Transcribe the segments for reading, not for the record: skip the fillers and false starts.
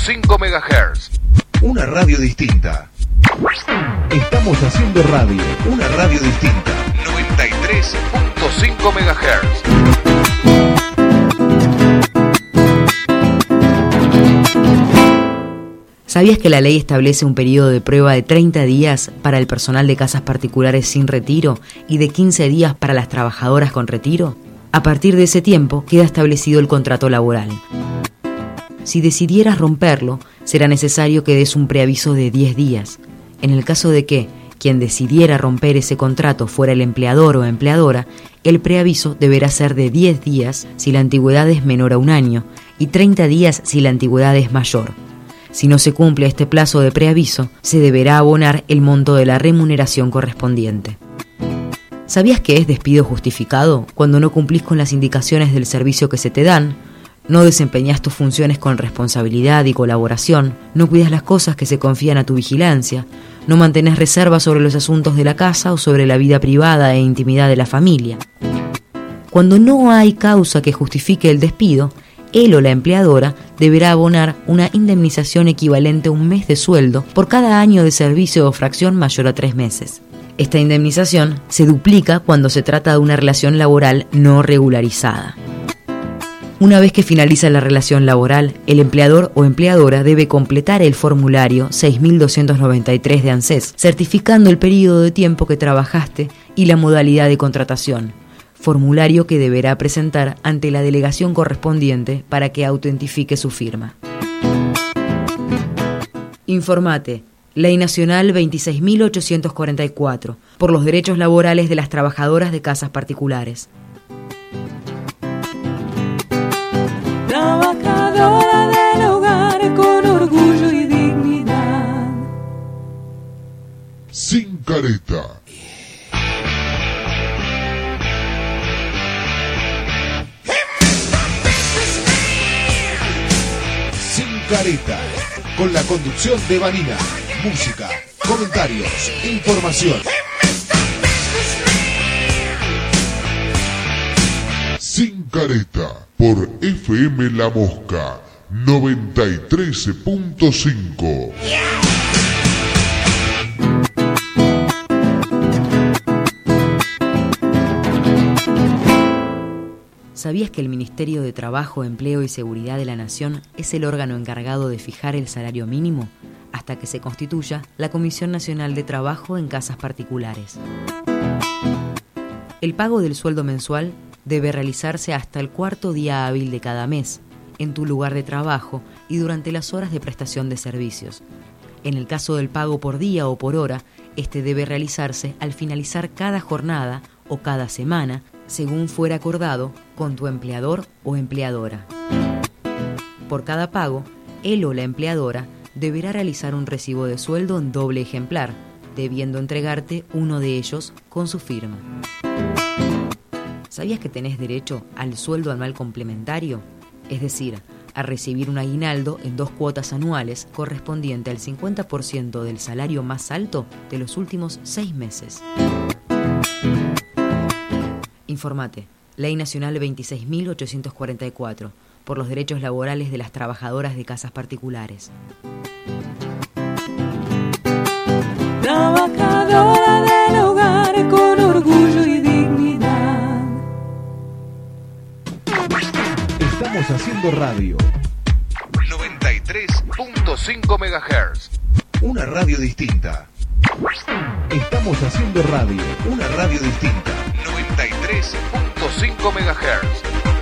93.5 MHz. Una radio distinta. Estamos haciendo radio. Una radio distinta. 93.5 MHz. ¿Sabías que la ley establece un periodo de prueba de 30 días para el personal de casas particulares sin retiro y de 15 días para las trabajadoras con retiro? A partir de ese tiempo queda establecido el contrato laboral. Si decidieras romperlo, será necesario que des un preaviso de 10 días. En el caso de que quien decidiera romper ese contrato fuera el empleador o empleadora, el preaviso deberá ser de 10 días si la antigüedad es menor a un año y 30 días si la antigüedad es mayor. Si no se cumple este plazo de preaviso, se deberá abonar el monto de la remuneración correspondiente. ¿Sabías que es despido justificado cuando no cumplís con las indicaciones del servicio que se te dan? No desempeñás tus funciones con responsabilidad y colaboración, no cuidas las cosas que se confían a tu vigilancia, no mantenés reservas sobre los asuntos de la casa o sobre la vida privada e intimidad de la familia. Cuando no hay causa que justifique el despido, él o la empleadora deberá abonar una indemnización equivalente a un mes de sueldo por cada año de servicio o fracción mayor a 3 meses. Esta indemnización se duplica cuando se trata de una relación laboral no regularizada. Una vez que finaliza la relación laboral, el empleador o empleadora debe completar el formulario 6293 de ANSES, certificando el periodo de tiempo que trabajaste y la modalidad de contratación, formulario que deberá presentar ante la delegación correspondiente para que autentifique su firma. Informate. Ley Nacional 26.844, por los derechos laborales de las trabajadoras de casas particulares. Trabajadora del hogar con orgullo y dignidad. Sin careta. Sin careta. Con la conducción de Vanina. Música, comentarios, información. Sin careta. Por FM La Mosca 93.5. ¿Sabías que el Ministerio de Trabajo, Empleo y Seguridad de la Nación es el órgano encargado de fijar el salario mínimo hasta que se constituya la Comisión Nacional de Trabajo en Casas Particulares? El pago del sueldo mensual debe realizarse hasta el 4º día hábil de cada mes, en tu lugar de trabajo y durante las horas de prestación de servicios. En el caso del pago por día o por hora, este debe realizarse al finalizar cada jornada o cada semana, según fuera acordado con tu empleador o empleadora. Por cada pago, él o la empleadora deberá realizar un recibo de sueldo en doble ejemplar, debiendo entregarte uno de ellos con su firma. ¿Sabías que tenés derecho al sueldo anual complementario? Es decir, a recibir un aguinaldo en 2 cuotas anuales correspondiente al 50% del salario más alto de los últimos 6 meses. Informate. Ley Nacional 26.844, por los derechos laborales de las trabajadoras de casas particulares. Trabajadora del hogar con orgullo y dignidad. Estamos haciendo radio. 93.5 MHz. Una radio distinta. Estamos haciendo radio. Una radio distinta. 93.5 MHz.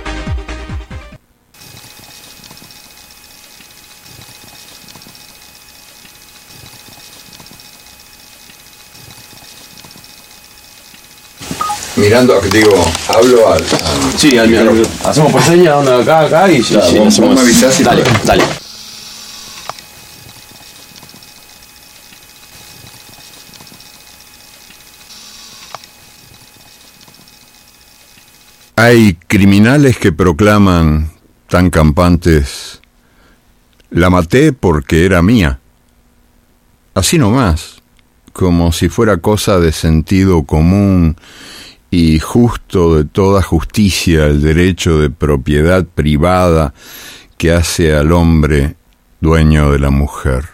Mirando, digo, hablo al... Sí, al micrófono. Hacemos por señas, uno acá y claro, sí, vos hacemos... me avisás y dale, todo. dale. Hay criminales que proclaman, tan campantes, la maté porque era mía. Así nomás, como si fuera cosa de sentido común y justo de toda justicia el derecho de propiedad privada que hace al hombre dueño de la mujer.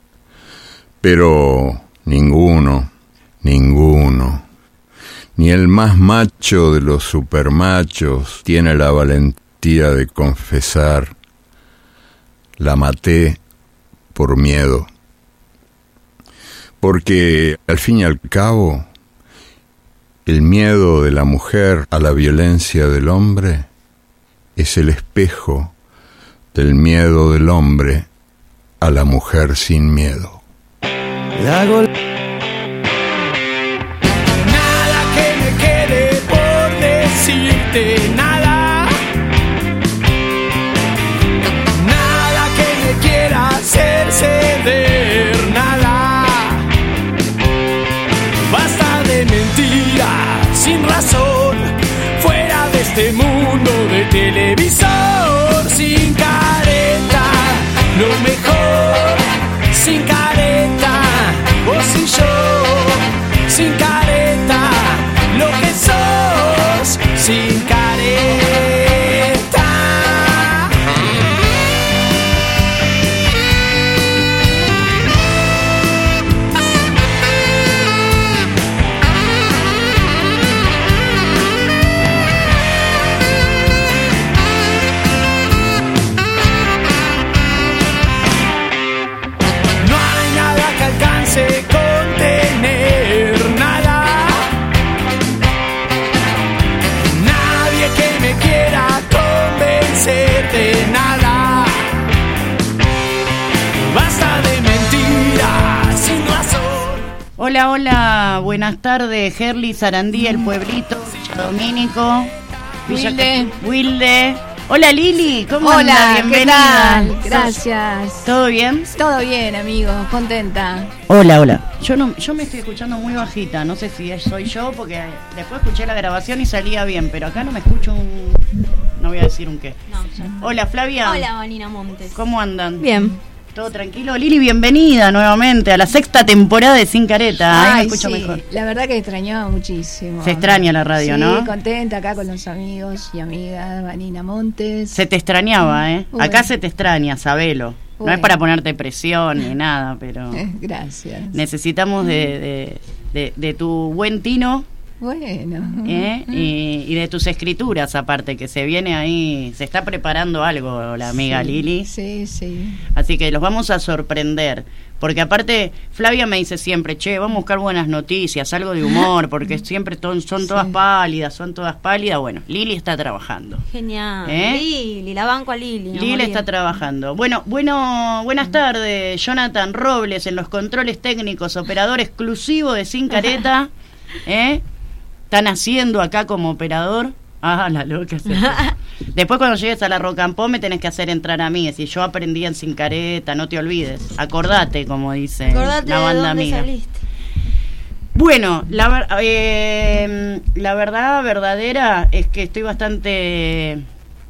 Pero ninguno, ni el más macho de los supermachos tiene la valentía de confesar: la maté por miedo. Porque al fin y al cabo, el miedo de la mujer a la violencia del hombre es el espejo del miedo del hombre a la mujer sin miedo. Nada que me quede por decirte, nada que me quiera hacer ceder, nada. Basta de mentiras sin razón, fuera de este mundo de televisor. Sin careta, lo mejor, sin careta. Vos y yo, sin careta, lo que sos, sin careta. Contener nada, nadie que me quiera convencer de nada. Basta de mentiras sin razón. Hola, hola, buenas tardes, Gerli, Sarandí, el pueblito, Villa Domínico, Wilde. Hola Lili, ¿cómo andas? Hola, bienvenida. ¿qué tal? Gracias. ¿Todo bien? Todo bien, amigo, contenta. Hola. Yo me estoy escuchando muy bajita, no sé si soy yo, porque después escuché la grabación y salía bien, pero acá no me escucho no voy a decir un qué. No, hola Flavia. Hola Vanina Montes. ¿Cómo andan? Bien. ¿Todo tranquilo? Lili, bienvenida nuevamente a la 6ª temporada de Sin Careta. Ahí me escucho mejor. La verdad que extrañaba muchísimo. Se extraña la radio, sí, ¿no? Sí, contenta acá con los amigos y amigas, Vanina Montes. Se te extrañaba, ¿eh? Bueno. Acá se te extraña, sabelo. Bueno. No es para ponerte presión ni nada, pero... Gracias. Necesitamos de tu buen tino. Bueno. Y de tus escrituras, aparte, que se viene ahí, se está preparando algo la amiga Lili. Sí. Así que los vamos a sorprender. Porque aparte, Flavia me dice siempre, vamos a buscar buenas noticias, algo de humor, porque siempre son todas pálidas, Bueno, Lili está trabajando. Genial. Lili, la banco a Lili. Lili está trabajando. Bueno, buenas tardes, Jonathan Robles en los controles técnicos, operador exclusivo de Sin Careta. Están haciendo acá como operador. Ah, la loca. Después cuando llegues a la Rocampó me tenés que hacer entrar a mí. Es decir, yo aprendí en Sin Careta, no te olvides. Acordate, como dice la banda amiga. Saliste. Bueno, la verdad verdadera es que estoy bastante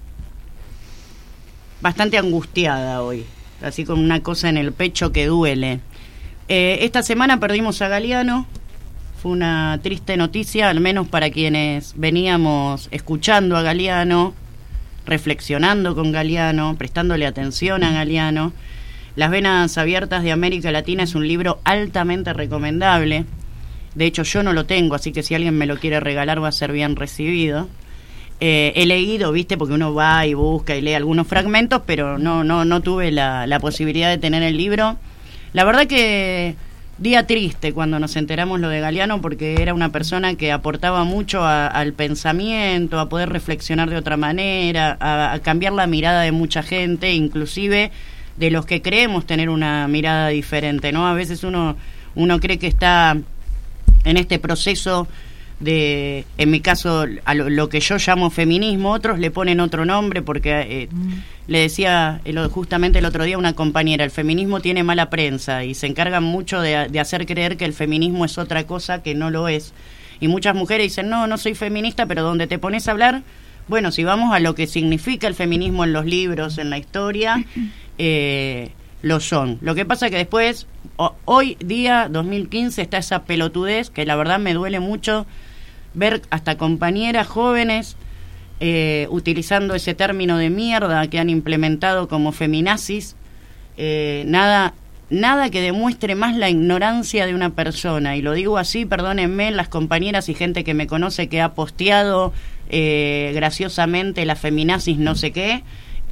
angustiada hoy. Así con una cosa en el pecho que duele. Esta semana perdimos a Galeano. Fue una triste noticia, al menos para quienes veníamos escuchando a Galeano, reflexionando con Galeano, prestándole atención a Galeano. Las Venas Abiertas de América Latina es un libro altamente recomendable. De hecho, yo no lo tengo, así que si alguien me lo quiere regalar va a ser bien recibido. He leído, porque uno va y busca y lee algunos fragmentos, pero no tuve la posibilidad de tener el libro. La verdad que... día triste cuando nos enteramos lo de Galeano, porque era una persona que aportaba mucho al pensamiento, a poder reflexionar de otra manera, a cambiar la mirada de mucha gente, inclusive de los que creemos tener una mirada diferente, ¿no? A veces uno cree que está en este proceso de, en mi caso, a lo que yo llamo feminismo, otros le ponen otro nombre porque le decía justamente el otro día a una compañera, el feminismo tiene mala prensa y se encargan mucho de hacer creer que el feminismo es otra cosa que no lo es. Y muchas mujeres dicen, no soy feminista, pero donde te pones a hablar, bueno, si vamos a lo que significa el feminismo en los libros, en la historia, lo son. Lo que pasa que después, hoy día 2015, está esa pelotudez que la verdad me duele mucho ver hasta compañeras jóvenes utilizando ese término de mierda que han implementado como feminazis, nada que demuestre más la ignorancia de una persona, y lo digo así, perdónenme las compañeras y gente que me conoce que ha posteado graciosamente la feminazis no sé qué,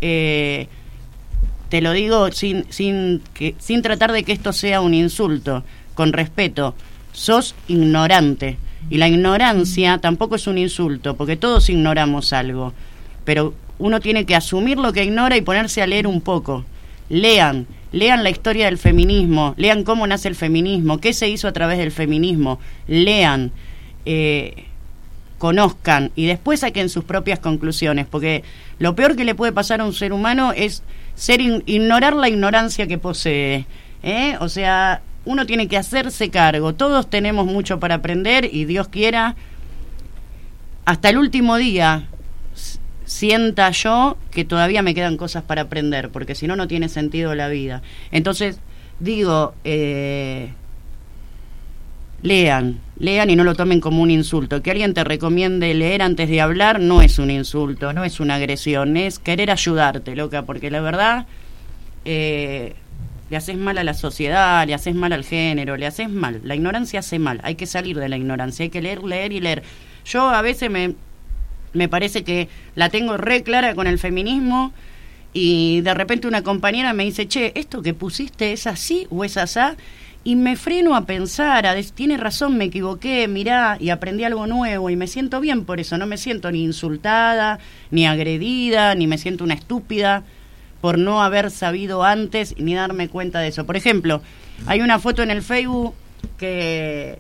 te lo digo sin tratar de que esto sea un insulto, con respeto, sos ignorante, y la ignorancia tampoco es un insulto, porque todos ignoramos algo, pero uno tiene que asumir lo que ignora y ponerse a leer un poco. Lean la historia del feminismo, lean cómo nace el feminismo, qué se hizo a través del feminismo, lean, conozcan y después saquen sus propias conclusiones, porque lo peor que le puede pasar a un ser humano es ignorar la ignorancia que posee, o sea, uno tiene que hacerse cargo, todos tenemos mucho para aprender y Dios quiera, hasta el último día sienta yo que todavía me quedan cosas para aprender, porque si no, no tiene sentido la vida. Entonces, digo, lean y no lo tomen como un insulto. Que alguien te recomiende leer antes de hablar no es un insulto, no es una agresión, es querer ayudarte, loca, porque la verdad le haces mal a la sociedad, le haces mal al género, le haces mal. La ignorancia hace mal, hay que salir de la ignorancia, hay que leer y leer. Yo a veces me parece que la tengo re clara con el feminismo y de repente una compañera me dice, che, ¿esto que pusiste es así o es asá? Y me freno a pensar, tiene razón, me equivoqué, mirá, y aprendí algo nuevo y me siento bien por eso, no me siento ni insultada, ni agredida, ni me siento una estúpida por no haber sabido antes ni darme cuenta de eso. Por ejemplo, hay una foto en el Facebook que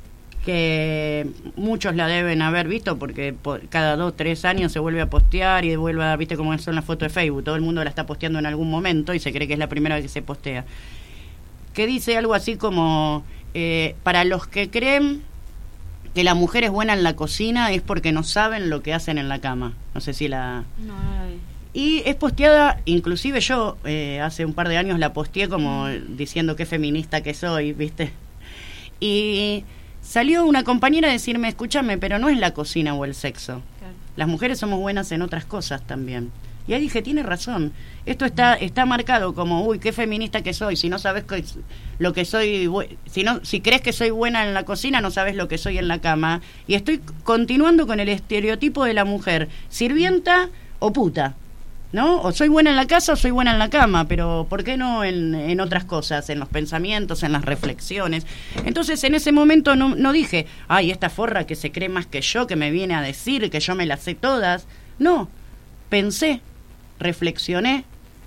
muchos la deben haber visto porque cada 2-3 años se vuelve a postear y vuelve a, viste cómo son las fotos de Facebook, todo el mundo la está posteando en algún momento y se cree que es la primera vez que se postea, que dice algo así como para los que creen que la mujer es buena en la cocina es porque no saben lo que hacen en la cama. No sé si la... No la vi. Y es posteada, inclusive yo hace un par de años la posteé como diciendo qué feminista que soy, viste, y salió una compañera a decirme, escúchame, pero no es la cocina o el sexo. Claro. Las mujeres somos buenas en otras cosas también. Y ahí dije, tiene razón. Esto está marcado como, uy, qué feminista que soy. Si no sabes lo que soy, si crees que soy buena en la cocina, no sabes lo que soy en la cama. Y estoy continuando con el estereotipo de la mujer, sirvienta o puta, ¿no? O soy buena en la casa o soy buena en la cama, pero ¿por qué no en otras cosas? En los pensamientos, en las reflexiones. Entonces en ese momento no dije, ay, esta forra que se cree más que yo, que me viene a decir que yo me las sé todas. No, pensé, reflexioné,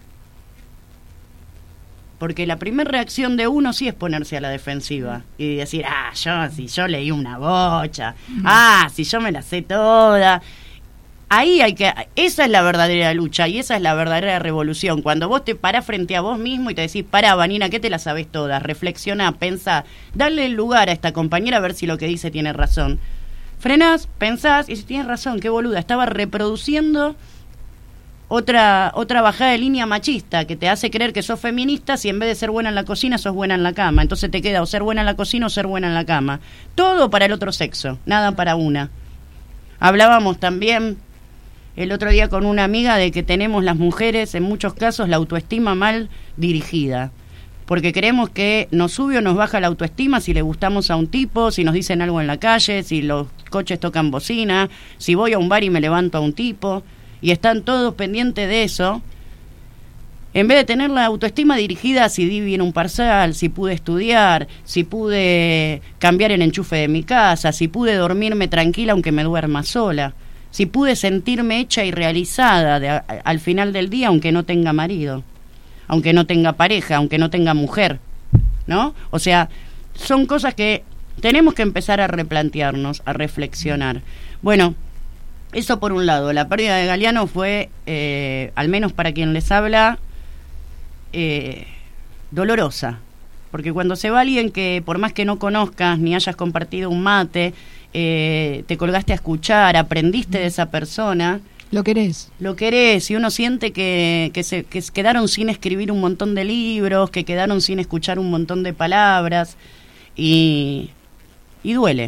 porque la primera reacción de uno sí es ponerse a la defensiva y decir, si yo leí una bocha, si yo me la sé toda. Ahí esa es la verdadera lucha y esa es la verdadera revolución. Cuando vos te parás frente a vos mismo y te decís, pará, Vanina, ¿qué te la sabés todas? Reflexioná, pensá, dale el lugar a esta compañera a ver si lo que dice tiene razón. Frenás, pensás y si tienes razón, qué boluda, estaba reproduciendo otra bajada de línea machista que te hace creer que sos feminista si en vez de ser buena en la cocina sos buena en la cama. Entonces te queda o ser buena en la cocina o ser buena en la cama. Todo para el otro sexo, nada para una. Hablábamos también el otro día con una amiga de que tenemos las mujeres en muchos casos la autoestima mal dirigida, porque creemos que nos sube o nos baja la autoestima si le gustamos a un tipo, si nos dicen algo en la calle, si los coches tocan bocina, si voy a un bar y me levanto a un tipo, y están todos pendientes de eso, en vez de tener la autoestima dirigida si di bien un parcial, si pude estudiar, si pude cambiar el enchufe de mi casa, si pude dormirme tranquila aunque me duerma sola, si pude sentirme hecha y realizada al final del día aunque no tenga marido, aunque no tenga pareja, aunque no tenga mujer, ¿no? O sea, son cosas que tenemos que empezar a replantearnos, a reflexionar. Bueno, eso por un lado. La pérdida de Galeano fue, al menos para quien les habla, dolorosa, porque cuando se va alguien que por más que no conozcas ni hayas compartido un mate, te colgaste a escuchar, aprendiste de esa persona, lo querés y uno siente que quedaron sin escribir un montón de libros, que quedaron sin escuchar un montón de palabras y duele.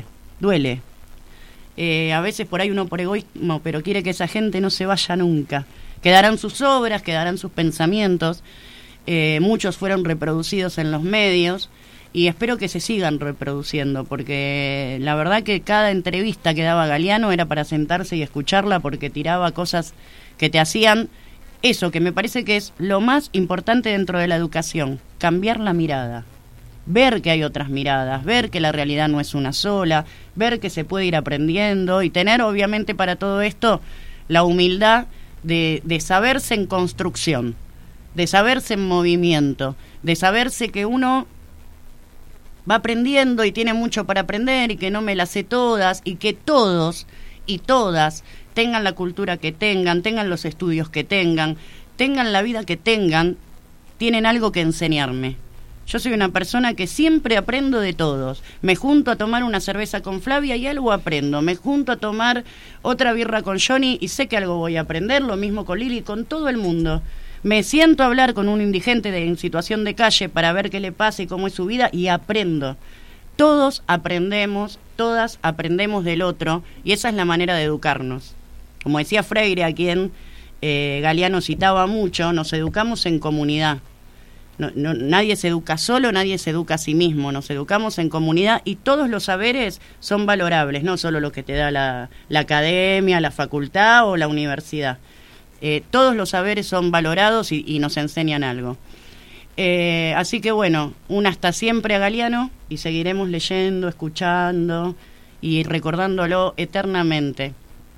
A veces por ahí uno por egoísmo, pero quiere que esa gente no se vaya nunca. Quedarán sus obras, quedarán sus pensamientos. muchos fueron reproducidos en los medios y espero que se sigan reproduciendo, porque la verdad que cada entrevista que daba Galeano era para sentarse y escucharla, porque tiraba cosas que te hacían eso, que me parece que es lo más importante dentro de la educación, cambiar la mirada, ver que hay otras miradas, ver que la realidad no es una sola, ver que se puede ir aprendiendo y tener obviamente para todo esto la humildad de saberse en construcción, de saberse en movimiento, de saberse que uno va aprendiendo y tiene mucho para aprender y que no me las sé todas y que todos y todas tengan la cultura que tengan los estudios que tengan la vida que tengan, tienen algo que enseñarme. Yo soy una persona que siempre aprendo de todos. Me junto a tomar una cerveza con Flavia y algo aprendo. Me junto a tomar otra birra con Johnny y sé que algo voy a aprender. Lo mismo con Lili, con todo el mundo. Me siento a hablar con un indigente en situación de calle para ver qué le pasa y cómo es su vida y aprendo. Todos aprendemos, todas aprendemos del otro y esa es la manera de educarnos. Como decía Freire, a quien Galeano citaba mucho, nos educamos en comunidad. Nadie se educa solo, nadie se educa a sí mismo, nos educamos en comunidad y todos los saberes son valorables, no solo lo que te da la academia, la facultad o la universidad. Todos los saberes son valorados y nos enseñan algo. Así que bueno, un hasta siempre a Galeano y seguiremos leyendo, escuchando y recordándolo eternamente.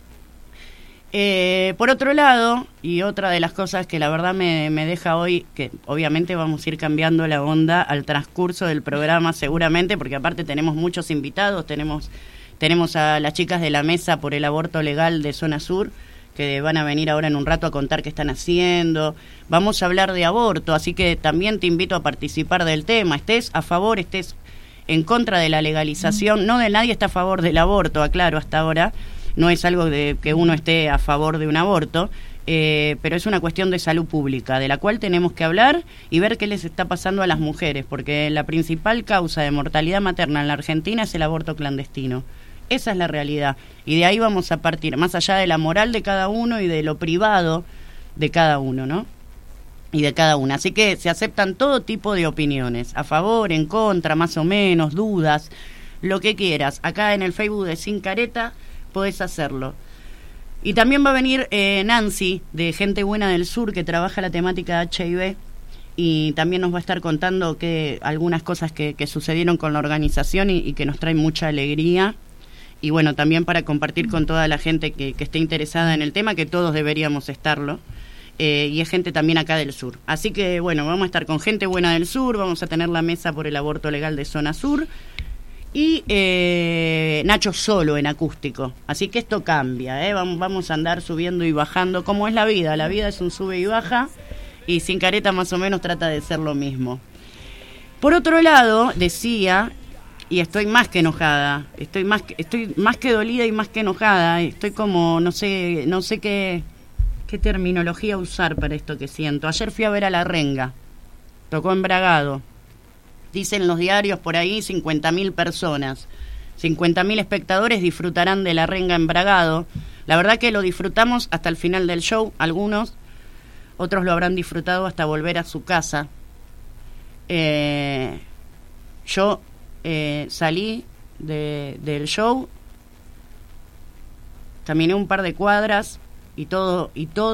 Por otro lado, y otra de las cosas que la verdad me deja hoy, que obviamente vamos a ir cambiando la onda al transcurso del programa seguramente, porque aparte tenemos muchos invitados, tenemos a las chicas de la mesa por el aborto legal de Zona Sur, que van a venir ahora en un rato a contar qué están haciendo. Vamos a hablar de aborto, así que también te invito a participar del tema, estés a favor, estés en contra de la legalización, no de nadie está a favor del aborto, aclaro hasta ahora. No es algo de que uno esté a favor de un aborto, pero es una cuestión de salud pública, de la cual tenemos que hablar y ver qué les está pasando a las mujeres, porque la principal causa de mortalidad materna en la Argentina es el aborto clandestino. Esa es la realidad. Y de ahí vamos a partir, más allá de la moral de cada uno y de lo privado de cada uno, ¿no? Y de cada una. Así que se aceptan todo tipo de opiniones, a favor, en contra, más o menos, dudas, lo que quieras. Acá en el Facebook de Sin Careta podés hacerlo. Y también va a venir Nancy, de Gente Buena del Sur, que trabaja la temática de HIV, y también nos va a estar contando algunas cosas que sucedieron con la organización y que nos traen mucha alegría. Y bueno, también para compartir con toda la gente que esté interesada en el tema, que todos deberíamos estarlo. Y es gente también acá del sur. Así que bueno, vamos a estar con Gente Buena del Sur, vamos a tener la mesa por el aborto legal de Zona Sur. Y Nacho Solo en acústico. Así que esto cambia, vamos a andar subiendo y bajando, como es la vida es un sube y baja, y Sin Careta más o menos trata de ser lo mismo. Por otro lado, decía, y estoy más que enojada, estoy más que dolida y más que enojada, estoy como, no sé qué terminología usar para esto que siento. Ayer fui a ver a La Renga, tocó en Bragado. Dicen los diarios por ahí 50.000 personas, 50.000 espectadores disfrutarán de La Renga en Bragado. La verdad que lo disfrutamos hasta el final del show, algunos, otros lo habrán disfrutado hasta volver a su casa. Yo salí del show, caminé un par de cuadras y todo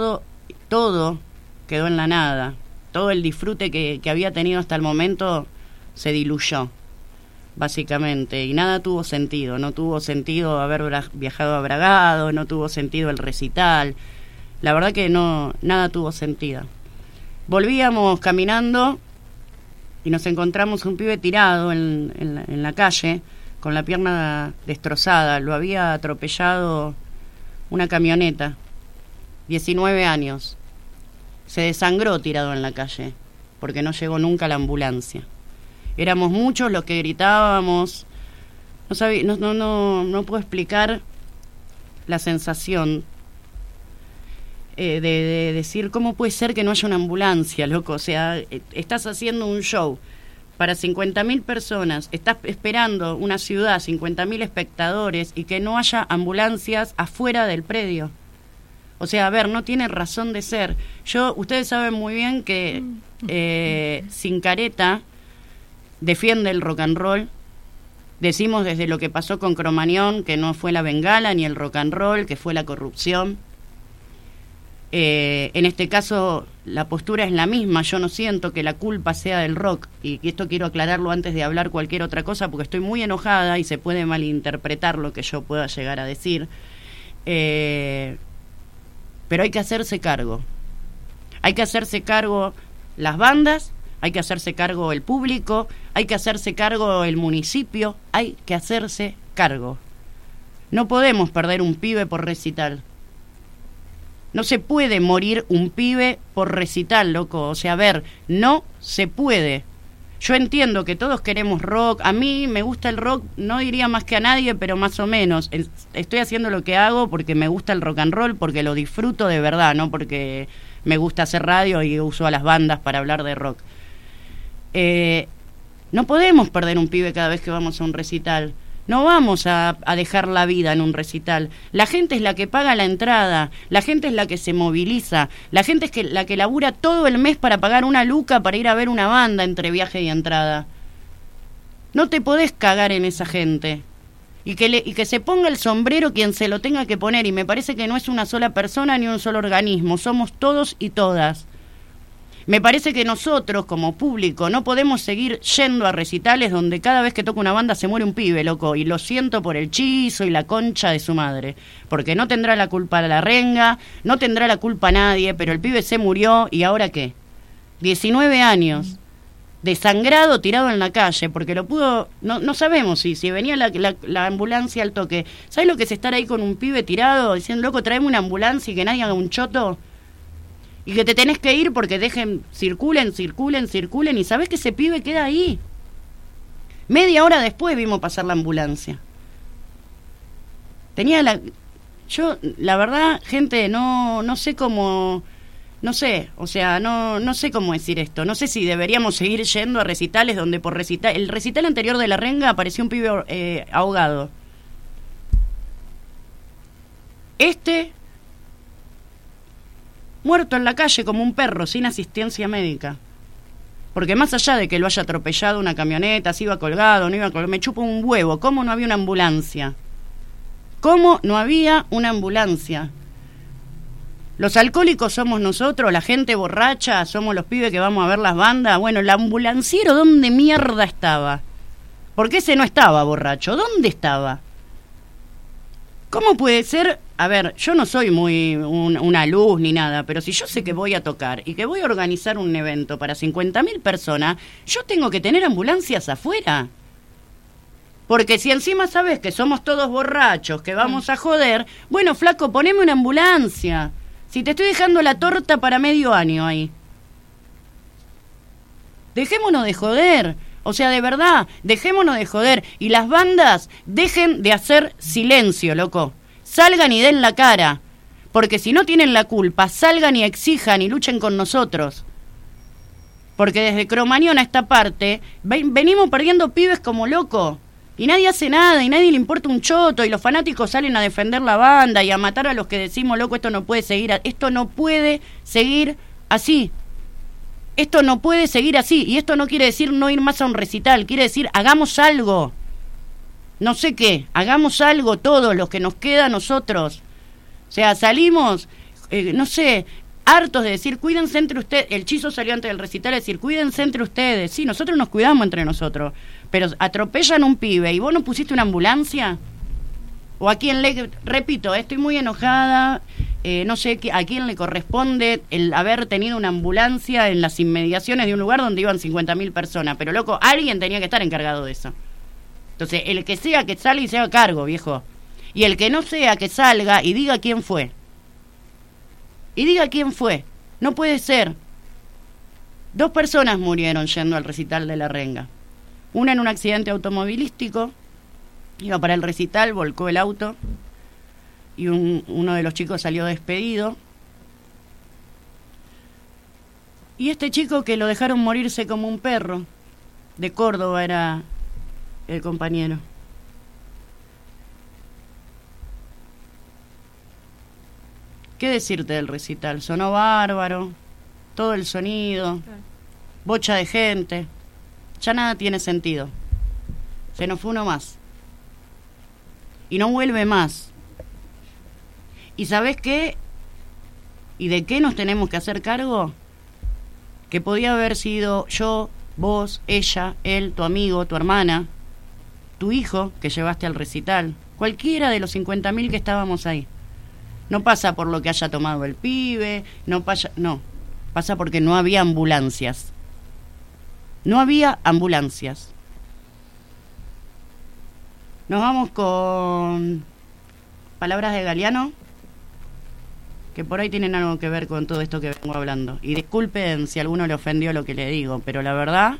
quedó en la nada. Todo el disfrute que había tenido hasta el momento se diluyó, básicamente, y nada tuvo sentido. No tuvo sentido haber viajado a Bragado, no tuvo sentido el recital. La verdad que nada tuvo sentido. Volvíamos caminando y nos encontramos un pibe tirado en la calle, con la pierna destrozada. Lo había atropellado una camioneta, 19 años. Se desangró tirado en la calle, porque no llegó nunca la ambulancia. Éramos muchos los que gritábamos. No puedo explicar la sensación de decir, ¿cómo puede ser que no haya una ambulancia, loco? O sea, estás haciendo un show para 50.000 personas, estás esperando una ciudad, 50.000 espectadores, y que no haya ambulancias afuera del predio. O sea, a ver, no tiene razón de ser. Ustedes saben muy bien que sin careta, defiende el rock and roll. Decimos desde lo que pasó con Cromañón, que no fue la bengala ni el rock and roll, que fue la corrupción. En este caso la postura es la misma. Yo no siento que la culpa sea del rock, y esto quiero aclararlo antes de hablar cualquier otra cosa, porque estoy muy enojada y se puede malinterpretar lo que yo pueda llegar a decir. Pero hay que hacerse cargo. Hay que hacerse cargo las bandas, hay que hacerse cargo el público, hay que hacerse cargo el municipio, hay que hacerse cargo. No podemos perder un pibe por recital. No se puede morir un pibe por recital, loco. O sea, a ver, no se puede. Yo entiendo que todos queremos rock. A mí me gusta el rock, no diría más que a nadie, pero más o menos. Estoy haciendo lo que hago porque me gusta el rock and roll, porque lo disfruto de verdad, no porque me gusta hacer radio y uso a las bandas para hablar de rock. No podemos perder un pibe cada vez que vamos a un recital. No vamos a dejar la vida en un recital. La gente es la que paga la entrada, la gente es la que se moviliza, la gente es la que labura todo el mes para pagar una luca para ir a ver una banda entre viaje y entrada. No te podés cagar en esa gente. Y que se ponga el sombrero quien se lo tenga que poner. Y me parece que no es una sola persona ni un solo organismo, somos todos y todas. Me parece que nosotros, como público, no podemos seguir yendo a recitales donde cada vez que toca una banda se muere un pibe, loco. Y lo siento por el chizo y la concha de su madre. Porque no tendrá la culpa la renga, no tendrá la culpa nadie, pero el pibe se murió, ¿y ahora qué? 19 años, desangrado, tirado en la calle, porque lo pudo... No sabemos si venía la ambulancia al toque. ¿Sabes lo que es estar ahí con un pibe tirado, diciendo, loco, tráeme una ambulancia y que nadie haga un choto? Y que te tenés que ir porque circulen, y sabés que ese pibe queda ahí. Media hora después vimos pasar la ambulancia. Yo, la verdad, gente, no sé cómo... No sé, o sea, no sé cómo decir esto. No sé si deberíamos seguir yendo a recitales donde el recital anterior de La Renga apareció un pibe ahogado. Muerto en la calle como un perro, sin asistencia médica. Porque más allá de que lo haya atropellado una camioneta, si iba colgado, no iba colgado, me chupa un huevo. ¿Cómo no había una ambulancia? ¿Cómo no había una ambulancia? Los alcohólicos somos nosotros, la gente borracha, somos los pibes que vamos a ver las bandas. Bueno, el ambulanciero, ¿dónde mierda estaba? Porque ese no estaba borracho, ¿dónde estaba? ¿Cómo puede ser? A ver, yo no soy muy una luz ni nada, pero si yo sé que voy a tocar y que voy a organizar un evento para 50.000 personas, yo tengo que tener ambulancias afuera. Porque si encima sabes que somos todos borrachos, que vamos a joder, bueno, flaco, poneme una ambulancia. Si te estoy dejando la torta para medio año ahí. Dejémonos de joder. O sea, de verdad, dejémonos de joder. Y las bandas dejen de hacer silencio, loco. Salgan y den la cara. Porque si no tienen la culpa, salgan y exijan y luchen con nosotros. Porque desde Cromañón a esta parte, venimos perdiendo pibes como loco. Y nadie hace nada, y nadie le importa un choto, y los fanáticos salen a defender la banda y a matar a los que decimos, loco, esto no puede seguir así. Esto no puede seguir así, y esto no quiere decir no ir más a un recital, quiere decir hagamos algo. No sé qué, hagamos algo todos, los que nos queda a nosotros. O sea, salimos, no sé, hartos de decir, cuídense entre ustedes. El Chizo salió antes del recital a decir, cuídense entre ustedes. Sí, nosotros nos cuidamos entre nosotros, pero atropellan un pibe y vos no pusiste una ambulancia. O a quién repito, estoy muy enojada, no sé a quién le corresponde el haber tenido una ambulancia en las inmediaciones de un lugar donde iban 50.000 personas, pero loco, alguien tenía que estar encargado de eso. Entonces, el que sea que salga y se haga cargo, viejo. Y el que no sea que salga y diga quién fue. No puede ser. 2 personas murieron yendo al recital de La Renga. Una en un accidente automovilístico. Iba para el recital, volcó el auto y uno de los chicos salió despedido. Y este chico que lo dejaron morirse como un perro, de Córdoba era el compañero. ¿Qué decirte del recital? Sonó bárbaro, todo el sonido, bocha de gente, ya nada tiene sentido. Se nos fue uno más. Y no vuelve más. ¿Y sabés qué? ¿Y de qué nos tenemos que hacer cargo? Que podía haber sido yo, vos, ella, él, tu amigo, tu hermana, tu hijo que llevaste al recital, cualquiera de los 50.000 que estábamos ahí. No pasa por lo que haya tomado el pibe, no, pasa porque no había ambulancias. No había ambulancias. Nos vamos con palabras de Galeano, que por ahí tienen algo que ver con todo esto que vengo hablando. Y disculpen si a alguno le ofendió lo que le digo, pero la verdad,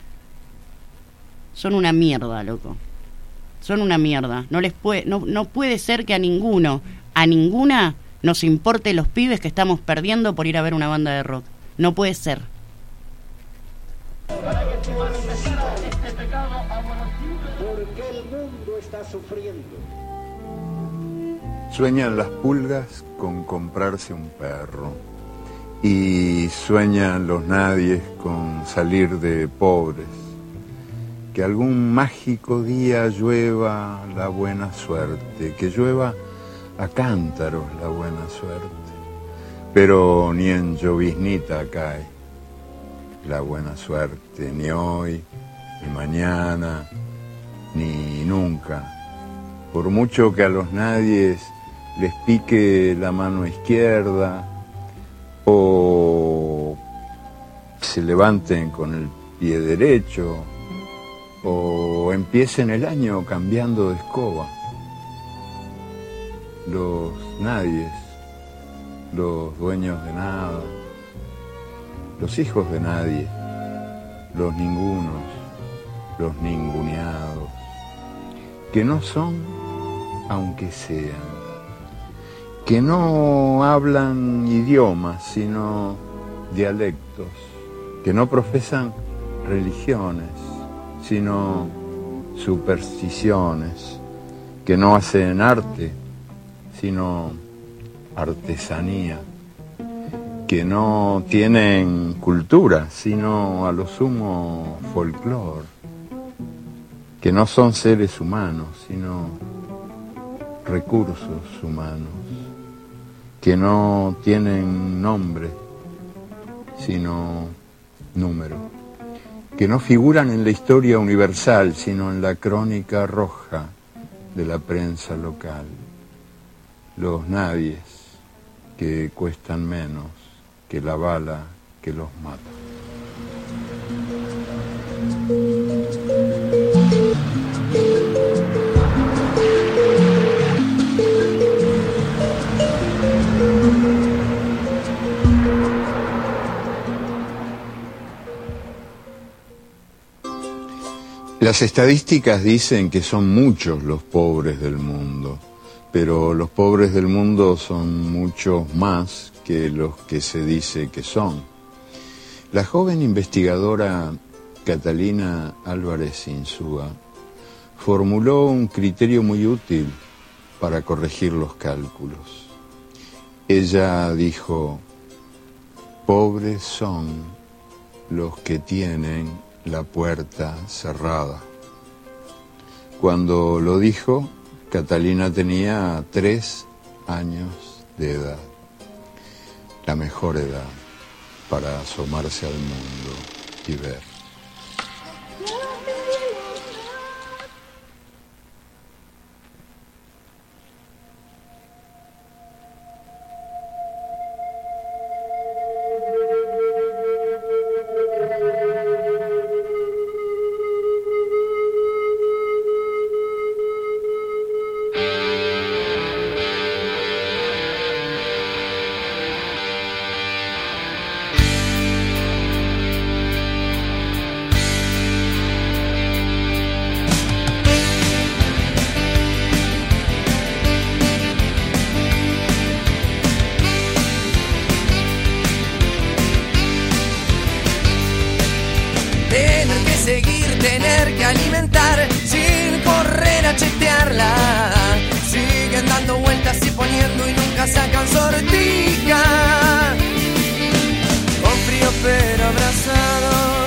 son una mierda, loco. Son una mierda. No puede ser que a ninguna nos importe los pibes que estamos perdiendo por ir a ver una banda de rock. No puede ser. Porque el mundo está sufriendo. Sueñan las pulgas con comprarse un perro y sueñan los nadies con salir de pobres. Que algún mágico día llueva la buena suerte, que llueva a cántaros la buena suerte, pero ni en lloviznita cae la buena suerte, ni hoy, ni mañana, ni nunca. Por mucho que a los nadies les pique la mano izquierda o se levanten con el pie derecho o empiecen el año cambiando de escoba, los nadies, los dueños de nada, los hijos de nadie, los ningunos, los ninguneados, que no son aunque sean, que no hablan idiomas sino dialectos, que no profesan religiones sino supersticiones, que no hacen arte sino artesanía, que no tienen cultura sino a lo sumo folclore, que no son seres humanos sino recursos humanos, que no tienen nombre sino número, que no figuran en la historia universal sino en la crónica roja de la prensa local, los nadies que cuestan menos que la bala que los mata. Las estadísticas dicen que son muchos los pobres del mundo, pero los pobres del mundo son muchos más que los que se dice que son. La joven investigadora Catalina Álvarez Insúa formuló un criterio muy útil para corregir los cálculos. Ella dijo: pobres son los que tienen la puerta cerrada. Cuando lo dijo, Catalina tenía 3 años de edad, la mejor edad para asomarse al mundo y ver. Tener que alimentar sin correr a chetearla. Siguen dando vueltas y poniendo y nunca sacan sortija. Con frío pero abrazados.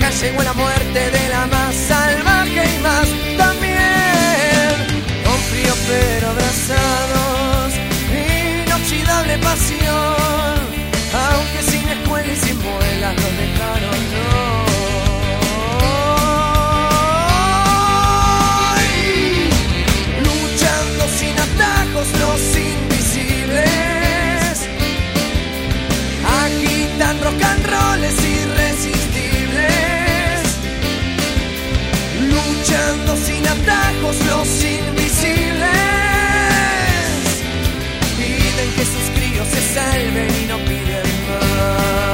ya llegó la muerte de la más salvaje y más también, con frío pero abrazados, inoxidable pasión, aunque sin escuela y sin muelas nos dejaron hoy, luchando sin atajos los invisibles, agitan rock and rolls irresistibles, luchando sin atajos los invisibles, piden que sus críos se salven y no piden más.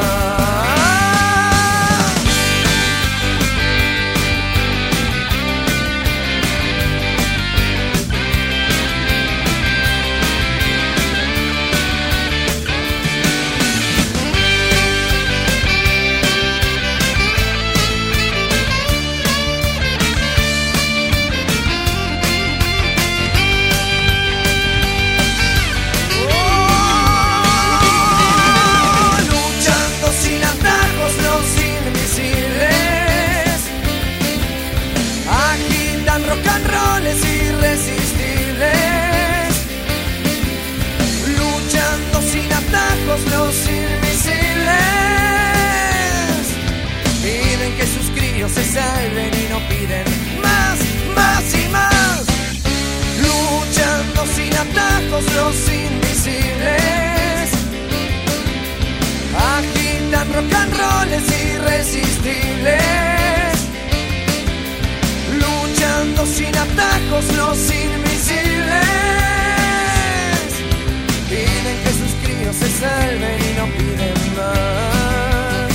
Rock and rolls irresistibles, luchando sin atajos los invisibles, piden que sus críos se salven y no piden más, más y más, luchando sin atajos los invisibles, agitan rock and rolls irresistibles, luchando sin atajos los invisibles, piden que sus críos se salven y no piden más,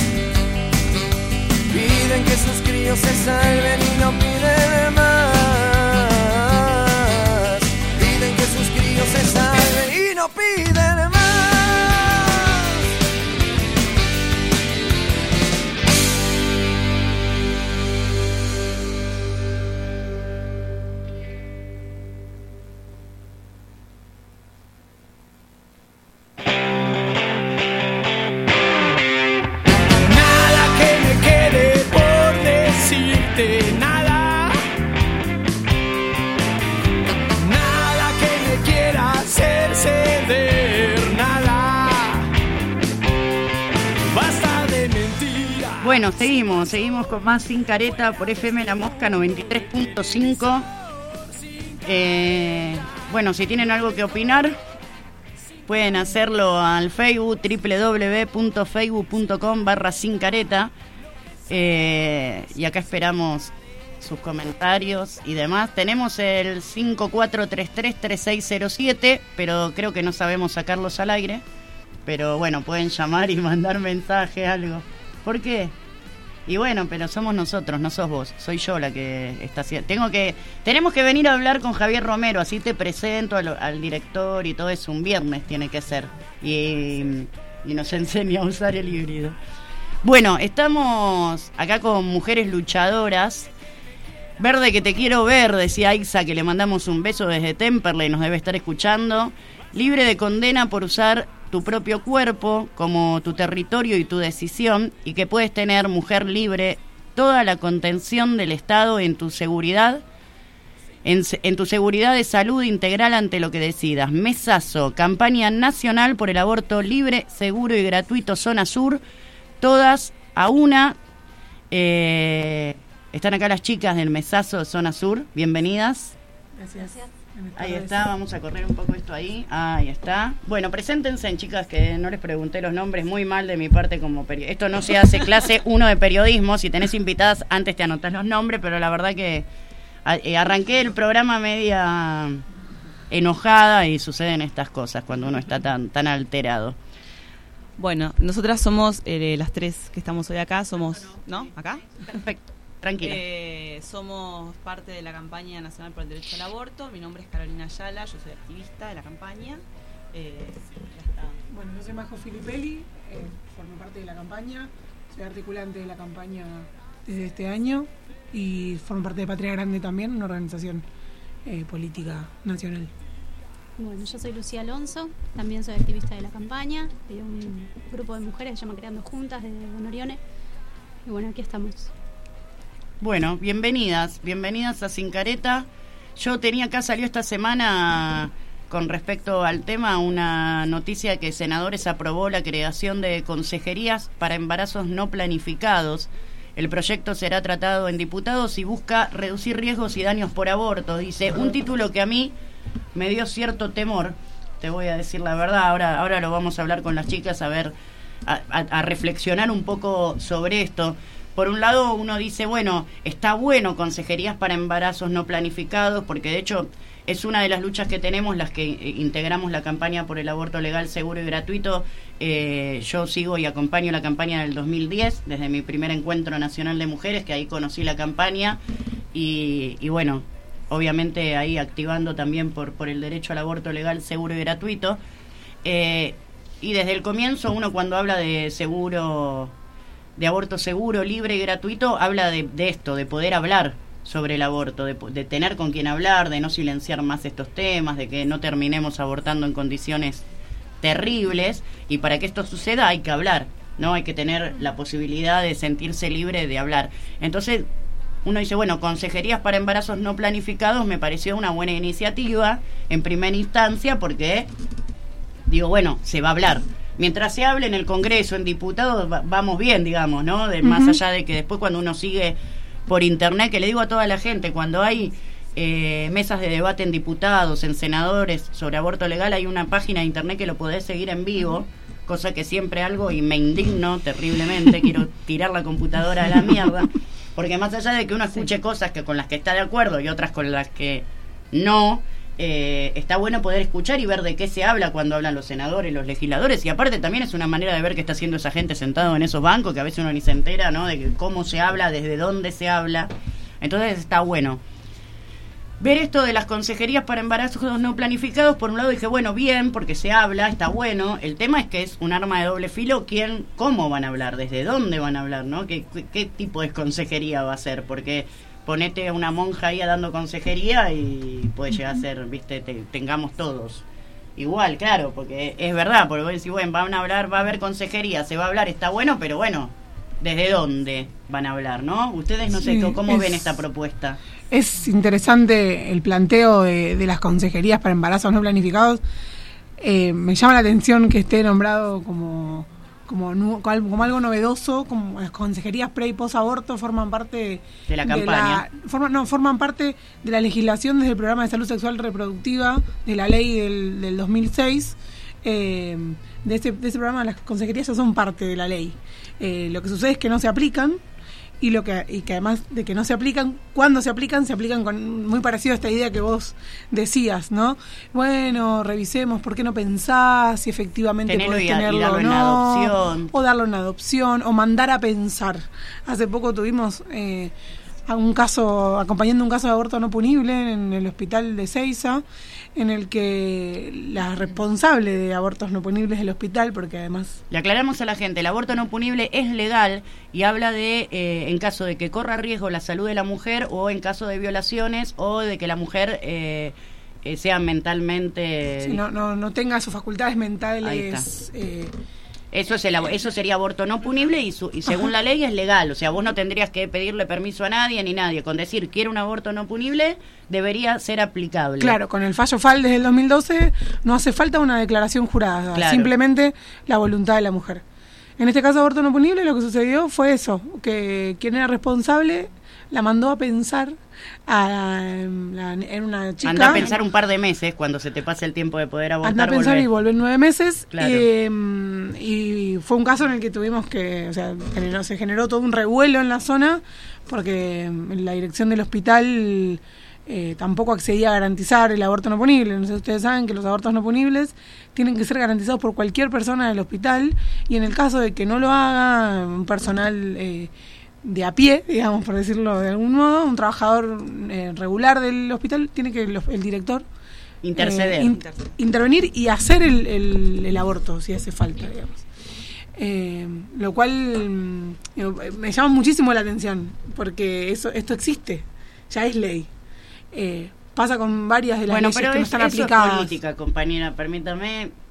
piden que sus críos se salven y no piden más, piden que sus críos se salven y no piden más. Bueno, seguimos con más Sin Careta por FM La Mosca 93.5. Bueno, si tienen algo que opinar, pueden hacerlo al Facebook, www.facebook.com/sincareta. Y acá esperamos sus comentarios y demás. Tenemos el 54333607, pero creo que no sabemos sacarlos al aire. Pero bueno, pueden llamar y mandar mensaje, algo. ¿Por qué? Y bueno, pero somos nosotros, no sos vos, soy yo la que está haciendo. Tenemos que venir a hablar con Javier Romero, así te presento al director y todo eso. Un viernes tiene que ser. Y nos enseña a usar el híbrido. Bueno, estamos acá con mujeres luchadoras. Verde que te quiero ver, decía Aixa, que le mandamos un beso desde Temperley, nos debe estar escuchando. Libre de condena por usar tu propio cuerpo como tu territorio y tu decisión, y que puedes tener, mujer libre, toda la contención del Estado en tu seguridad, en tu seguridad de salud integral ante lo que decidas. Mesazo, campaña nacional por el aborto libre, seguro y gratuito, zona sur, todas a una. Están acá las chicas del Mesazo de zona sur, bienvenidas. Gracias. Ahí está, vamos a correr un poco esto ahí. Ahí está. Bueno, preséntense, chicas, que no les pregunté los nombres, muy mal de mi parte como periodista. Esto no se hace clase 1 de periodismo, si tenés invitadas antes te anotás los nombres, pero la verdad que arranqué el programa media enojada y suceden estas cosas cuando uno está tan alterado. Bueno, nosotras somos las tres que estamos hoy acá, somos... ¿No? ¿Acá? Perfecto. Tranquila. Somos parte de la campaña nacional por el derecho al aborto. Mi nombre es Carolina Ayala, yo soy activista de la campaña. Ya está. Bueno, yo soy Majo Filipelli, formo parte de la campaña, soy articulante de la campaña desde este año y formo parte de Patria Grande también, una organización política nacional. Bueno, yo soy Lucía Alonso, también soy activista de la campaña, de un grupo de mujeres que se llama Creando Juntas, de Don Orione. Y bueno, aquí estamos. Bueno, bienvenidas a Sin Careta. Yo tenía acá, salió esta semana con respecto al tema una noticia que Senadores aprobó la creación de consejerías para embarazos no planificados. El proyecto será tratado en diputados y busca reducir riesgos y daños por aborto. Dice, un título que a mí me dio cierto temor, te voy a decir la verdad, ahora lo vamos a hablar con las chicas, a ver, a reflexionar un poco sobre esto. Por un lado uno dice, bueno, está bueno consejerías para embarazos no planificados, porque de hecho es una de las luchas que tenemos, las que integramos la campaña por el aborto legal, seguro y gratuito. Yo sigo y acompaño la campaña del 2010, desde mi primer encuentro nacional de mujeres, que ahí conocí la campaña, y bueno, obviamente ahí activando también por el derecho al aborto legal, seguro y gratuito. Y desde el comienzo uno cuando habla de seguro, de aborto seguro, libre y gratuito, habla de esto, de poder hablar sobre el aborto, de tener con quien hablar, de no silenciar más estos temas, de que no terminemos abortando en condiciones terribles, y para que esto suceda hay que hablar, ¿no? Hay que tener la posibilidad de sentirse libre de hablar. Entonces uno dice, bueno, consejerías para embarazos no planificados me pareció una buena iniciativa en primera instancia, porque digo, bueno, se va a hablar. Mientras se hable en el Congreso, en diputados, vamos bien, digamos, ¿no? Más allá de que después cuando uno sigue por internet, que le digo a toda la gente, cuando hay mesas de debate en diputados, en senadores, sobre aborto legal, hay una página de internet que lo podés seguir en vivo, cosa que siempre hago y me indigno terriblemente, quiero tirar la computadora a la mierda, porque más allá de que uno escuche cosas que con las que está de acuerdo y otras con las que no, está bueno poder escuchar y ver de qué se habla cuando hablan los senadores, los legisladores, y aparte también es una manera de ver qué está haciendo esa gente sentado en esos bancos, que a veces uno ni se entera, ¿no? De cómo se habla, desde dónde se habla. Entonces está bueno ver esto de las consejerías para embarazos no planificados. Por un lado dije, bueno, bien, porque se habla, está bueno. El tema es que es un arma de doble filo. ¿Cómo van a hablar? ¿Desde dónde van a hablar? ¿No? ¿Qué tipo de consejería va a ser? Porque ponete a una monja ahí dando consejería y puede llegar a ser, viste, tengamos todos igual, claro, porque es verdad, porque vos decís, bueno, van a hablar, va a haber consejería, se va a hablar, está bueno, pero bueno, ¿desde dónde van a hablar, no? Ustedes no sé cómo ven esta propuesta. Es interesante el planteo de las consejerías para embarazos no planificados. Me llama la atención que esté nombrado como algo novedoso, como las consejerías pre y post aborto forman parte de la campaña. Forman parte de la legislación desde el programa de salud sexual reproductiva de la ley del 2006. De ese programa las consejerías ya son parte de la ley. Lo que sucede es que no se aplican, y que además de que no se aplican, cuando se aplican con muy parecido a esta idea que vos decías, ¿no? Bueno, revisemos por qué no pensás si efectivamente podés tenerlo o no, o darlo en adopción, o mandar a pensar. Hace poco tuvimos acompañando un caso de aborto no punible en el hospital de Seiza, en el que la responsable de abortos no punibles del hospital, porque además... Le aclaramos a la gente, el aborto no punible es legal y habla de, en caso de que corra riesgo la salud de la mujer, o en caso de violaciones, o de que la mujer sea mentalmente... Sí, no tenga sus facultades mentales... Eso sería aborto no punible y según la ley es legal. O sea, vos no tendrías que pedirle permiso a nadie ni nadie. Con decir quiero un aborto no punible debería ser aplicable. Claro, con el fallo FAL desde el 2012 no hace falta una declaración jurada, claro. Simplemente la voluntad de la mujer. En este caso, aborto no punible, lo que sucedió fue eso, que quien era responsable la mandó a pensar en una chica. Anda a pensar un par de meses cuando se te pase el tiempo de poder abortar. Anda a pensar y volver 9 meses. Claro. Y fue un caso en el que tuvimos que, o sea, se generó todo un revuelo en la zona, porque la dirección del hospital tampoco accedía a garantizar el aborto no punible. No sé si ustedes saben que los abortos no punibles tienen que ser garantizados por cualquier persona del hospital, y en el caso de que no lo haga un personal de a pie, digamos, por decirlo de algún modo, un trabajador regular del hospital, tiene que el director interceder, intervenir y hacer el aborto si hace falta, digamos. Lo cual me llama muchísimo la atención, porque esto existe, ya es ley. Pasa con varias de las leyes que no están aplicadas. Es política, compañera, permítame.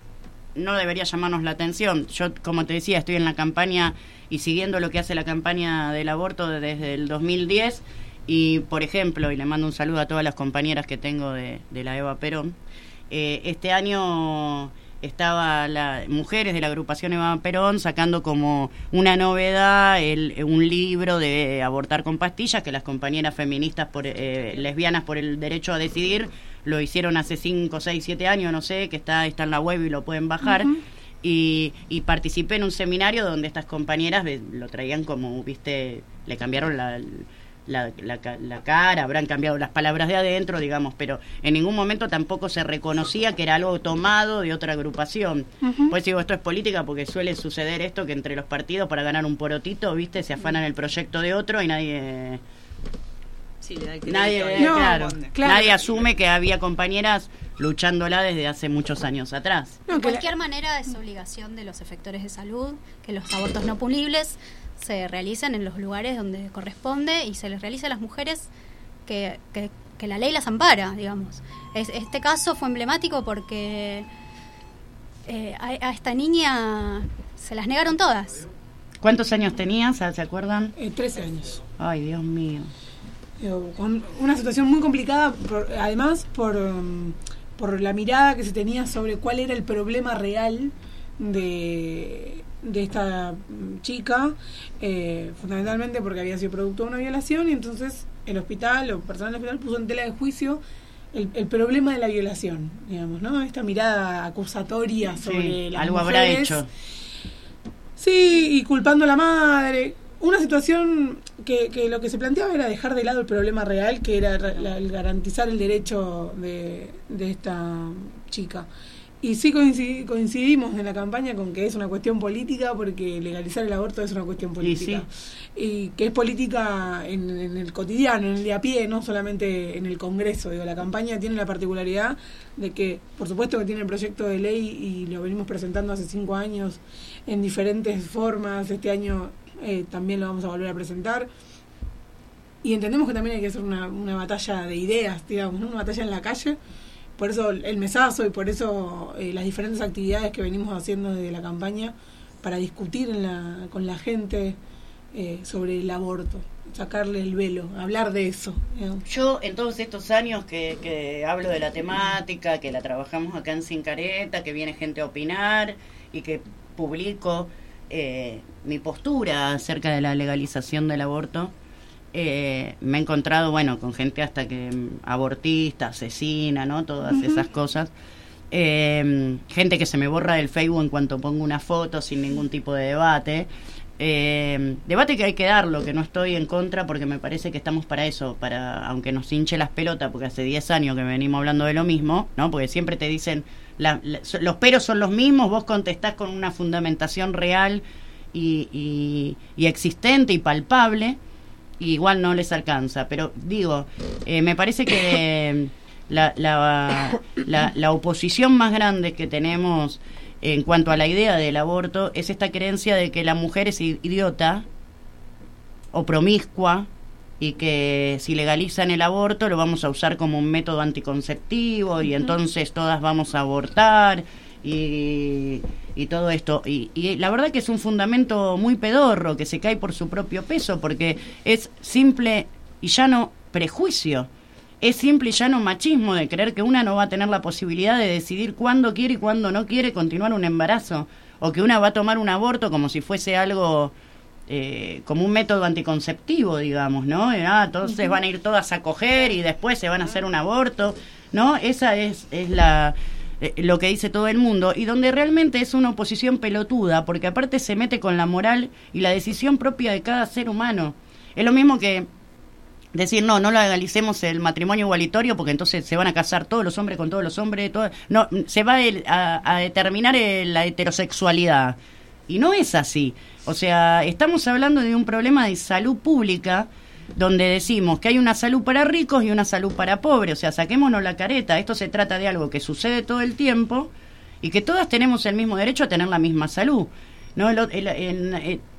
no debería llamarnos la atención. Yo, como te decía, estoy en la campaña y siguiendo lo que hace la campaña del aborto desde el 2010 y, por ejemplo, y le mando un saludo a todas las compañeras que tengo de la Eva Perón, este año estaba mujeres de la agrupación Eva Perón sacando como una novedad un libro de abortar con pastillas, que las compañeras feministas lesbianas por el derecho a decidir lo hicieron hace 5, 6, 7 años, no sé, que está en la web y lo pueden bajar. Y participé en un seminario donde estas compañeras lo traían como, viste, le cambiaron la cara, habrán cambiado las palabras de adentro, digamos, pero en ningún momento tampoco se reconocía que era algo tomado de otra agrupación. Pues digo, esto es política porque suele suceder esto, que entre los partidos para ganar un porotito, viste, se afanan el proyecto de otro y nadie... Sí, le da el nadie, crédito, nadie asume que había compañeras luchándola desde hace muchos años atrás. De cualquier manera es obligación de los efectores de salud que los abortos no punibles se realicen en los lugares donde corresponde y se les realiza a las mujeres que la ley las ampara, digamos. Este caso fue emblemático porque a esta niña se las negaron todas. ¿Cuántos años tenías? ¿Se acuerdan? 13 años. Ay, Dios mío. Con una situación muy complicada, además por la mirada que se tenía sobre cuál era el problema real de esta chica, fundamentalmente porque había sido producto de una violación, y entonces el hospital o personal del hospital puso en tela de juicio el problema de la violación, digamos, ¿no? Esta mirada acusatoria sobre las algo mujeres. Habrá hecho. Sí, y culpando a la madre. Una situación que lo que se planteaba era dejar de lado el problema real, que era el garantizar el derecho de esta chica. Y sí coincidimos en la campaña con que es una cuestión política, porque legalizar el aborto es una cuestión política. Y que es política en el cotidiano, en el de a pie, no solamente en el Congreso. Digo, la campaña tiene la particularidad de que, por supuesto que tiene el proyecto de ley y lo venimos presentando hace 5 años en diferentes formas. Este año también lo vamos a volver a presentar. Y entendemos que también hay que hacer una batalla de ideas, digamos, ¿no? Una batalla en la calle. Por eso el mesazo y por eso las diferentes actividades que venimos haciendo desde la campaña para discutir con la gente sobre el aborto, sacarle el velo, hablar de eso, digamos. Yo en todos estos años que hablo de la temática, que la trabajamos acá en Sin Careta, que viene gente a opinar y que publico mi postura acerca de la legalización del aborto, me he encontrado, bueno, con gente hasta que abortista, asesina, ¿no? Todas esas cosas. Gente que se me borra del Facebook en cuanto pongo una foto sin ningún tipo de debate. Debate que hay que darlo, que no estoy en contra, porque me parece que estamos para eso, aunque nos hinche las pelotas, porque hace 10 años que venimos hablando de lo mismo, ¿no? Porque siempre te dicen, los peros son los mismos, vos contestás con una fundamentación real y existente y palpable, y igual no les alcanza. Pero digo, me parece que la oposición más grande que tenemos en cuanto a la idea del aborto es esta creencia de que la mujer es idiota o promiscua y que si legalizan el aborto lo vamos a usar como un método anticonceptivo y entonces todas vamos a abortar y todo esto. Y la verdad que es un fundamento muy pedorro que se cae por su propio peso, porque es simple y llano prejuicio. Es simple y llano machismo de creer que una no va a tener la posibilidad de decidir cuándo quiere y cuándo no quiere continuar un embarazo, o que una va a tomar un aborto como si fuese algo como un método anticonceptivo, digamos, ¿no? Entonces van a ir todas a coger y después se van a hacer un aborto, ¿no? Esa es lo que dice todo el mundo, y donde realmente es una oposición pelotuda, porque aparte se mete con la moral y la decisión propia de cada ser humano. Es lo mismo que decir, no legalicemos el matrimonio igualitario porque entonces se van a casar todos los hombres con todos los hombres, no, se va a determinar la heterosexualidad. Y no es así. O sea, estamos hablando de un problema de salud pública donde decimos que hay una salud para ricos y una salud para pobres. O sea, saquémonos la careta. Esto se trata de algo que sucede todo el tiempo y que todas tenemos el mismo derecho a tener la misma salud, ¿no?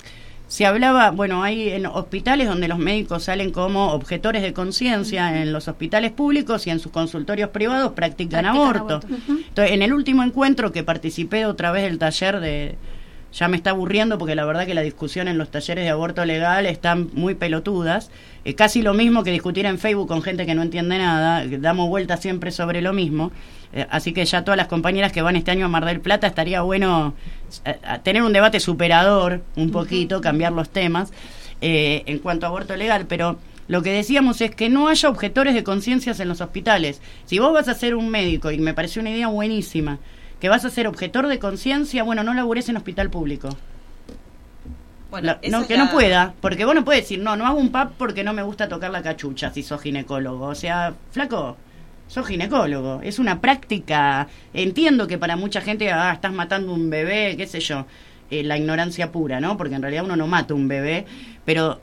se hablaba, bueno, hay en hospitales donde los médicos salen como objetores de conciencia, en los hospitales públicos y en sus consultorios privados practican aborto. Entonces, en el último encuentro que participé otra vez del taller de... Ya me está aburriendo porque la verdad que la discusión en los talleres de aborto legal están muy pelotudas. Casi lo mismo que discutir en Facebook con gente que no entiende nada. Damos vueltas siempre sobre lo mismo. Así que ya todas las compañeras que van este año a Mar del Plata, estaría bueno tener un debate superador un poquito, cambiar los temas en cuanto a aborto legal. Pero lo que decíamos es que no haya objetores de conciencias en los hospitales. Si vos vas a ser un médico, y me pareció una idea buenísima, que vas a ser objetor de conciencia, bueno, no labures en hospital público. Bueno, no pueda, porque vos no puedes decir, no hago un PAP porque no me gusta tocar la cachucha si sos ginecólogo. O sea, flaco, sos ginecólogo. Es una práctica, entiendo que para mucha gente, estás matando un bebé, qué sé yo, la ignorancia pura, ¿no? Porque en realidad uno no mata un bebé, pero...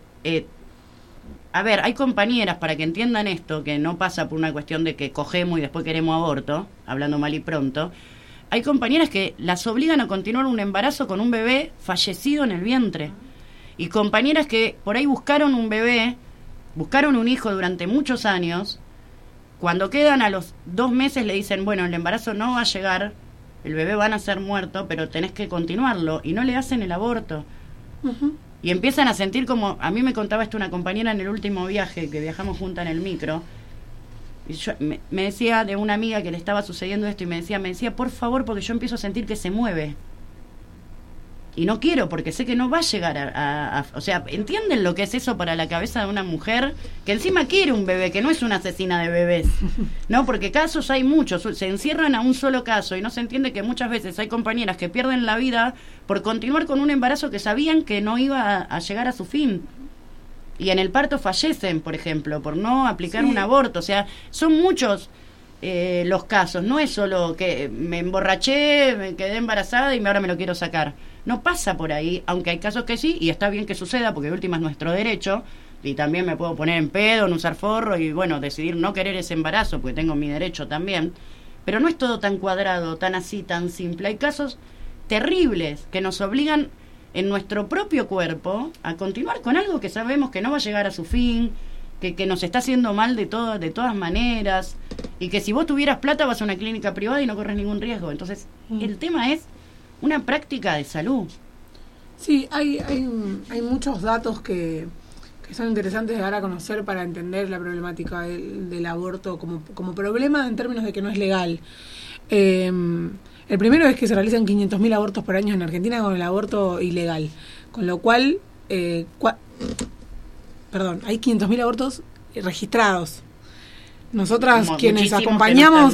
a ver, hay compañeras, para que entiendan esto, que no pasa por una cuestión de que cogemos y después queremos aborto, hablando mal y pronto. Hay compañeras que las obligan a continuar un embarazo con un bebé fallecido en el vientre. Y compañeras que por ahí buscaron un bebé, buscaron un hijo durante muchos años. Cuando quedan a los 2 meses le dicen, bueno, el embarazo no va a llegar, el bebé va a nacer muerto, pero tenés que continuarlo. Y no le hacen el aborto. Y empiezan a sentir como... A mí me contaba esto una compañera en el último viaje, que viajamos juntas en el micro. Y yo, me decía de una amiga que le estaba sucediendo esto y me decía, por favor, porque yo empiezo a sentir que se mueve. Y no quiero, porque sé que no va a llegar o sea, ¿entienden lo que es eso para la cabeza de una mujer? Que encima quiere un bebé, que no es una asesina de bebés. ¿No? Porque casos hay muchos, se encierran a un solo caso y no se entiende que muchas veces hay compañeras que pierden la vida por continuar con un embarazo que sabían que no iba a llegar a su fin. Y en el parto fallecen, por ejemplo, por no aplicar un aborto. O sea, son muchos los casos. No es solo que me emborraché, me quedé embarazada y ahora me lo quiero sacar. No pasa por ahí, aunque hay casos que sí, y está bien que suceda, porque de última es nuestro derecho. Y también me puedo poner en pedo, en usar forro y, bueno, decidir no querer ese embarazo, porque tengo mi derecho también. Pero no es todo tan cuadrado, tan así, tan simple. Hay casos terribles que nos obligan en nuestro propio cuerpo a continuar con algo que sabemos que no va a llegar a su fin, que nos está haciendo mal de todas maneras, y que si vos tuvieras plata vas a una clínica privada y no corres ningún riesgo. Entonces, el tema es una práctica de salud. Sí, hay muchos datos que son interesantes de dar a conocer para entender la problemática del aborto como problema en términos de que no es legal. El primero es que se realizan 500.000 abortos por año en Argentina con el aborto ilegal, con lo cual hay 500.000 abortos registrados. Nosotras quienes acompañamos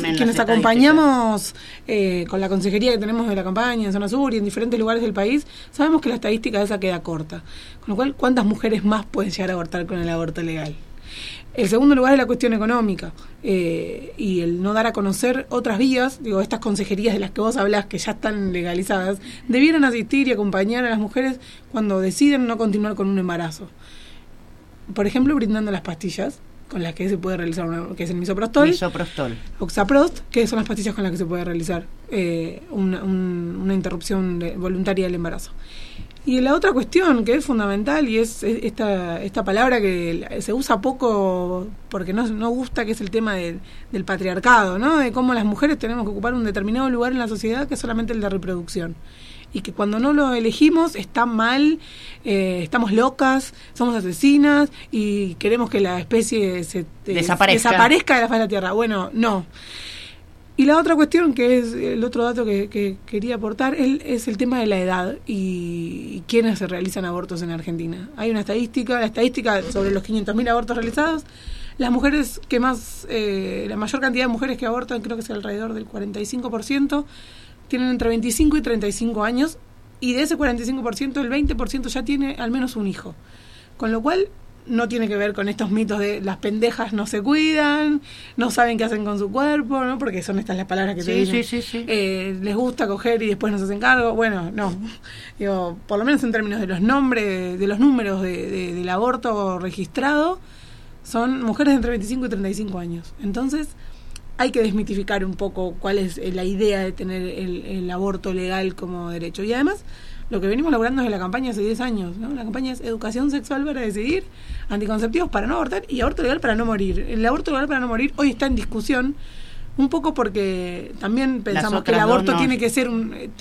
con la consejería que tenemos de la campaña en Zona Sur y en diferentes lugares del país, sabemos que la estadística esa queda corta. Con lo cual, ¿cuántas mujeres más pueden llegar a abortar con el aborto legal? El segundo lugar es la cuestión económica y el no dar a conocer otras vías. Digo, estas consejerías de las que vos hablás, que ya están legalizadas, debieran asistir y acompañar a las mujeres cuando deciden no continuar con un embarazo. Por ejemplo, brindando las pastillas con las que se puede realizar que es el misoprostol, Oxaprost, que son las pastillas con las que se puede realizar una interrupción voluntaria del embarazo. Y la otra cuestión que es fundamental y es esta palabra que se usa poco porque no gusta, que es el tema del patriarcado, ¿no? De cómo las mujeres tenemos que ocupar un determinado lugar en la sociedad que es solamente el de reproducción. Y que cuando no lo elegimos está mal, estamos locas, somos asesinas y queremos que la especie desaparezca de la faz de la Tierra. Bueno, no. Y la otra cuestión, que es el otro dato que quería aportar, es el tema de la edad y quiénes se realizan abortos en Argentina. Hay una estadística, la estadística sobre los 500.000 abortos realizados. Las mujeres que más, la mayor cantidad de mujeres que abortan, creo que es alrededor del 45%, tienen entre 25 y 35 años, y de ese 45%, el 20% ya tiene al menos un hijo. Con lo cual, no tiene que ver con estos mitos de las pendejas no se cuidan, no saben qué hacen con su cuerpo, ¿no? Porque son estas las palabras que te dicen. Sí. Les gusta coger y después no se hacen cargo. Bueno, no. Digo, por lo menos en términos de los nombres, de los números del aborto registrado, son mujeres de entre 25 y 35 años. Entonces, hay que desmitificar un poco cuál es la idea de tener el aborto legal como derecho. Y además, lo que venimos laburando desde la campaña hace 10 años, ¿no? La campaña es educación sexual para decidir, anticonceptivos para no abortar y aborto legal para no morir. El aborto legal para no morir hoy está en discusión, un poco porque también pensamos que el aborto tiene que ser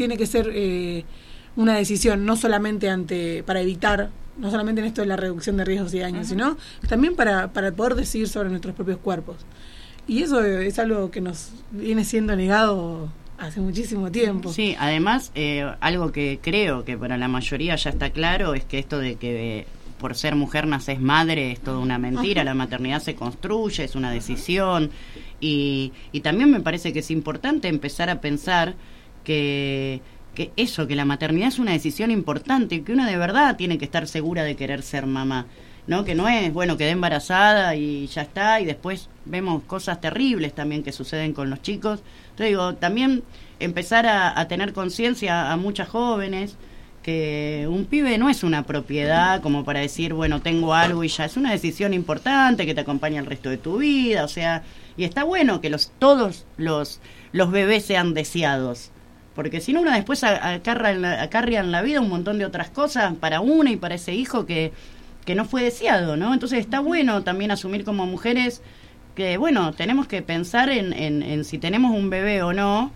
una decisión no solamente para evitar, no solamente en esto de la reducción de riesgos y daños, sino también para poder decidir sobre nuestros propios cuerpos. Y eso es algo que nos viene siendo negado hace muchísimo tiempo. Sí, además, algo que creo que para la mayoría ya está claro es que esto de que por ser mujer naces madre es toda una mentira. La maternidad se construye, es una decisión. Y también me parece que es importante empezar a pensar que la maternidad es una decisión importante, que una de verdad tiene que estar segura de querer ser mamá, ¿no? Que no es, bueno, quedé embarazada y ya está, y después vemos cosas terribles también que suceden con los chicos. Entonces digo, también empezar a tener conciencia a muchas jóvenes que un pibe no es una propiedad como para decir, bueno, tengo algo y ya, es una decisión importante que te acompaña el resto de tu vida, o sea, y está bueno que todos los bebés sean deseados. Porque si no, uno después acarrea en la vida un montón de otras cosas para una y para ese hijo que no fue deseado, ¿no? Entonces está bueno también asumir como mujeres que, bueno, tenemos que pensar en si tenemos un bebé o no,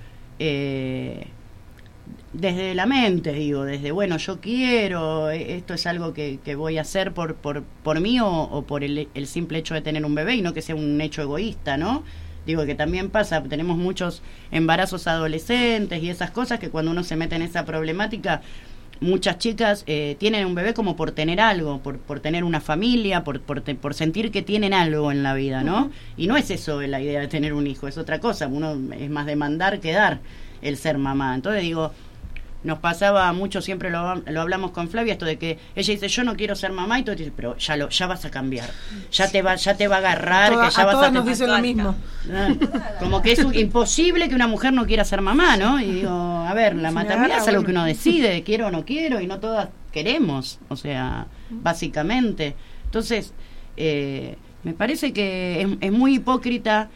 desde la mente, digo, desde, bueno, yo quiero, esto es algo que voy a hacer por mí o por el simple hecho de tener un bebé y no que sea un hecho egoísta, ¿no? Digo que también pasa, tenemos muchos embarazos adolescentes y esas cosas que cuando uno se mete en esa problemática, muchas chicas tienen un bebé como por tener algo, por tener una familia, por sentir que tienen algo en la vida, ¿no? Y no es eso la idea de tener un hijo, es otra cosa, uno es más demandar que dar el ser mamá. Entonces digo, nos pasaba mucho, siempre lo hablamos con Flavia, esto de que ella dice, yo no quiero ser mamá, y tú dices, pero ya vas a cambiar, ya te va a agarrar, que ya vas todas nos dicen lo mismo. Como que es imposible que una mujer no quiera ser mamá, ¿no? Y digo, a ver, la maternidad es algo que uno decide, quiero o no quiero, y no todas queremos, o sea, básicamente. Entonces, me parece que es muy hipócrita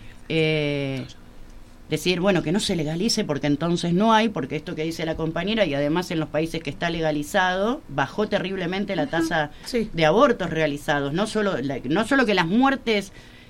decir, bueno, que no se legalice porque entonces no hay, porque esto que dice la compañera, y además en los países que está legalizado, bajó terriblemente la tasa de abortos realizados. No solo que las muertes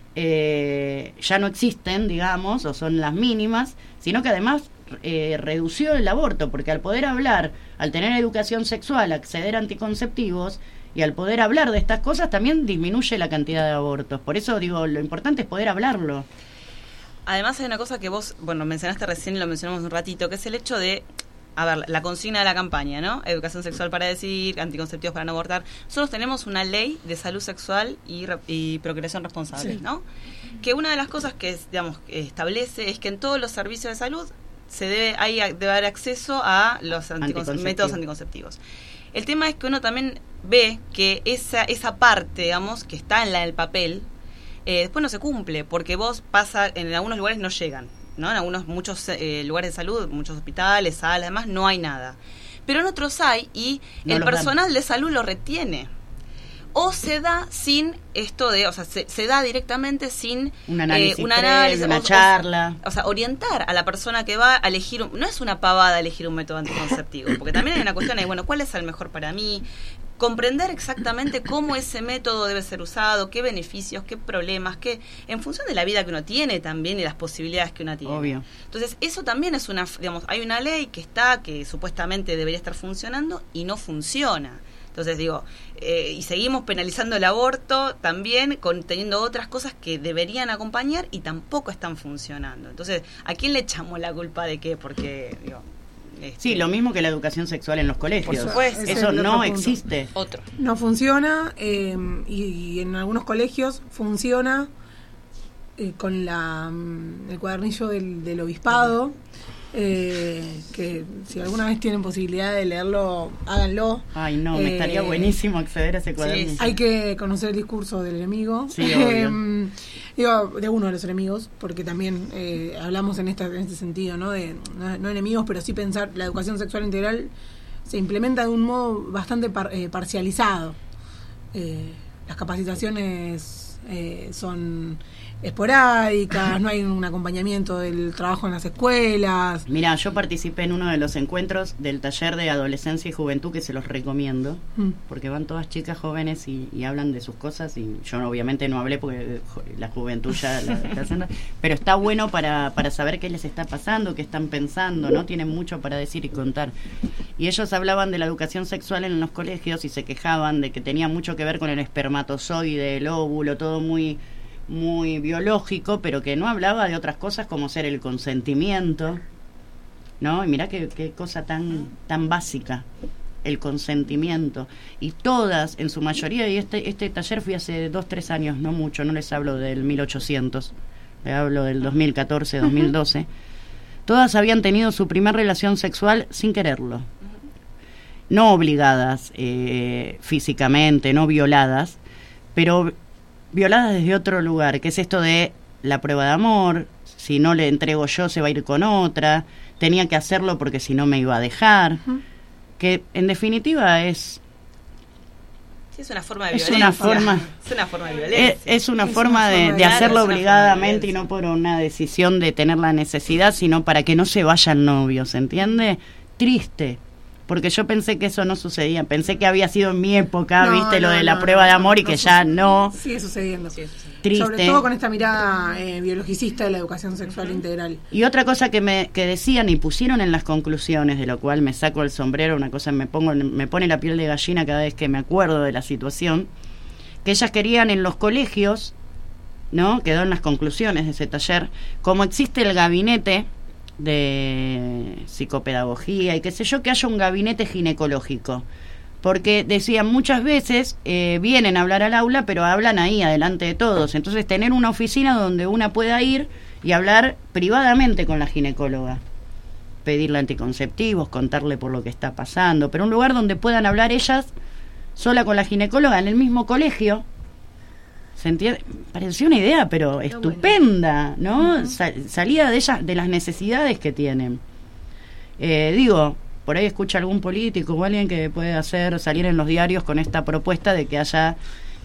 ya no existen, digamos, o son las mínimas, sino que además redució el aborto, porque al poder hablar, al tener educación sexual, acceder a anticonceptivos, y al poder hablar de estas cosas también disminuye la cantidad de abortos. Por eso digo, lo importante es poder hablarlo. Además hay una cosa que vos, bueno, mencionaste recién y lo mencionamos un ratito, que es el hecho de, a ver, la consigna de la campaña, ¿no? Educación sexual para decidir, anticonceptivos para no abortar. Nosotros tenemos una ley de salud sexual y procreación responsable, ¿no? Que una de las cosas que, digamos, establece es que en todos los servicios de salud debe haber acceso a los métodos anticonceptivos. El tema es que uno también ve que esa parte, digamos, que está en el papel, después no se cumple, porque en algunos lugares no llegan, ¿no? En muchos lugares de salud, muchos hospitales, salas, además no hay nada. Pero en otros hay y el personal de salud lo retiene. O se da sin esto de, o sea, se da directamente sin un análisis, una charla. O sea, orientar a la persona que va a elegir, no es una pavada elegir un método anticonceptivo, porque también hay una cuestión de, bueno, ¿cuál es el mejor para mí? Comprender exactamente cómo ese método debe ser usado, qué beneficios, qué problemas, qué en función de la vida que uno tiene también y las posibilidades que uno tiene. Obvio. Entonces, eso también es digamos, hay una ley que supuestamente debería estar funcionando y no funciona. Entonces digo, y seguimos penalizando el aborto también, teniendo otras cosas que deberían acompañar y tampoco están funcionando. Entonces, ¿a quién le echamos la culpa de qué? Porque, digo... Sí, lo mismo que la educación sexual en los colegios. Por supuesto. Eso no existe. No funciona y en algunos colegios funciona con el cuadernillo del obispado, que si alguna vez tienen posibilidad de leerlo, háganlo. Ay, no, me estaría buenísimo acceder a ese cuadernillo. Sí. Hay que conocer el discurso del enemigo. Sí, obvio. Digo, de uno de los enemigos, porque también hablamos en este sentido, ¿no? De no enemigos, pero sí pensar la educación sexual integral se implementa de un modo bastante parcializado. Las capacitaciones son esporádicas, no hay un acompañamiento del trabajo en las escuelas. Mira, yo participé en uno de los encuentros del taller de adolescencia y juventud, que se los recomiendo, porque van todas chicas jóvenes y hablan de sus cosas, y yo obviamente no hablé porque la juventud ya la está haciendo, pero está bueno para saber qué les está pasando, qué están pensando, ¿no? Tienen mucho para decir y contar. Y ellos hablaban de la educación sexual en los colegios y se quejaban de que tenía mucho que ver con el espermatozoide, el óvulo, todo muy biológico, pero que no hablaba de otras cosas como ser el consentimiento, ¿no? Y mirá qué cosa tan básica, el consentimiento. Y todas, en su mayoría, y este taller fui hace 2-3 años, no mucho, no les hablo del 1800, les hablo del 2014, 2012, todas habían tenido su primer relación sexual sin quererlo. No obligadas físicamente, no violadas, pero violadas desde otro lugar, que es esto de la prueba de amor, si no le entrego yo se va a ir con otra, tenía que hacerlo porque si no me iba a dejar, que en definitiva es... Sí, es una forma de violencia. Es una forma de violencia. Es una forma de hacerlo obligadamente y no por una decisión de tener la necesidad, sino para que no se vaya el novio, ¿se entiende? Triste. Porque yo pensé que eso no sucedía, pensé que había sido en mi época, viste, lo de la prueba de amor y que ya no... Sigue sucediendo. Triste. Sobre todo con esta mirada biologicista de la educación sexual integral. Y otra cosa que decían y pusieron en las conclusiones, de lo cual me saco el sombrero, una cosa me pone la piel de gallina cada vez que me acuerdo de la situación, que ellas querían en los colegios, ¿no? Quedó en las conclusiones de ese taller, como existe el gabinete de psicopedagogía y qué sé yo, que haya un gabinete ginecológico, porque decían muchas veces vienen a hablar al aula, pero hablan ahí adelante de todos, entonces tener una oficina donde una pueda ir y hablar privadamente con la ginecóloga, pedirle anticonceptivos, contarle por lo que está pasando, pero un lugar donde puedan hablar ellas sola con la ginecóloga en el mismo colegio. ¿Se entiende? Pareció una idea, pero estupenda, ¿no? Salida de ellas, de las necesidades que tienen. Digo, por ahí escucha algún político o alguien que puede salir en los diarios con esta propuesta de que haya,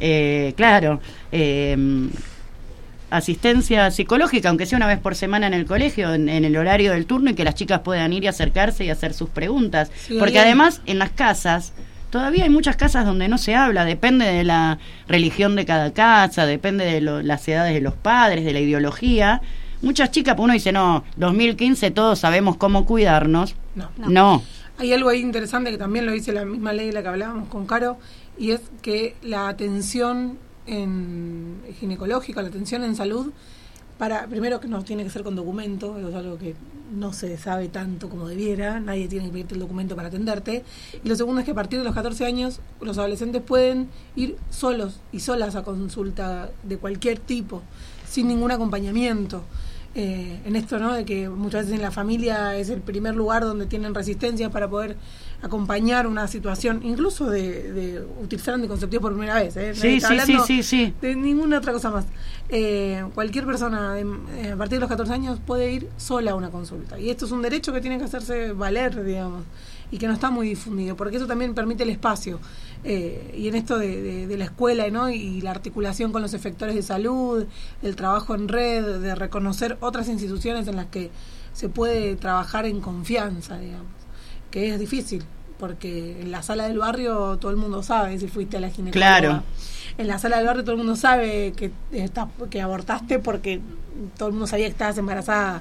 asistencia psicológica, aunque sea una vez por semana en el colegio, en el horario del turno, y que las chicas puedan ir y acercarse y hacer sus preguntas. Sí, porque además, en las casas... Todavía hay muchas casas donde no se habla, depende de la religión de cada casa, depende de las edades de los padres, de la ideología. Muchas chicas, pues uno dice, no, 2015 todos sabemos cómo cuidarnos. No. Hay algo ahí interesante que también lo dice la misma ley de la que hablábamos con Caro, y es que la atención ginecológica, la atención en salud, primero que no tiene que ser con documento, es algo que no se sabe tanto como debiera, nadie tiene que pedirte el documento para atenderte, y lo segundo es que a partir de los 14 años los adolescentes pueden ir solos y solas a consulta de cualquier tipo, sin ningún acompañamiento. En esto, ¿no?, de que muchas veces en la familia es el primer lugar donde tienen resistencia para poder acompañar una situación, incluso de utilizar anticonceptivos por primera vez, Sí. De ninguna otra cosa más. Cualquier persona a partir de los 14 años puede ir sola a una consulta, y esto es un derecho que tiene que hacerse valer, digamos, y que no está muy difundido, porque eso también permite el espacio, y en esto de la escuela, ¿no?, y la articulación con los efectores de salud, el trabajo en red, de reconocer otras instituciones en las que se puede trabajar en confianza, digamos, que es difícil, porque en la sala del barrio todo el mundo sabe si fuiste a la ginecóloga. Claro. En la sala del barrio todo el mundo sabe que abortaste porque todo el mundo sabía que estabas embarazada.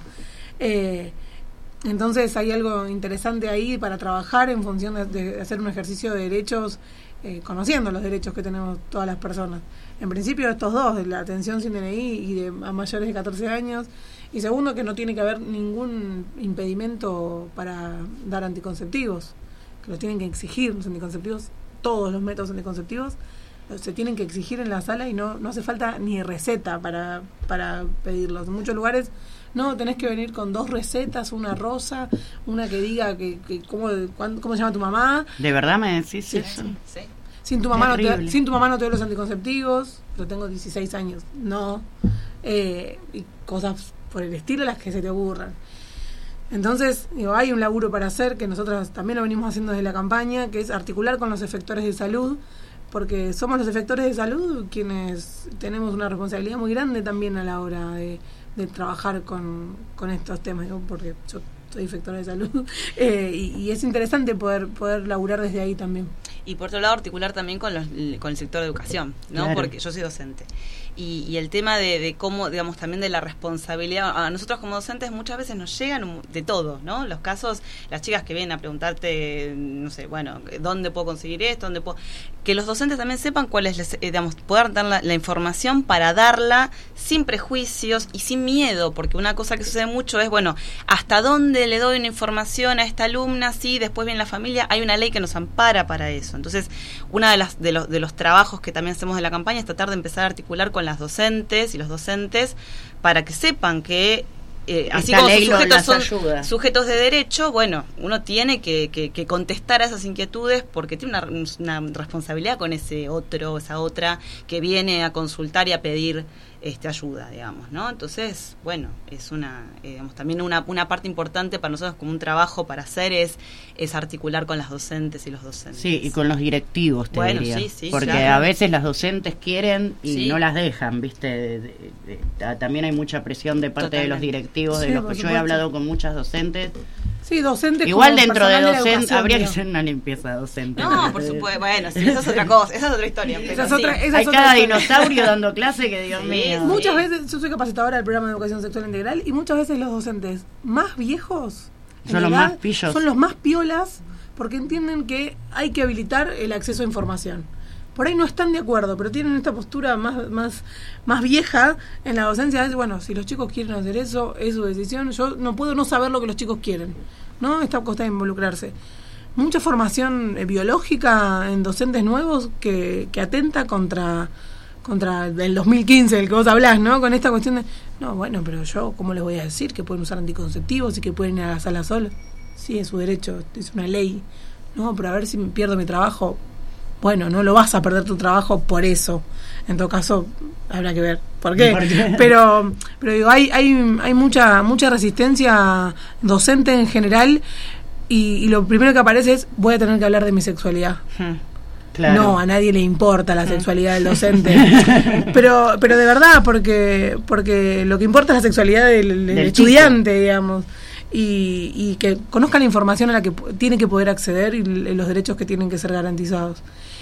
Entonces hay algo interesante ahí para trabajar en función de hacer un ejercicio de derechos, conociendo los derechos que tenemos todas las personas. En principio estos dos, de la atención sin DNI y a mayores de 14 años, y segundo, que no tiene que haber ningún impedimento para dar anticonceptivos, que los tienen que exigir los anticonceptivos, todos los métodos anticonceptivos se tienen que exigir en la sala, y no hace falta ni receta para pedirlos. En muchos lugares no, tenés que venir con 2 recetas, una rosa, una que diga que cómo se llama tu mamá. ¿De verdad me decís eso? Sí. Sin tu mamá no te doy los anticonceptivos, yo tengo 16 años, no. Y cosas por el estilo, las que se te ocurran. Entonces, hay un laburo para hacer, que nosotros también lo venimos haciendo desde la campaña, que es articular con los efectores de salud porque somos los efectores de salud quienes tenemos una responsabilidad muy grande también a la hora de trabajar con estos temas, ¿no? Porque yo soy efectora de salud y es interesante poder laburar desde ahí también. Y por otro lado articular también con el sector de educación, ¿no? Claro. Porque yo soy docente. Y el tema de cómo, digamos, también de la responsabilidad, a nosotros como docentes muchas veces nos llegan de todo, ¿no? Los casos, las chicas que vienen a preguntarte, no sé, bueno, ¿dónde puedo conseguir esto? ¿Dónde puedo? Que los docentes también sepan cuál es, digamos, poder dar la información para darla sin prejuicios y sin miedo, porque una cosa que sucede mucho es, bueno, ¿hasta dónde le doy una información a esta alumna? Sí, después viene la familia, hay una ley que nos ampara para eso. Entonces, una de los trabajos que también hacemos en la campaña es tratar de empezar a articular con las docentes y los docentes para que sepan que así como sus sujetos son sujetos de derecho, bueno, uno tiene que contestar a esas inquietudes porque tiene una responsabilidad con esa otra que viene a consultar y a pedir ayuda, digamos, ¿no? Entonces, bueno, es digamos, también una parte importante para nosotros como un trabajo para hacer es articular con las docentes y los docentes. Sí, y con los directivos, te diría. Sí, porque claro. A veces las docentes quieren y sí. no las dejan, ¿viste? También hay mucha presión de parte de los directivos, de sí, los que yo he hablado con muchas docentes. Sí, docentes. Igual como dentro de personal docente habría que digamos. hacer una limpieza docente. No, por supuesto. Bueno, sí, esa es otra cosa, esa es otra historia. Pero hay cada dinosaurio dando clase que Dios mío. Muchas veces, yo soy capacitadora del programa de educación sexual integral y muchas veces los docentes más viejos son los más pillos. Son los más piolas porque entienden que hay que habilitar el acceso a información. Por ahí no están de acuerdo, pero tienen esta postura más vieja en la docencia. Es, bueno, si los chicos quieren hacer eso, es su decisión. Yo no puedo no saber lo que los chicos quieren, ¿no? Esta costa de involucrarse. Mucha formación biológica en docentes nuevos que atenta contra el 2015 del que vos hablás, ¿no? Con esta cuestión de, no, bueno, pero yo, ¿cómo les voy a decir que pueden usar anticonceptivos y que pueden ir a la sala sola? Sí, es su derecho, es una ley. No, pero a ver si pierdo mi trabajo. Bueno, no lo vas a perder tu trabajo por eso. En todo caso, habrá que ver por qué. Pero digo, hay mucha resistencia docente en general y lo primero que aparece es voy a tener que hablar de mi sexualidad. Claro. No, a nadie le importa la sexualidad del docente. pero de verdad, porque lo que importa es la sexualidad del estudiante, chico, digamos. Y que conozcan la información a la que tiene que poder acceder y los derechos que tienen que ser garantizados.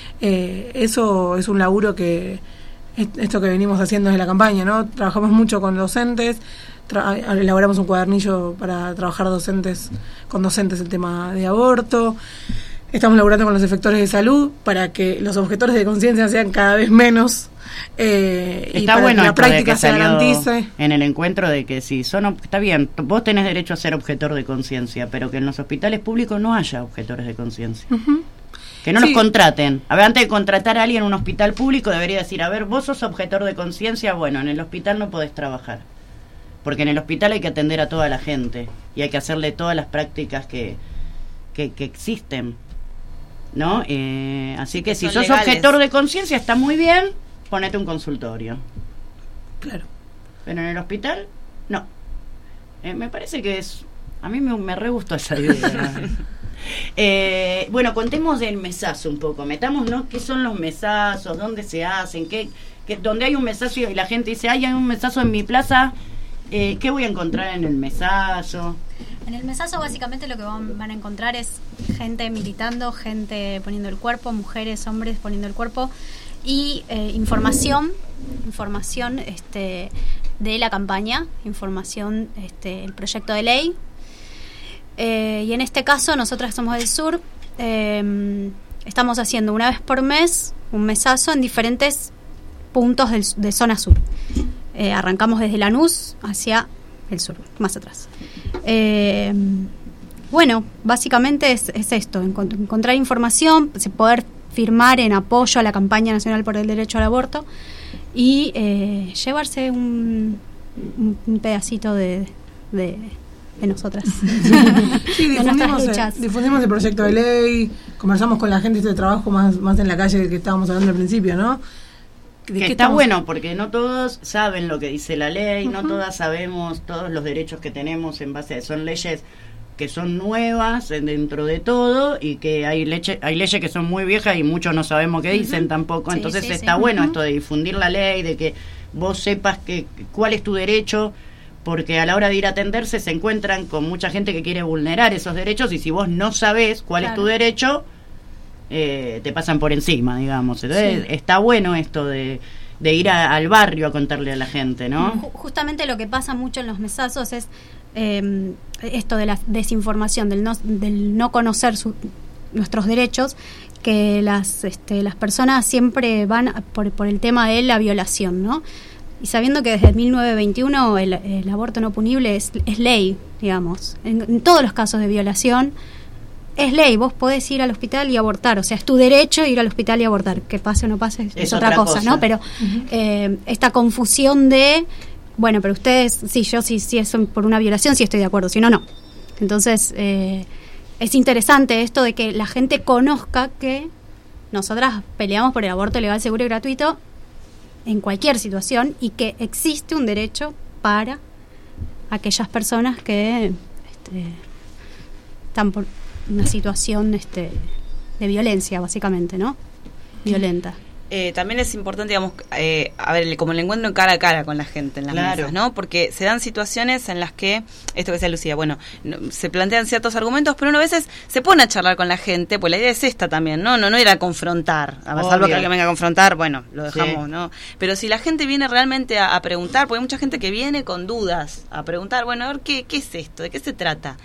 Eso es un laburo que esto que venimos haciendo desde la campaña, ¿no? Trabajamos mucho con docentes, elaboramos un cuadernillo para trabajar con docentes el tema de aborto. Estamos laburando con los efectores de salud para que los objetores de conciencia sean cada vez menos. Está para bueno que la práctica que se garantice. En el encuentro de que si está bien, vos tenés derecho a ser objetor de conciencia, pero que en los hospitales públicos no haya objetores de conciencia. Uh-huh. Que no los contraten. A ver, antes de contratar a alguien en un hospital público debería decir, a ver, vos sos objetor de conciencia, bueno, en el hospital no podés trabajar. Porque en el hospital hay que atender a toda la gente y hay que hacerle todas las prácticas que existen, ¿no? Así que si sos legales. Objetor de conciencia está muy bien, ponete un consultorio. Claro. Pero en el hospital, no. Me parece que a mí me re gustó esa idea. Bueno, contemos del mesazo un poco. Metámonos qué son los mesazos, dónde se hacen, donde hay un mesazo y la gente dice, hay un mesazo en mi plaza, ¿qué voy a encontrar en el mesazo? En el mesazo básicamente lo que van a encontrar es gente militando, gente poniendo el cuerpo, mujeres, hombres poniendo el cuerpo y información de la campaña, información, el proyecto de ley. Y en este caso, nosotras somos del sur, estamos haciendo una vez por mes un mesazo en diferentes puntos de zona sur. Arrancamos desde Lanús hacia el sur, más atrás. Bueno, básicamente es esto, encontrar información, poder firmar en apoyo a la campaña nacional por el derecho al aborto y llevarse un pedacito de nosotras. Sí, difundimos el proyecto de ley, conversamos con la gente de trabajo más en la calle del que estábamos hablando al principio, ¿no? Que está bueno, porque no todos saben lo que dice la ley, no todas sabemos todos los derechos que tenemos en base a... Son leyes que son nuevas dentro de todo y que hay leyes que son muy viejas y muchos no sabemos qué dicen tampoco. Sí, Entonces sí, está sí. bueno esto de difundir la ley, de que vos sepas cuál es tu derecho, porque a la hora de ir a atenderse se encuentran con mucha gente que quiere vulnerar esos derechos y si vos no sabés cuál es tu derecho, te pasan por encima, digamos. Entonces está bueno esto de ir al barrio a contarle a la gente, ¿no? Justamente lo que pasa mucho en los mesazos es esto de la desinformación, del no conocer nuestros derechos, que las personas siempre van por el tema de la violación, ¿no? Y sabiendo que desde 1921 el aborto no punible es ley, digamos, en todos los casos de violación es ley, vos podés ir al hospital y abortar, o sea, es tu derecho ir al hospital y abortar, que pase o no pase es otra cosa, ¿no? Pero esta confusión de, bueno, pero ustedes, sí, yo sí es por una violación, sí estoy de acuerdo, si no, no. Entonces, es interesante esto de que la gente conozca que nosotras peleamos por el aborto legal, seguro y gratuito en cualquier situación y que existe un derecho para aquellas personas que están por una situación de violencia, básicamente, ¿no? Violenta. También es importante, digamos, a ver, como el encuentro cara a cara con la gente en las mesas, ¿no? Porque se dan situaciones en las que, esto que decía Lucía, bueno, se plantean ciertos argumentos, pero uno a veces se pone a charlar con la gente, pues la idea es esta también, ¿no? No ir a confrontar, a ver, salvo que alguien venga a confrontar, bueno, lo dejamos, ¿no? Pero si la gente viene realmente a preguntar, porque hay mucha gente que viene con dudas, a preguntar, bueno, a ver, ¿qué es esto? ¿De qué se trata?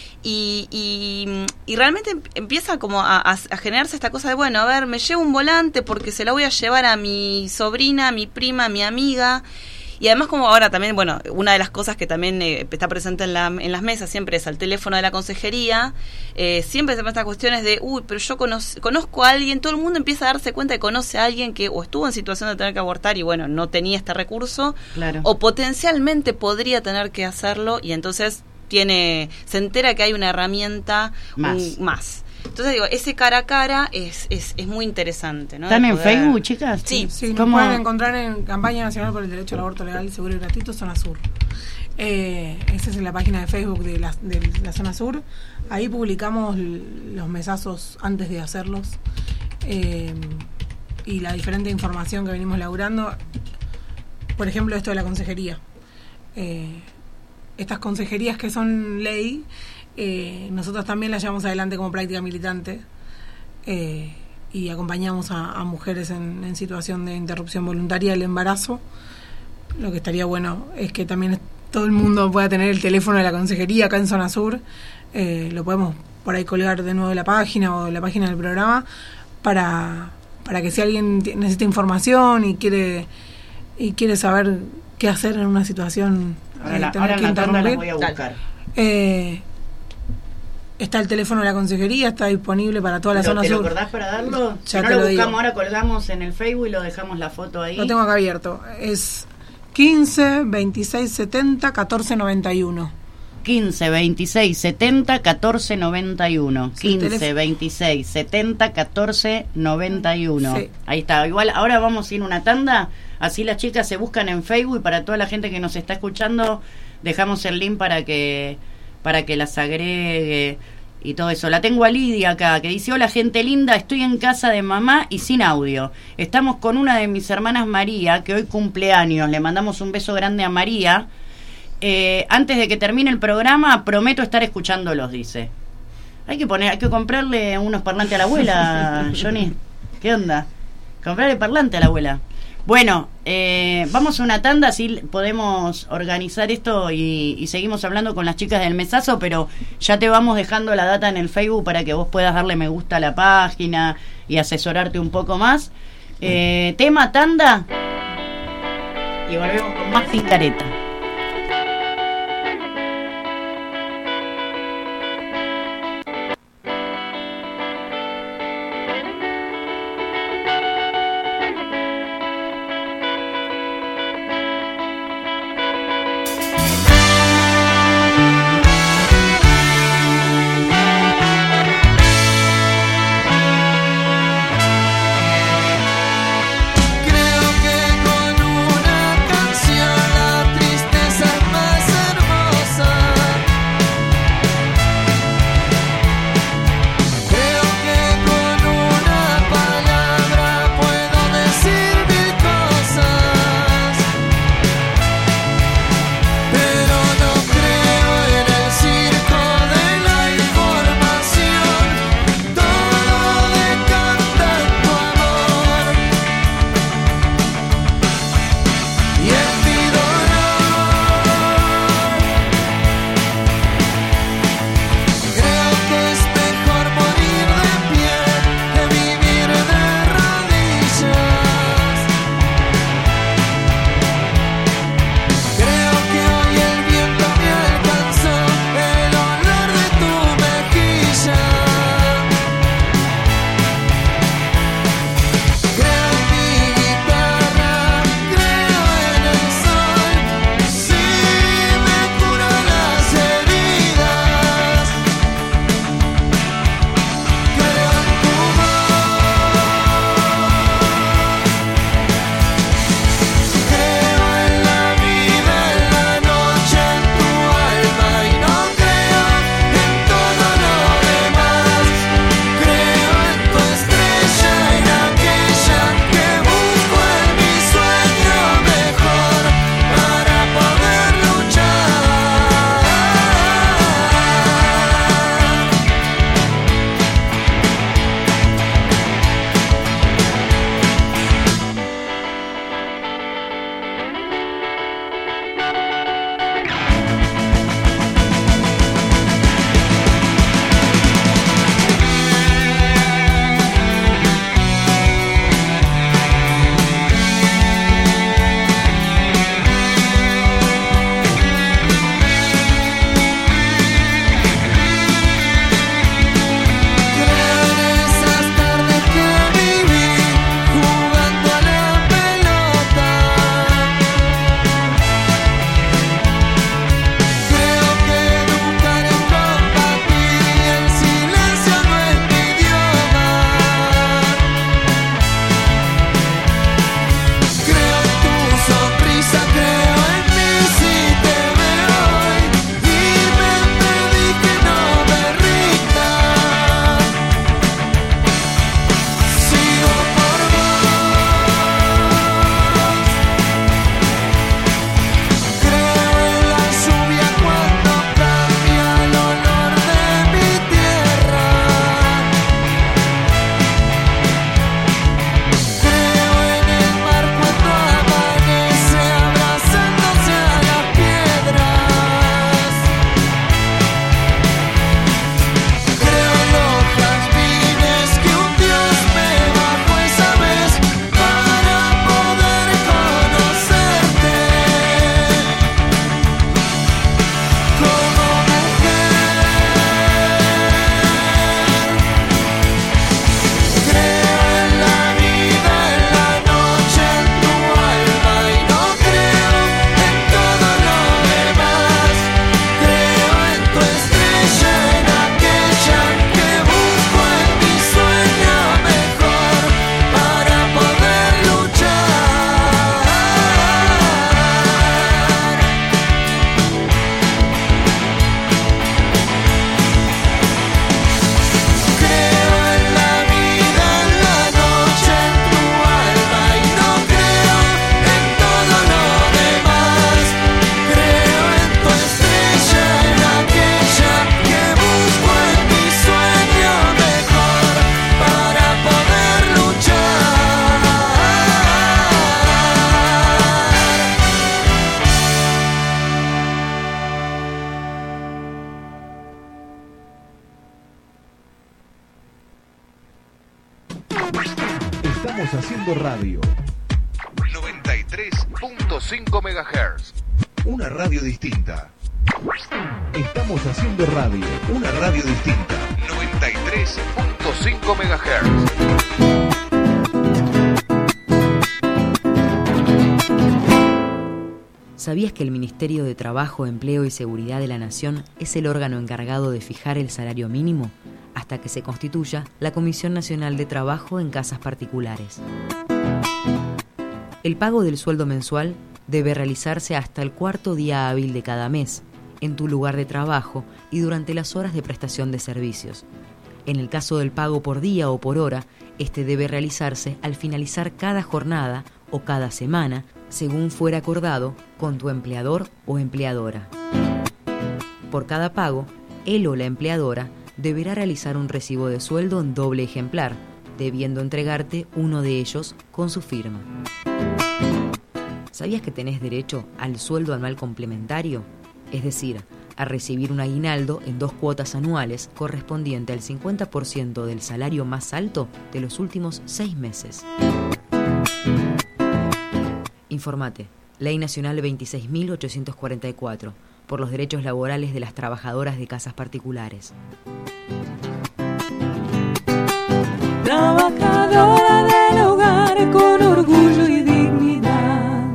Y realmente empieza como a generarse esta cosa de, bueno, a ver, me llevo un volante porque se la voy a llevar a mi sobrina, a mi prima, a mi amiga. Y además, como ahora también, bueno, una de las cosas que también está presente en las mesas siempre es al teléfono de la consejería. Siempre se ven estas cuestiones de, pero yo conozco a alguien, todo el mundo empieza a darse cuenta que conoce a alguien que o estuvo en situación de tener que abortar y, bueno, no tenía este recurso, o potencialmente podría tener que hacerlo y entonces se entera que hay una herramienta más. Entonces digo, ese cara a cara es muy interesante, ¿no? ¿Están en Facebook, chicas? Sí. Nos pueden encontrar en Campaña Nacional por el Derecho al Aborto Legal, Seguro y Gratuito, Zona Sur. Esa es la página de Facebook de la Zona Sur. Ahí publicamos los mesazos antes de hacerlos y la diferente información que venimos laburando. Por ejemplo, esto de la consejería. Estas consejerías que son ley, nosotros también las llevamos adelante como práctica militante y acompañamos a mujeres en situación de interrupción voluntaria del embarazo. Lo que estaría bueno es que también todo el mundo pueda tener el teléfono de la consejería acá en Zona Sur. Lo podemos por ahí colgar de nuevo de la página o de la página del programa para que si alguien necesita información y quiere saber qué hacer en una situación, ahora en la tanda las voy a buscar. Está el teléfono de la consejería, está disponible para toda la zona sur. ¿Te lo acordás para darlo? Ya si no te lo lo buscamos digo. ahora, colgamos en el Facebook y lo dejamos la foto ahí. Lo tengo acá abierto. Es 15 26 70 14 91. 15 26 70 14 91. Sí, 15 26 70 14 91. Sí. Ahí está. Igual ahora vamos a ir una tanda. Así las chicas se buscan en Facebook y para toda la gente que nos está escuchando dejamos el link para que las agregue y todo eso. La tengo a Lidia acá, que dice: hola gente linda, estoy en casa de mamá y sin audio. Estamos con una de mis hermanas, María, que hoy cumpleaños. Le mandamos un beso grande a María. Antes de que termine el programa, prometo estar escuchándolos, dice. Hay que comprarle unos parlantes a la abuela, Johnny. ¿Qué onda? Comprarle parlante a la abuela. Bueno, vamos a una tanda, así podemos organizar esto y seguimos hablando con las chicas del mesazo, pero ya te vamos dejando la data en el Facebook para que vos puedas darle me gusta a la página y asesorarte un poco más. Tema tanda y volvemos con más Sin Careta. Creo que con una canción la Estamos haciendo radio. 93.5 MHz. Una radio distinta. Estamos haciendo radio. Una radio distinta. 93.5 MHz. ¿Sabías que el Ministerio de Trabajo, Empleo y Seguridad de la Nación es el órgano encargado de fijar el salario mínimo hasta que se constituya la Comisión Nacional de Trabajo en Casas Particulares? El pago del sueldo mensual debe realizarse hasta el cuarto día hábil de cada mes, en tu lugar de trabajo y durante las horas de prestación de servicios. En el caso del pago por día o por hora, este debe realizarse al finalizar cada jornada o cada semana, según fuera acordado con tu empleador o empleadora. Por cada pago, él o la empleadora deberá realizar un recibo de sueldo en doble ejemplar, debiendo entregarte uno de ellos con su firma. ¿Sabías que tenés derecho al sueldo anual complementario? Es decir, a recibir un aguinaldo en 2 cuotas anuales correspondiente al 50% del salario más alto de los últimos 6 meses. Informate. Ley Nacional 26.844, por los derechos laborales de las trabajadoras de casas particulares. Trabajadora del hogar con orgullo y dignidad.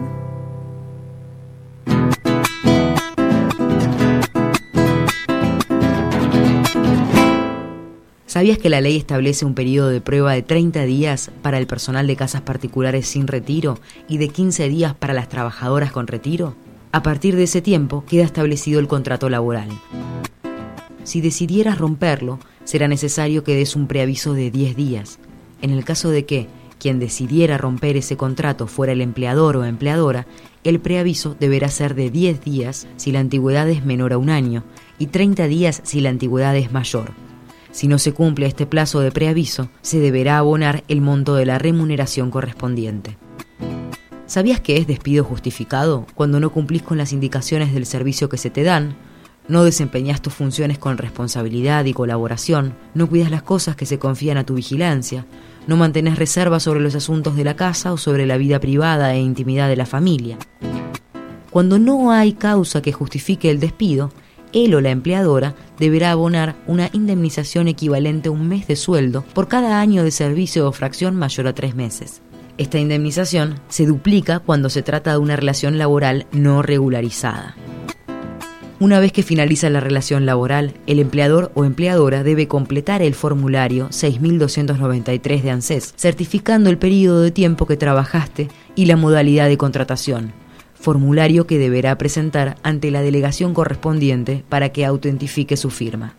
¿Sabías que la ley establece un periodo de prueba de 30 días para el personal de casas particulares sin retiro y de 15 días para las trabajadoras con retiro? A partir de ese tiempo queda establecido el contrato laboral. Si decidieras romperlo, será necesario que des un preaviso de 10 días. En el caso de que quien decidiera romper ese contrato fuera el empleador o empleadora, el preaviso deberá ser de 10 días si la antigüedad es menor a 1 año y 30 días si la antigüedad es mayor. Si no se cumple este plazo de preaviso, se deberá abonar el monto de la remuneración correspondiente. ¿Sabías que es despido justificado cuando no cumplís con las indicaciones del servicio que se te dan? No desempeñás tus funciones con responsabilidad y colaboración, no cuidas las cosas que se confían a tu vigilancia, no mantenés reservas sobre los asuntos de la casa o sobre la vida privada e intimidad de la familia. Cuando no hay causa que justifique el despido, él o la empleadora deberá abonar una indemnización equivalente a 1 mes de sueldo por cada año de servicio o fracción mayor a 3 meses. Esta indemnización se duplica cuando se trata de una relación laboral no regularizada. Una vez que finaliza la relación laboral, el empleador o empleadora debe completar el formulario 6293 de ANSES, certificando el periodo de tiempo que trabajaste y la modalidad de contratación. Formulario que deberá presentar ante la delegación correspondiente para que autentifique su firma.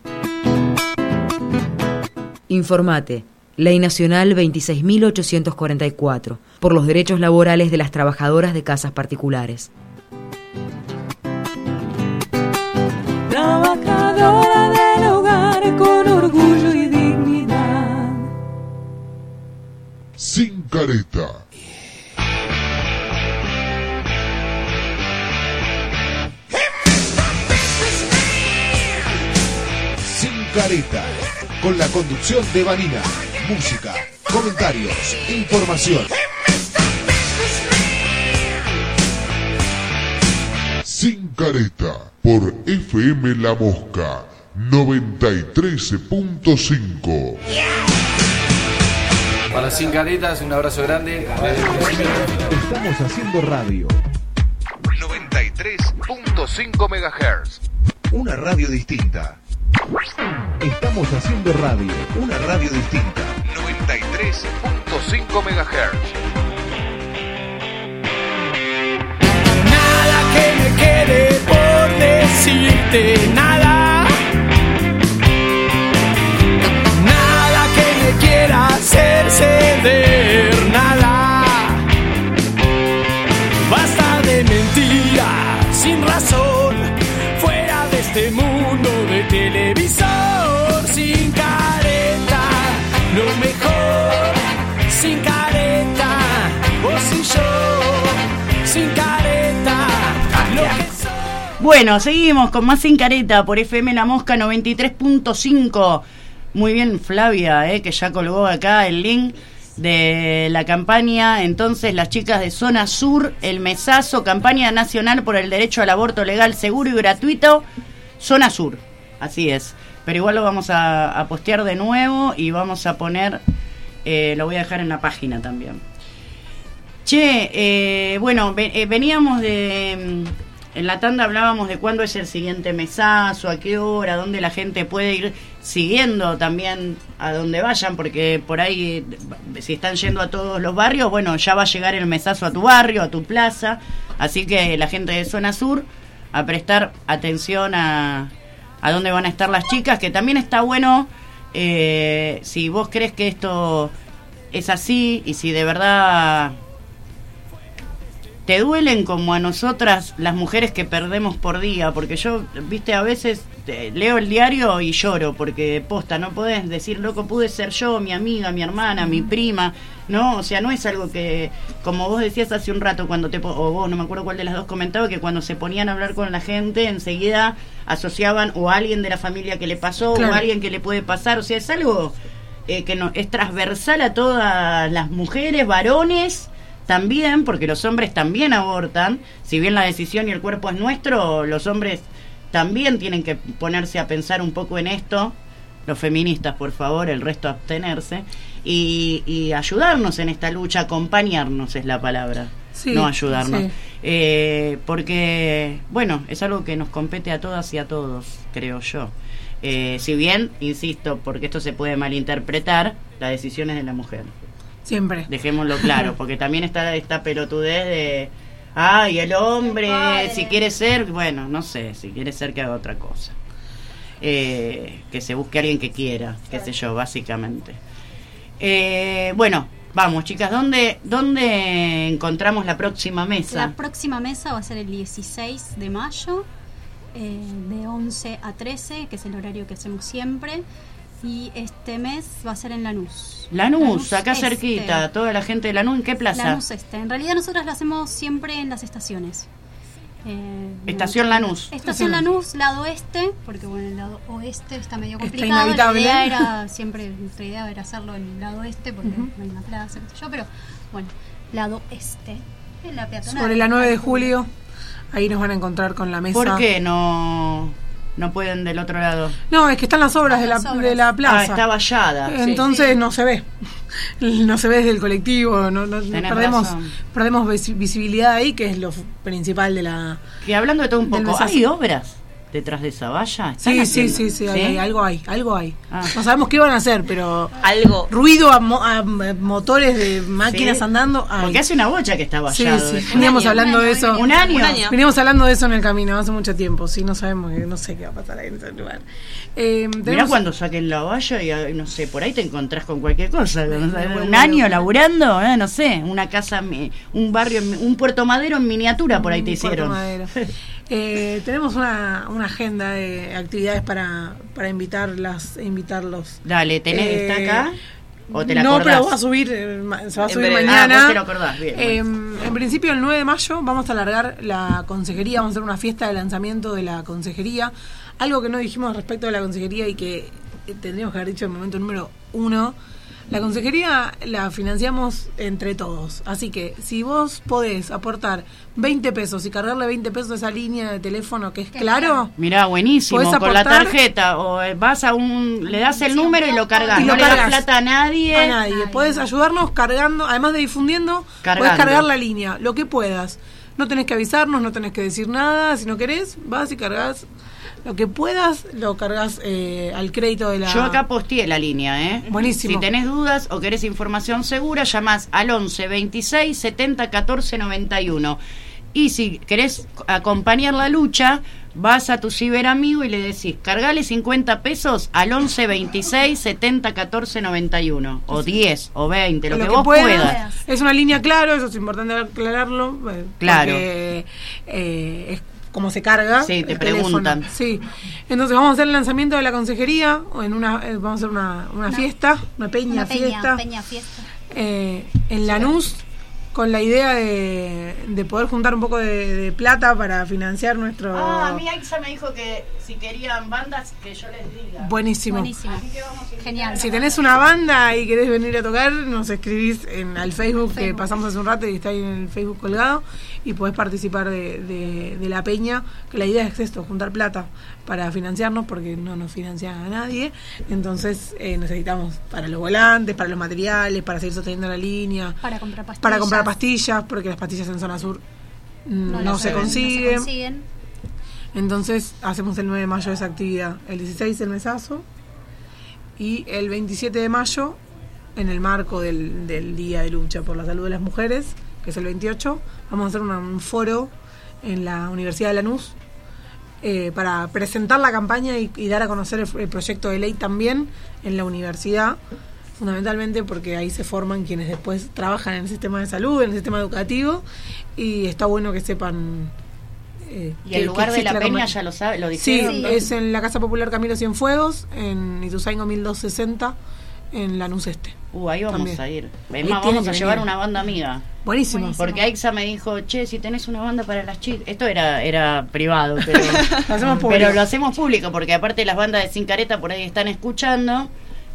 Informate. Ley Nacional 26.844, por los derechos laborales de las trabajadoras de casas particulares. Trabajadora del hogar con orgullo y dignidad. Sin careta. Sin careta. Con la conducción de Vanina. Música, comentarios, información. Sin careta. Por FM La Mosca 93.5. Para Sin Caretas, un abrazo grande. Estamos haciendo radio. 93.5 MHz. Una radio distinta. Estamos haciendo radio. Una radio distinta. 93.5 MHz. Nada que me quede por decirte, nada. Nada que me quiera hacer ceder, nada. Basta de mentiras sin razón, fuera de este mundo de televisor. Sin careta, lo mejor. Sin careta, vos y yo. Sin careta, lo que soy. Bueno, seguimos con más Sin Careta por FM La Mosca 93.5. Muy bien, Flavia, que ya colgó acá el link. de la campaña, entonces, las chicas de Zona Sur, el mesazo, campaña nacional por el derecho al aborto legal, seguro y gratuito, Zona Sur, así es. Pero igual lo vamos a postear de nuevo y vamos a poner, lo voy a dejar en la página también. Che, bueno, veníamos de... En la tanda hablábamos de cuándo es el siguiente mesazo, a qué hora, dónde la gente puede ir siguiendo también a donde vayan, porque por ahí, si están yendo a todos los barrios, bueno, ya va a llegar el mesazo a tu barrio, a tu plaza, así que la gente de Zona Sur, a prestar atención a dónde van a estar las chicas, que también está bueno, si vos crees que esto es así, y si de verdad... te duelen como a nosotras las mujeres que perdemos por día, porque yo, viste, a veces leo el diario y lloro, porque posta, no podés decir, loco, pude ser yo, mi amiga, mi hermana, mi prima, ¿no? O sea, no es algo que, como vos decías hace un rato, cuando o vos, no me acuerdo cuál de las dos comentaba, que cuando se ponían a hablar con la gente, enseguida asociaban o a alguien de la familia que le pasó, claro, o a alguien que le puede pasar, o sea, es algo que no, es transversal a todas las mujeres, varones, también, porque los hombres también abortan, si bien la decisión y el cuerpo es nuestro, los hombres también tienen que ponerse a pensar un poco en esto, los feministas, por favor, el resto abstenerse, y ayudarnos en esta lucha, acompañarnos es la palabra, sí, no ayudarnos, sí. Porque, bueno, es algo que nos compete a todas y a todos, creo yo. Si bien, insisto, porque esto se puede malinterpretar, la decisión es de la mujer. Siempre. Dejémoslo claro, porque también está esta pelotudez de, y el hombre, si quiere ser, bueno, no sé, si quiere ser que haga otra cosa. Que se busque a alguien que quiera, qué sé yo, básicamente. Bueno, vamos, chicas, ¿dónde encontramos la próxima mesa? La próxima mesa va a ser el 16 de mayo, de 11 a 13, que es el horario que hacemos siempre. Y este mes va a ser en Lanús. Lanús, acá cerquita, toda la gente de Lanús, ¿en qué plaza? Lanús En realidad nosotras lo hacemos siempre en las estaciones. Estación Lanús. Estación Lanús, lado este, porque bueno, el lado oeste está medio complicado. Está inhabitable. La idea era, siempre nuestra idea era hacerlo en el lado este, porque no hay una plaza, qué sé yo, pero bueno, lado este, en la peatonal. Sobre la 9 de julio, ahí nos van a encontrar con la mesa. ¿Por qué no pueden del otro lado? No, es que están las obras de la plaza. Está vallada. Entonces sí. No se ve. No se ve desde el colectivo. Perdemos visibilidad ahí, que es lo principal de la... Que hablando de todo un poco, ¿hay obras detrás de esa valla? Sí, hay, algo hay. No sabemos qué van a hacer, pero algo, ruido a motores de máquinas andando. Porque hace una bocha que está vallado. Sí. Veníamos hablando de eso. Un año. Veníamos hablando de eso en el camino hace mucho tiempo. Sí, no sabemos, no sé qué va a pasar ahí en ese lugar. Mirá cuando saquen la valla y no sé, por ahí te encontrás con cualquier cosa. Un año laburando, no sé, una casa, un barrio, un Puerto Madero en miniatura por ahí te hicieron. Tenemos una agenda de actividades para invitarlos. Dale, ¿está acá? ¿O te la acordás? No, pero va a subir, se va a subir mañana. Vos te lo acordás, bien. En principio, el 9 de mayo vamos a alargar la consejería, vamos a hacer una fiesta de lanzamiento de la consejería. Algo que no dijimos respecto de la consejería y que tendríamos que haber dicho en el momento número 1. La consejería la financiamos entre todos, así que si vos podés aportar 20 pesos y cargarle 20 pesos a esa línea de teléfono que es Claro, mirá, buenísimo, con la tarjeta, o vas a le das el número y lo cargas, no le das plata a nadie. Podés ayudarnos cargando, además de difundiendo, podés cargar la línea, lo que puedas. No tenés que avisarnos, no tenés que decir nada, si no querés, vas y cargas. Lo que puedas, lo cargas al crédito de la... Yo acá posteé la línea, Buenísimo. Si tenés dudas o querés información segura, llamás al 11 26 70 14 91. Y si querés acompañar la lucha, vas a tu ciberamigo y le decís, cargale 50 pesos al 11 26 70 14 91. O 10 o 20, lo que vos puedas. Es una línea, claro, eso es importante aclararlo. Claro. Porque es cómo se carga. Sí, te preguntan. Sí. Entonces vamos a hacer el lanzamiento de la consejería, vamos a hacer una fiesta, una peña fiesta. Peña fiesta. En Lanús, con la idea de poder juntar un poco de plata para financiar nuestro... A mí Aixa me dijo que si querían bandas, que yo les diga. Buenísimo. Buenísimo. Genial. Si tenés una banda y querés venir a tocar, nos escribís al Facebook que pasamos hace un rato y está ahí en el Facebook colgado, y podés participar de la peña, que la idea es esto, juntar plata para financiarnos, porque no nos financia a nadie. Entonces necesitamos para los volantes, para los materiales, para seguir sosteniendo la línea, para comprar pastillas, porque las pastillas en zona sur no se consiguen. Entonces hacemos el 9 de mayo esa actividad, el 16 el mesazo, y el 27 de mayo, en el marco del Día de Lucha por la Salud de las Mujeres, que es el 28, vamos a hacer un foro en la Universidad de Lanús para presentar la campaña y dar a conocer el proyecto de ley también en la universidad, fundamentalmente porque ahí se forman quienes después trabajan en el sistema de salud, en el sistema educativo, y está bueno que sepan... ¿Y el lugar de la peña ya lo sabe? ¿Lo dijeron? Sí, es en la Casa Popular Camilo Cienfuegos, en Ituzaingó 1260, en Lanús Este. Ahí vamos también a ir. Es más, vamos a llevar una banda amiga. Buenísimo. Porque Aixa me dijo, che, si tenés una banda para las chicas... Esto era privado, pero lo hacemos público, porque aparte las bandas de Sin Careta por ahí están escuchando,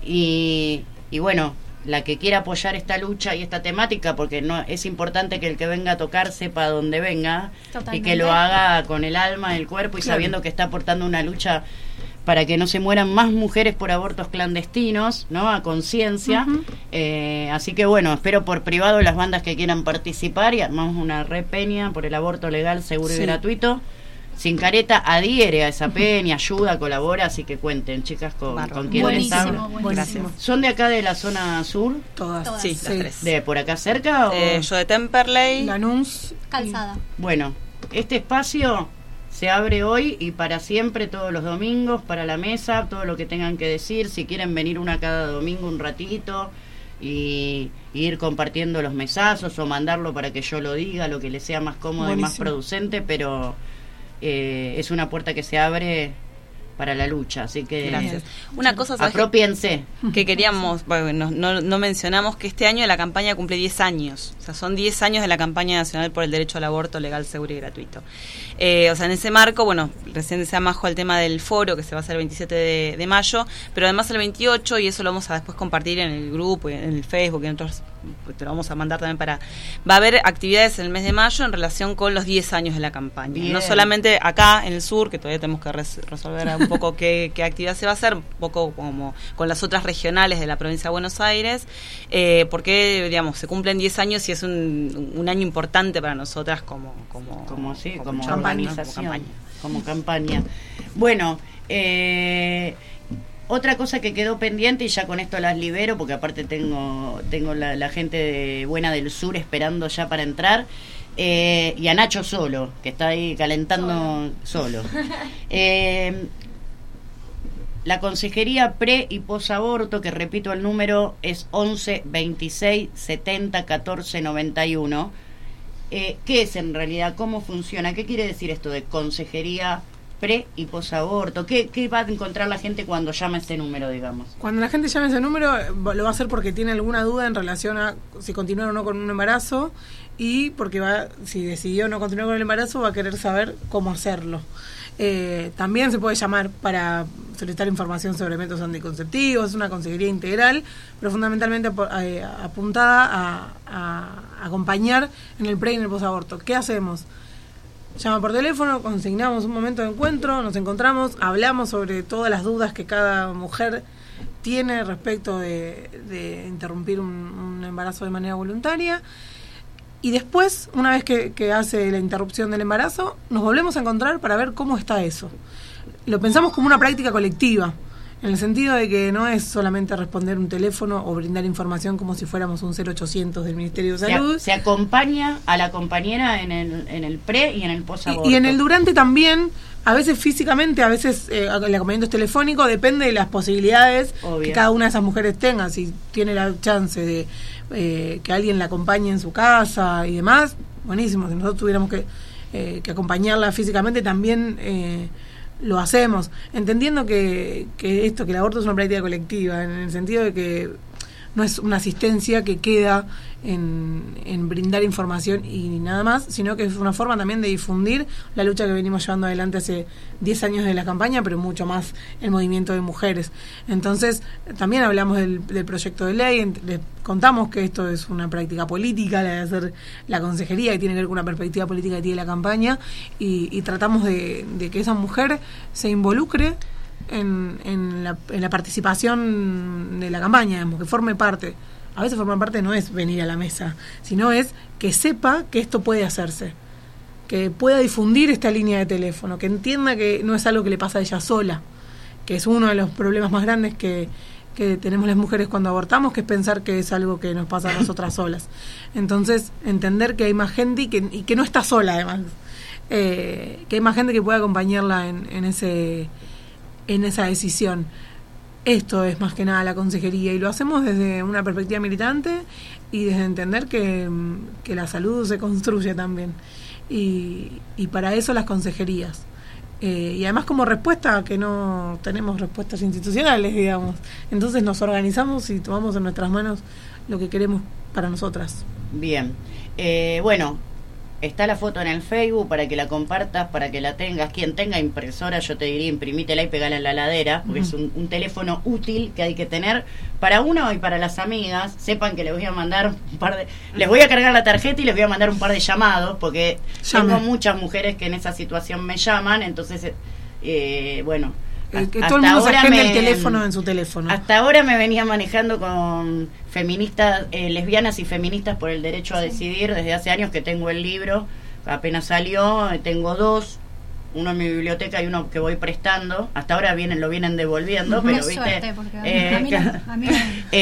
y bueno, la que quiera apoyar esta lucha y esta temática, porque no es importante que el que venga a tocar sepa dónde venga. Totalmente. Y que lo haga con el alma, el cuerpo, y sabiendo que está aportando una lucha para que no se mueran más mujeres por abortos clandestinos, ¿no? A conciencia. Así que bueno, espero por privado las bandas que quieran participar, y armamos una peña por el aborto legal, seguro y gratuito. Sin Careta adhiere a esa peña, ayuda, colabora, así que cuenten, chicas, con quien les hablo. Buenísimo. ¿Son de acá de la zona sur? Todas. Sí, las tres. ¿De por acá cerca? Yo de Temperley. Lanús. Calzada. Bueno, este espacio se abre hoy y para siempre, todos los domingos, para la mesa, todo lo que tengan que decir. Si quieren venir una cada domingo un ratito y ir compartiendo los mesazos, o mandarlo para que yo lo diga, lo que les sea más cómodo y más producente, pero es una puerta que se abre para la lucha, así que gracias. Una cosa, apropiense, que queríamos, bueno, no mencionamos que este año la campaña cumple 10 años, o sea, son 10 años de la campaña nacional por el derecho al aborto legal, seguro y gratuito. O sea, en ese marco, bueno, recién decía Majo el tema del foro, que se va a hacer el 27 de mayo, pero además el 28, y eso lo vamos a después compartir en el grupo, y en el Facebook, y en otros, te lo vamos a mandar también va a haber actividades en el mes de mayo en relación con los 10 años de la campaña. Bien. No solamente acá en el sur, que todavía tenemos que resolver un poco qué actividad se va a hacer, un poco como con las otras regionales de la provincia de Buenos Aires, porque, digamos, se cumplen 10 años y es un año importante para nosotras como organización, como campaña. Bueno, otra cosa que quedó pendiente, y ya con esto las libero, porque aparte tengo la gente buena del sur esperando ya para entrar, y a Nacho Solo, que está ahí calentando solo. La Consejería Pre y Posaborto, que repito el número, es 11 26 70 14 91. ¿Qué es en realidad? ¿Cómo funciona? ¿Qué quiere decir esto de Consejería Pre y Posaborto? ¿Qué va a encontrar la gente cuando llama ese número, digamos? Cuando la gente llama ese número, lo va a hacer porque tiene alguna duda en relación a si continuar o no con un embarazo, y porque si decidió no continuar con el embarazo, va a querer saber cómo hacerlo. También se puede llamar para solicitar información sobre métodos anticonceptivos. Es una consejería integral, pero fundamentalmente apuntada a acompañar en el pre y en el posaborto. ¿Qué hacemos? Llama por teléfono, consignamos un momento de encuentro, nos encontramos, hablamos sobre todas las dudas que cada mujer tiene respecto de interrumpir un embarazo de manera voluntaria. Y después, una vez que hace la interrupción del embarazo, nos volvemos a encontrar para ver cómo está eso. Lo pensamos como una práctica colectiva, en el sentido de que no es solamente responder un teléfono o brindar información como si fuéramos un 0800 del Ministerio de Salud. Se acompaña a la compañera en el pre y en el posaborto. Y en el durante también, a veces físicamente, a veces el acompañamiento es telefónico, depende de las posibilidades que cada una de esas mujeres tenga. Si tiene la chance de que alguien la acompañe en su casa y demás, buenísimo. Si nosotros tuviéramos que acompañarla físicamente, también lo hacemos, entendiendo que el aborto es una práctica colectiva, en el sentido de que no es una asistencia que queda en brindar información y nada más, sino que es una forma también de difundir la lucha que venimos llevando adelante hace 10 años de la campaña, pero mucho más el movimiento de mujeres. Entonces, también hablamos del proyecto de ley, les contamos que esto es una práctica política, la de hacer la consejería, que tiene que ver con una perspectiva política que tiene la campaña, y tratamos de que esa mujer se involucre en la participación de la campaña, digamos, que forme parte. A veces formar parte no es venir a la mesa, sino es que sepa que esto puede hacerse, que pueda difundir esta línea de teléfono, que entienda que no es algo que le pasa a ella sola, que es uno de los problemas más grandes que tenemos las mujeres cuando abortamos, que es pensar que es algo que nos pasa a nosotras solas. Entonces, entender que hay más gente y que no está sola, además, que hay más gente que puede acompañarla en esa decisión. Esto es más que nada la consejería, y lo hacemos desde una perspectiva militante y desde entender que la salud se construye también, y para eso las consejerías, y además como respuesta, que no tenemos respuestas institucionales, digamos, entonces nos organizamos y tomamos en nuestras manos lo que queremos para nosotras. Bien, bueno, está la foto en el Facebook para que la compartas, para que la tengas. Quien tenga impresora, yo te diría, imprimítela y pegala en la heladera, porque es un teléfono útil que hay que tener para uno y para las amigas. Sepan que les voy a mandar les voy a cargar la tarjeta y les voy a mandar un par de llamados, porque tengo muchas mujeres que en esa situación me llaman, entonces, bueno... que todo el mundo se agende el teléfono en su teléfono. Hasta ahora me venía manejando con feministas, lesbianas y feministas por el derecho a decidir, desde hace años que tengo el libro, apenas salió, tengo 2, uno en mi biblioteca y uno que voy prestando. Hasta ahora lo vienen devolviendo, pero viste, a mí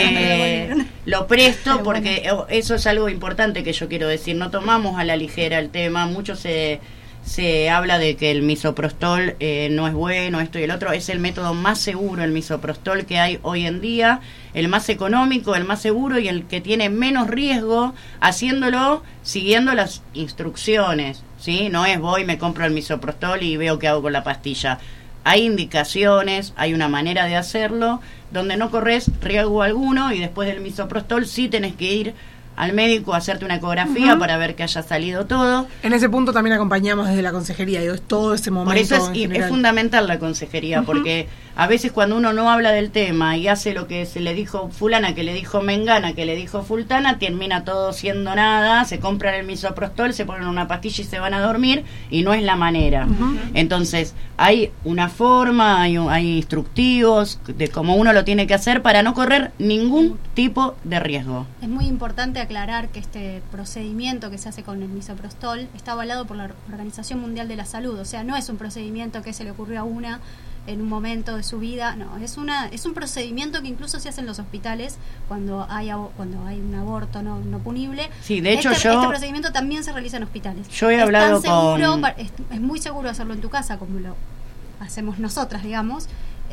lo presto porque eso es algo importante que yo quiero decir. No tomamos a la ligera el tema. Mucho se habla de que el misoprostol no es bueno, esto y el otro. Es el método más seguro, el misoprostol, que hay hoy en día, el más económico, el más seguro y el que tiene menos riesgo, haciéndolo siguiendo las instrucciones, ¿sí? No es voy, me compro el misoprostol y veo qué hago con la pastilla. Hay indicaciones, hay una manera de hacerlo donde no corres riesgo alguno, y después del misoprostol sí tenés que ir al médico a hacerte una ecografía para ver que haya salido todo. En ese punto también acompañamos desde la consejería, es todo ese momento. Por eso es fundamental la consejería, porque a veces cuando uno no habla del tema y hace lo que se le dijo fulana, que le dijo mengana, que le dijo fultana, termina todo siendo nada, se compran el misoprostol, se ponen una pastilla y se van a dormir, y no es la manera. Entonces hay una forma, hay instructivos de cómo uno lo tiene que hacer para no correr ningún tipo de riesgo. Es muy importante aclarar que este procedimiento que se hace con el misoprostol está avalado por la Organización Mundial de la Salud. O sea, no es un procedimiento que se le ocurrió a una en un momento de su vida, no, es un procedimiento que incluso se hace en los hospitales cuando hay un aborto no punible. Sí, de hecho este procedimiento también se realiza en hospitales. Yo he hablado es muy seguro hacerlo en tu casa, como lo hacemos nosotras, digamos,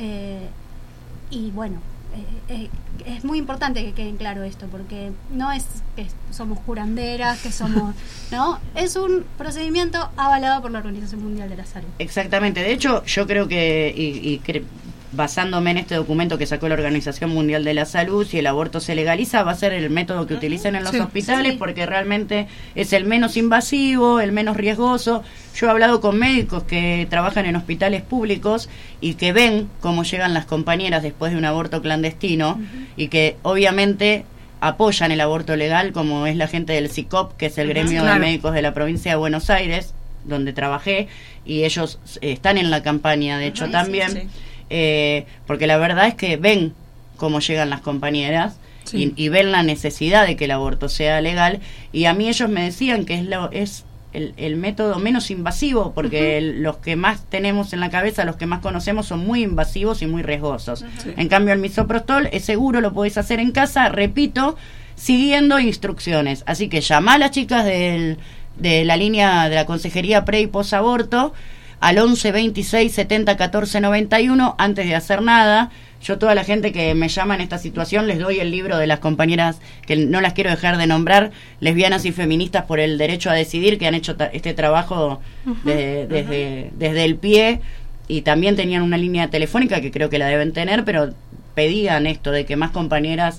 y bueno, es muy importante que quede claro esto, porque no es que somos curanderas, que somos no, es un procedimiento avalado por la Organización Mundial de la Salud. Exactamente. De hecho, yo creo que basándome en este documento que sacó la Organización Mundial de la Salud, si el aborto se legaliza, va a ser el método que utilicen en los hospitales, porque realmente es el menos invasivo, el menos riesgoso. Yo he hablado con médicos que trabajan en hospitales públicos y que ven cómo llegan las compañeras después de un aborto clandestino, y que obviamente apoyan el aborto legal, como es la gente del CICOP, que es el gremio de médicos de la provincia de Buenos Aires, donde trabajé, y ellos están en la campaña, de hecho, también. Porque la verdad es que ven cómo llegan las compañeras y ven la necesidad de que el aborto sea legal, y a mí ellos me decían que es el método menos invasivo, porque los que más tenemos en la cabeza, los que más conocemos, son muy invasivos y muy riesgosos. En cambio, el misoprostol es seguro, lo podés hacer en casa, repito, siguiendo instrucciones. Así que llama a las chicas de la línea de la consejería pre y posaborto al 11 26 70 14 91 antes de hacer nada. Yo, toda la gente que me llama en esta situación, les doy el libro de las compañeras, que no las quiero dejar de nombrar, lesbianas y feministas por el derecho a decidir, que han hecho este trabajo desde el pie, y también tenían una línea telefónica que creo que la deben tener, pero pedían esto de que más compañeras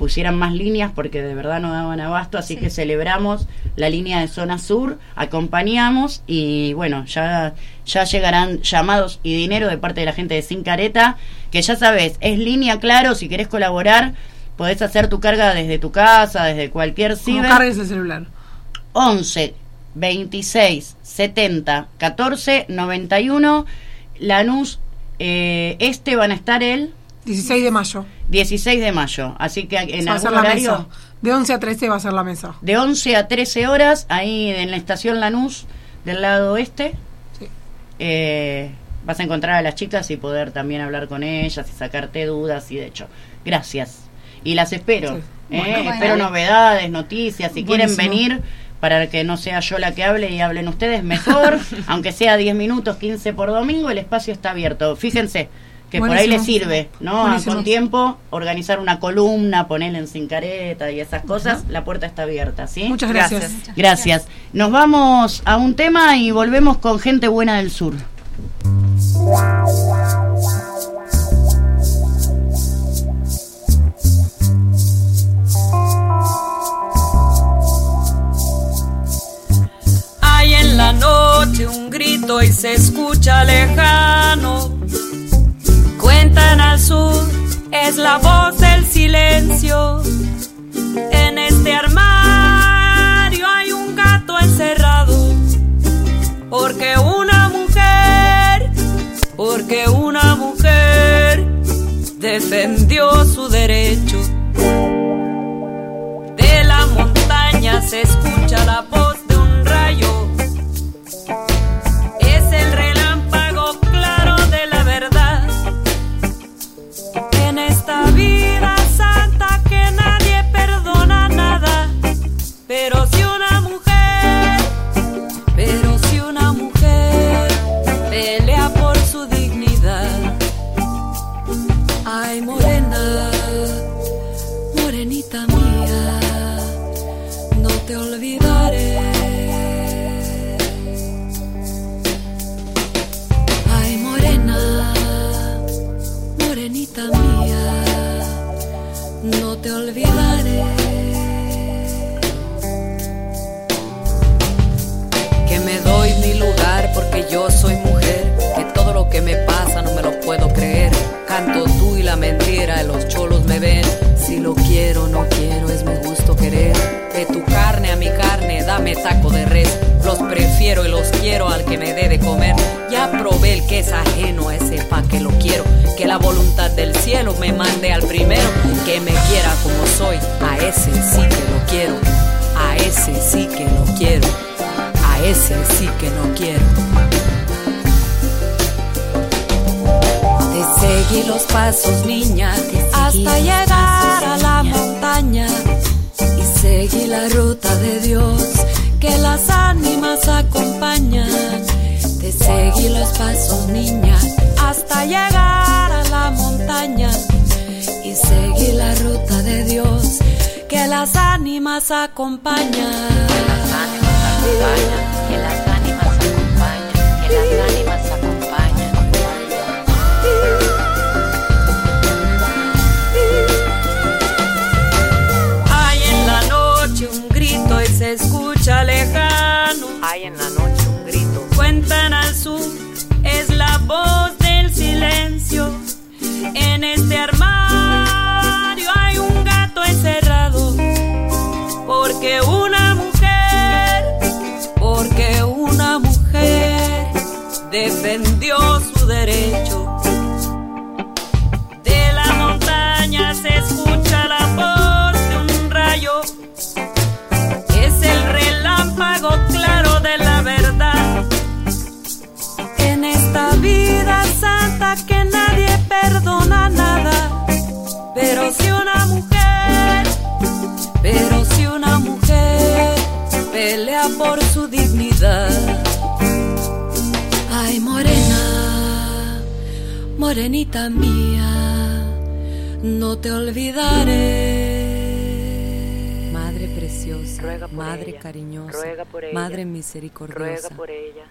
pusieran más líneas porque de verdad no daban abasto, así que celebramos la línea de zona sur, acompañamos y bueno, ya llegarán llamados y dinero de parte de la gente de Sin Careta, que ya sabes, es línea, claro, si querés colaborar, podés hacer tu carga desde tu casa, desde cualquier ciber. ¿Cómo cargues el celular? 11 26 70 14 91. Lanús van a estar el 16 de mayo. 16 de mayo, así que en va a ser algún la horario mesa. De 11 a 13 va a ser la mesa. de 11 a 13 horas ahí en la estación Lanús del lado oeste. Sí. Vas a encontrar a las chicas y poder también hablar con ellas y sacarte dudas, y de hecho, gracias. Y las espero. Sí. Espero novedades, noticias, si quieren Buenísimo. venir para que no sea yo la que hable y hablen ustedes mejor, aunque sea 10 minutos, 15 por domingo, el espacio está abierto. Fíjense que por ahí les sirve, ¿no? Buenísimo. Con tiempo, organizar una columna, ponerle en Sin Careta y esas cosas, la puerta está abierta, ¿sí? Muchas gracias. Gracias. Nos vamos a un tema y volvemos con Gente Buena del Sur. Hay en la noche un grito y se escucha lejano. Cuentan al sur, es la voz del silencio. En este armario hay un gato encerrado. Porque una mujer defendió su derecho. De la montaña se escucha la voz de un rayo. Es el relámpago claro de la verdad. En esta vida santa que nadie perdona nada. Pero si una mujer pelea por su dignidad. Ay, morena, morenita mía, no te olvidaré. Ay, morena, morenita mía, no te olvidaré. Que me doy mi lugar porque yo soy mujer, que todo lo que me pasa no me lo puedo creer. Canto tú y la mentira, y los cholos me ven. Si lo quiero, no quiero, es mi gusto querer. De tu carne a mi carne, dame taco de res. Los prefiero y los quiero al que me dé de comer. Ya probé el que es ajeno, a ese pa' que lo quiero. Que la voluntad del cielo me mande al primero. Que me quiera como soy, a ese sí que lo quiero. A ese sí que lo quiero. A ese sí que no quiero. Te seguí los pasos, niña, hasta llegar a la montaña. Y seguí la ruta de Dios, que las ánimas acompañan. Te seguí los pasos, niña, hasta llegar a la montaña. Y seguí la ruta de Dios, que las ánimas acompañan. Que las ánimas acompañan, que las ánimas acompañan. Hay en la noche un grito y se escucha lejano. Hay en la noche un grito. Cuentan al sur, es la voz del silencio. En este armario hay un gato encerrado. Porque una mujer defendió su derecho. De la montaña se escucha la voz de un rayo. Es el relámpago claro de la verdad. En esta vida santa que nadie perdona nada. Pero si una mujer pelea por su dignidad. Ay, morena, morenita mía, no te olvidaré. Madre preciosa, madre ella, cariñosa, por ella, madre misericordiosa, ruega por ella.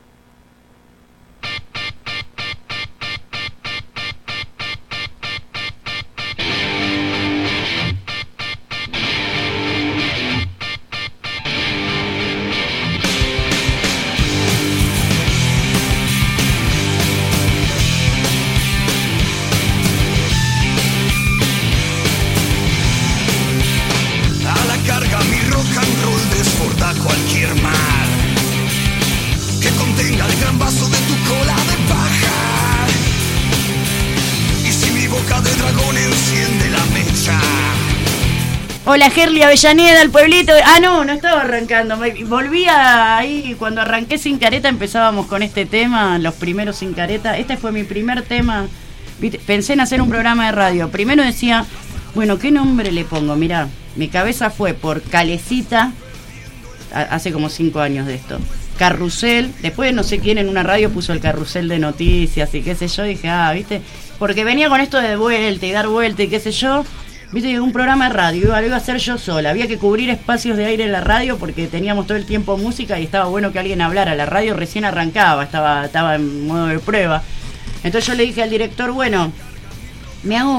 Hola, Gerli Avellaneda, el pueblito. No estaba arrancando. Volví ahí, cuando arranqué Sin Careta empezábamos con este tema, los primeros Sin Careta. Este fue mi primer tema. Pensé en hacer un programa de radio. Primero decía, bueno, ¿qué nombre le pongo? Mirá, mi cabeza fue por Calecita, hace como 5 años de esto. Carrusel, después no sé quién en una radio puso el carrusel de noticias y qué sé yo, dije, viste, porque venía con esto de vuelta y dar vuelta y qué sé yo, viste, un programa de radio, iba a hacer yo sola, había que cubrir espacios de aire en la radio porque teníamos todo el tiempo música y estaba bueno que alguien hablara, la radio recién arrancaba, estaba en modo de prueba, entonces yo le dije al director, bueno, me hago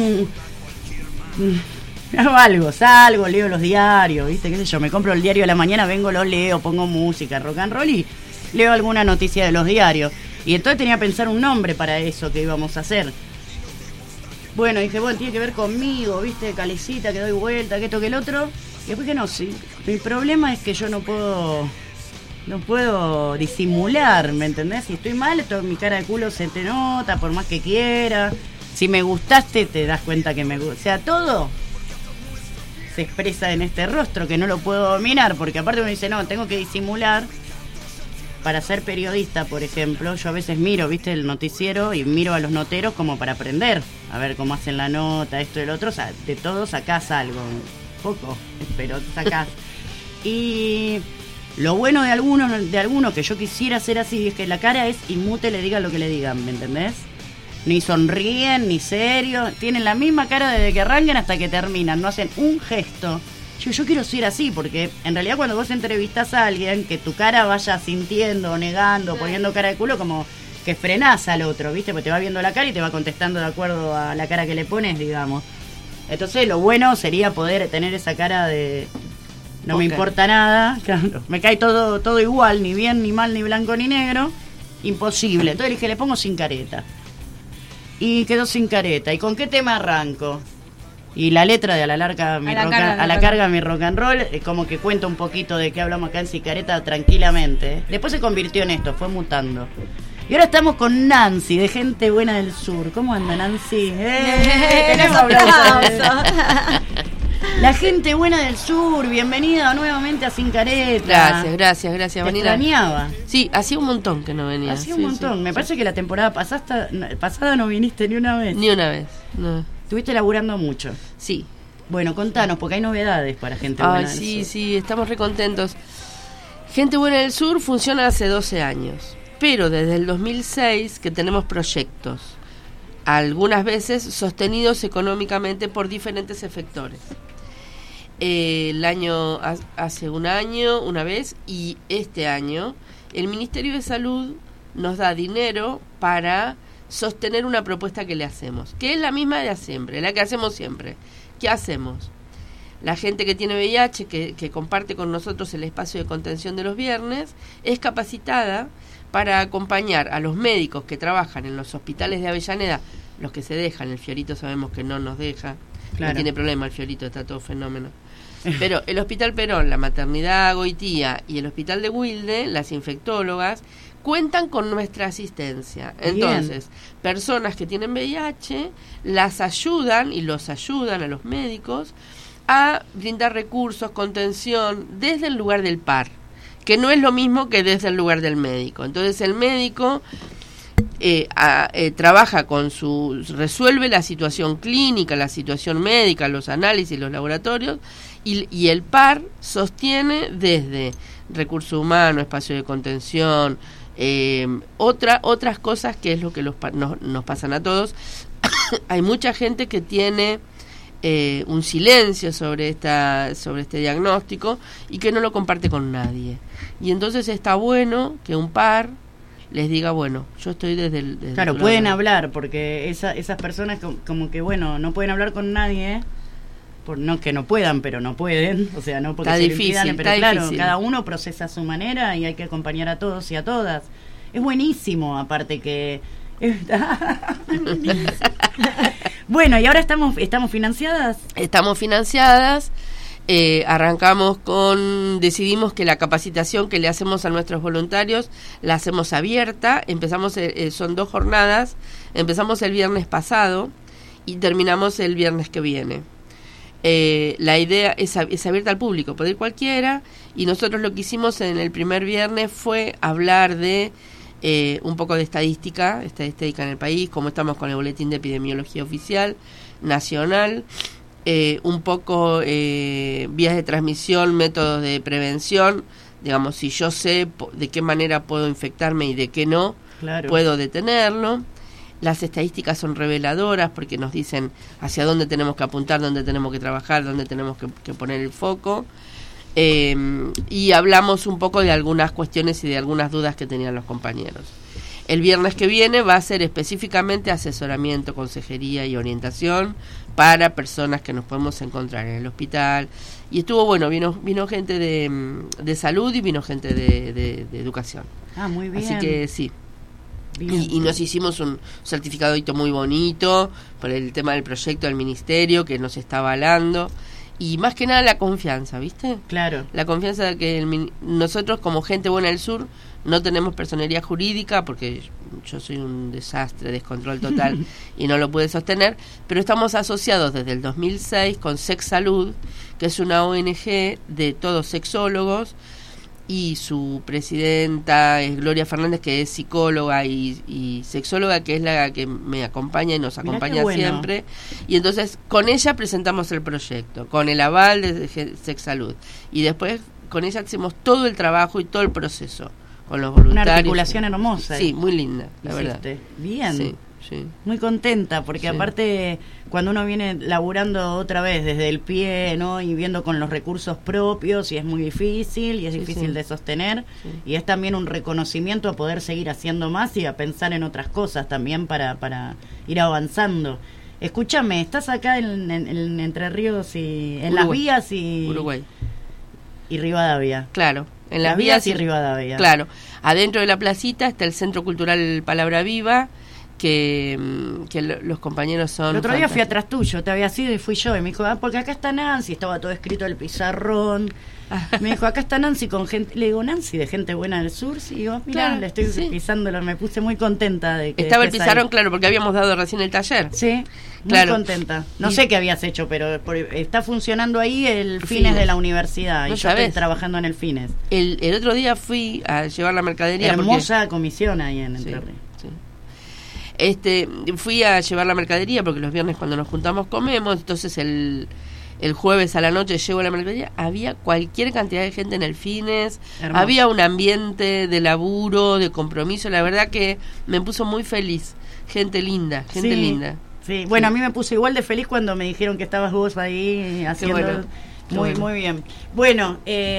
algo, salgo, leo los diarios, ¿viste? ¿Qué sé yo? Me compro el diario a la mañana, vengo, lo leo, pongo música, rock and roll y leo alguna noticia de los diarios. Y entonces tenía que pensar un nombre para eso que íbamos a hacer. Bueno, dije, bueno, tiene que ver conmigo, ¿viste? Calecita, que doy vuelta, que esto, que el otro. Y después que no, sí. Mi problema es que yo no puedo disimular, ¿me entendés? Si estoy mal, mi cara de culo se te nota, por más que quiera. Si me gustaste, te das cuenta que me gusta. O sea, todo se expresa en este rostro que no lo puedo dominar, porque aparte uno dice, no, tengo que disimular para ser periodista, por ejemplo. Yo a veces miro, viste, el noticiero y miro a los noteros como para aprender, a ver cómo hacen la nota, esto y el otro, o sea, de todo sacás algo, poco, pero sacás. Y lo bueno de alguno que yo quisiera hacer así es que la cara es inmute, le digan lo que le digan, ¿me entendés? Ni sonríen, ni serios, tienen la misma cara desde que arrancan hasta que terminan, no hacen un gesto. Yo quiero ser así, porque en realidad cuando vos entrevistás a alguien, que tu cara vaya sintiendo, negando, poniendo cara de culo, como que frenás al otro, ¿viste? Porque te va viendo la cara y te va contestando de acuerdo a la cara que le pones, digamos. Entonces lo bueno sería poder tener esa cara de no me importa nada, claro, me cae todo igual, ni bien, ni mal, ni blanco, ni negro, imposible. Entonces le dije, le pongo Sin Careta. Y quedó Sin Careta. ¿Y con qué tema arranco? Y la letra de A la carga mi rock and roll, como que cuenta un poquito de qué hablamos acá en Sin Careta tranquilamente. Después se convirtió en esto, fue mutando. Y ahora estamos con Nancy, de Gente Buena del Sur. ¿Cómo anda, Nancy? Tenemos aplausos. La Gente Buena del Sur, bienvenida nuevamente a Sin Careta. Gracias, ¿Te Vanina. extrañaba? Sí, hacía un montón que no venía. Hacía un montón. Me parece que la temporada pasada no viniste ni una vez. Ni una vez, no. Estuviste laburando mucho. Sí. Bueno, contanos, porque hay novedades para Gente Buena del Sur. Sí, estamos recontentos. Gente Buena del Sur funciona hace 12 años, pero desde el 2006 que tenemos proyectos, algunas veces sostenidos económicamente por diferentes efectores. Hace un año, una vez, y este año, el Ministerio de Salud nos da dinero para sostener una propuesta que le hacemos, que es la misma de siempre, la que hacemos siempre. ¿Qué hacemos? La gente que tiene VIH, que comparte con nosotros el espacio de contención de los viernes, es capacitada para acompañar a los médicos que trabajan en los hospitales de Avellaneda, los que se dejan, el Fiorito sabemos que no nos deja, claro. No tiene problema el Fiorito, está todo fenómeno. Pero el Hospital Perón, la Maternidad Goitía y el Hospital de Wilde, las infectólogas, cuentan con nuestra asistencia. Entonces, personas que tienen VIH las ayudan y los ayudan a los médicos a brindar recursos, contención desde el lugar del par, que no es lo mismo que desde el lugar del médico. Entonces el médico trabaja resuelve la situación clínica, la situación médica, los análisis, los laboratorios, y el par sostiene desde recursos humanos, espacio de contención, otras cosas que es lo que nos pasan a todos. Hay mucha gente que tiene un silencio sobre este diagnóstico y que no lo comparte con nadie, y entonces está bueno que un par les diga, bueno, yo estoy desde claro, pueden hablar, porque esas personas como que, bueno, no pueden hablar con nadie, no que no puedan, pero no pueden, o sea, no porque está se difícil, impidan, pero claro, difícil. Cada uno procesa a su manera y hay que acompañar a todos y a todas. Es buenísimo, aparte que... Bueno, y ahora estamos financiadas. Estamos financiadas. Decidimos que la capacitación que le hacemos a nuestros voluntarios la hacemos abierta. Empezamos, son 2 jornadas. Empezamos el viernes pasado y terminamos el viernes que viene. La idea es abierta al público, puede ir cualquiera, y nosotros lo que hicimos en el primer viernes fue hablar de un poco de estadística en el país, cómo estamos con el boletín de epidemiología oficial nacional, un poco vías de transmisión, métodos de prevención, digamos, si yo sé de qué manera puedo infectarme y de qué no, claro, puedo detenerlo. Las estadísticas son reveladoras porque nos dicen hacia dónde tenemos que apuntar, dónde tenemos que trabajar, dónde tenemos que poner el foco. Y hablamos un poco de algunas cuestiones y de algunas dudas que tenían los compañeros. El viernes que viene va a ser específicamente asesoramiento, consejería y orientación para personas que nos podemos encontrar en el hospital. Y estuvo bueno, vino gente de salud y vino gente de educación. Ah, muy bien. Así que sí. Y nos hicimos un certificadito muy bonito por el tema del proyecto del ministerio que nos está avalando. Y más que nada la confianza, ¿viste? Claro. La confianza de que nosotros como gente buena del sur no tenemos personería jurídica porque yo soy un desastre, descontrol total y no lo pude sostener, pero estamos asociados desde el 2006 con Sex Salud, que es una ONG de todos sexólogos, y su presidenta es Gloria Fernández, que es psicóloga y sexóloga, que es la que me acompaña y nos acompaña siempre. Y entonces con ella presentamos el proyecto, con el aval de Sex Salud. Y después con ella hacemos todo el trabajo y todo el proceso, con los voluntarios. Una articulación hermosa. Sí, muy linda, la verdad. Bien. Sí. Sí. Muy contenta, porque aparte cuando uno viene laburando otra vez desde el pie, ¿no? Y viendo con los recursos propios, y es muy difícil, y es difícil de sostener, y es también un reconocimiento a poder seguir haciendo más y a pensar en otras cosas también para ir avanzando. Escúchame, estás acá en Entre Ríos y en Las Vías y Uruguay y Rivadavia. Claro, en Las Vías y Rivadavia. Claro, adentro de la placita está el Centro Cultural Palabra Viva, que los compañeros son... El otro día fui atrás tuyo, te había sido y fui yo, y me dijo, porque acá está Nancy, estaba todo escrito en el pizarrón. Me dijo, acá está Nancy con gente... Le digo, Nancy, de gente buena del sur, y digo, mira, claro, le estoy pisándolo, me puse muy contenta de que... Estaba el pizarrón, claro, porque habíamos dado recién el taller. Sí, muy contenta. No sé qué habías hecho, pero está funcionando ahí el Fines de la universidad, y yo estoy trabajando en el Fines. El otro día fui a llevar la mercadería. Hermosa comisión ahí en Entre Ríos. Fui a llevar la mercadería porque los viernes cuando nos juntamos comemos, entonces el jueves a la noche llevo la mercadería, había cualquier cantidad de gente en el Fines, hermoso. Había un ambiente de laburo, de compromiso, la verdad que me puso muy feliz, gente linda. Sí, bueno, a mí me puso igual de feliz cuando me dijeron que estabas vos ahí haciendo muy bien. Bueno,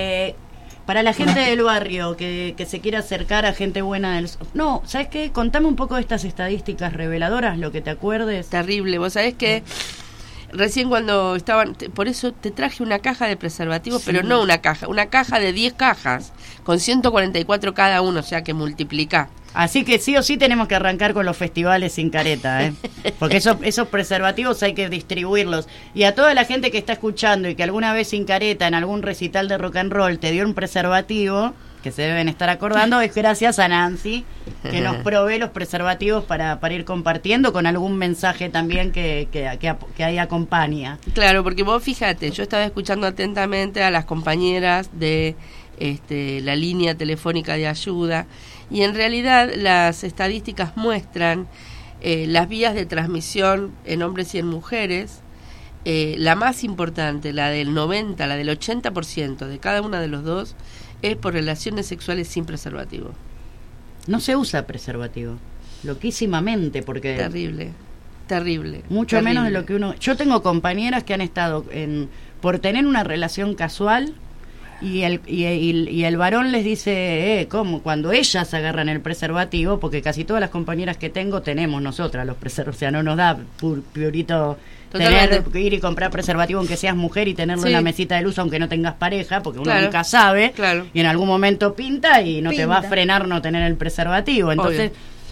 para la gente del barrio que se quiera acercar a gente buena del... No, ¿sabes qué? Contame un poco de estas estadísticas reveladoras, lo que te acuerdes. Terrible, vos sabés que recién cuando estaban... Por eso te traje una caja de preservativos, pero no una caja de 10 cajas, con 144 cada uno, o sea que multiplica. Así que sí o sí tenemos que arrancar con los festivales sin careta, porque esos preservativos hay que distribuirlos. Y a toda la gente que está escuchando y que alguna vez sin careta en algún recital de rock and roll te dio un preservativo, que se deben estar acordando, es gracias a Nancy, que nos provee los preservativos para ir compartiendo con algún mensaje también que ahí acompaña. Claro, porque vos fíjate, yo estaba escuchando atentamente a las compañeras de la línea telefónica de ayuda, y en realidad las estadísticas muestran las vías de transmisión en hombres y en mujeres. La más importante, la del 90, la del 80% de cada una de los dos, es por relaciones sexuales sin preservativo. No se usa preservativo, loquísimamente, porque... Terrible. Mucho menos de lo que uno... Yo tengo compañeras que han estado por tener una relación casual, y el varón les dice, ¿cómo? Cuando ellas agarran el preservativo, porque casi todas las compañeras que tenemos nosotras los preservativos, o sea, no nos da purito ir y comprar preservativo aunque seas mujer y tenerlo en la mesita de luz aunque no tengas pareja, porque uno nunca sabe, y en algún momento pinta y no te va a frenar no tener el preservativo. Entonces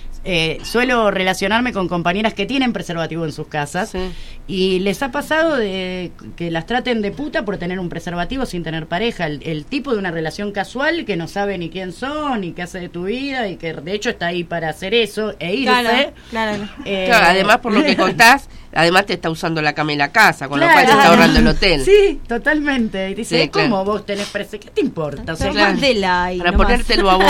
suelo relacionarme con compañeras que tienen preservativo en sus casas, y les ha pasado de que las traten de puta por tener un preservativo sin tener pareja, el tipo de una relación casual que no sabe ni quién son ni qué hace de tu vida, y que de hecho está ahí para hacer eso e irse. Claro, además por lo que contás Además te está usando la cama y la casa, con Claro. lo cual se está ahorrando el hotel. Sí, totalmente. Y dice, Sí, ¿cómo claro. vos tenés precio? ¿Qué te importa? O sea, Claro. Para ponértelo a vos.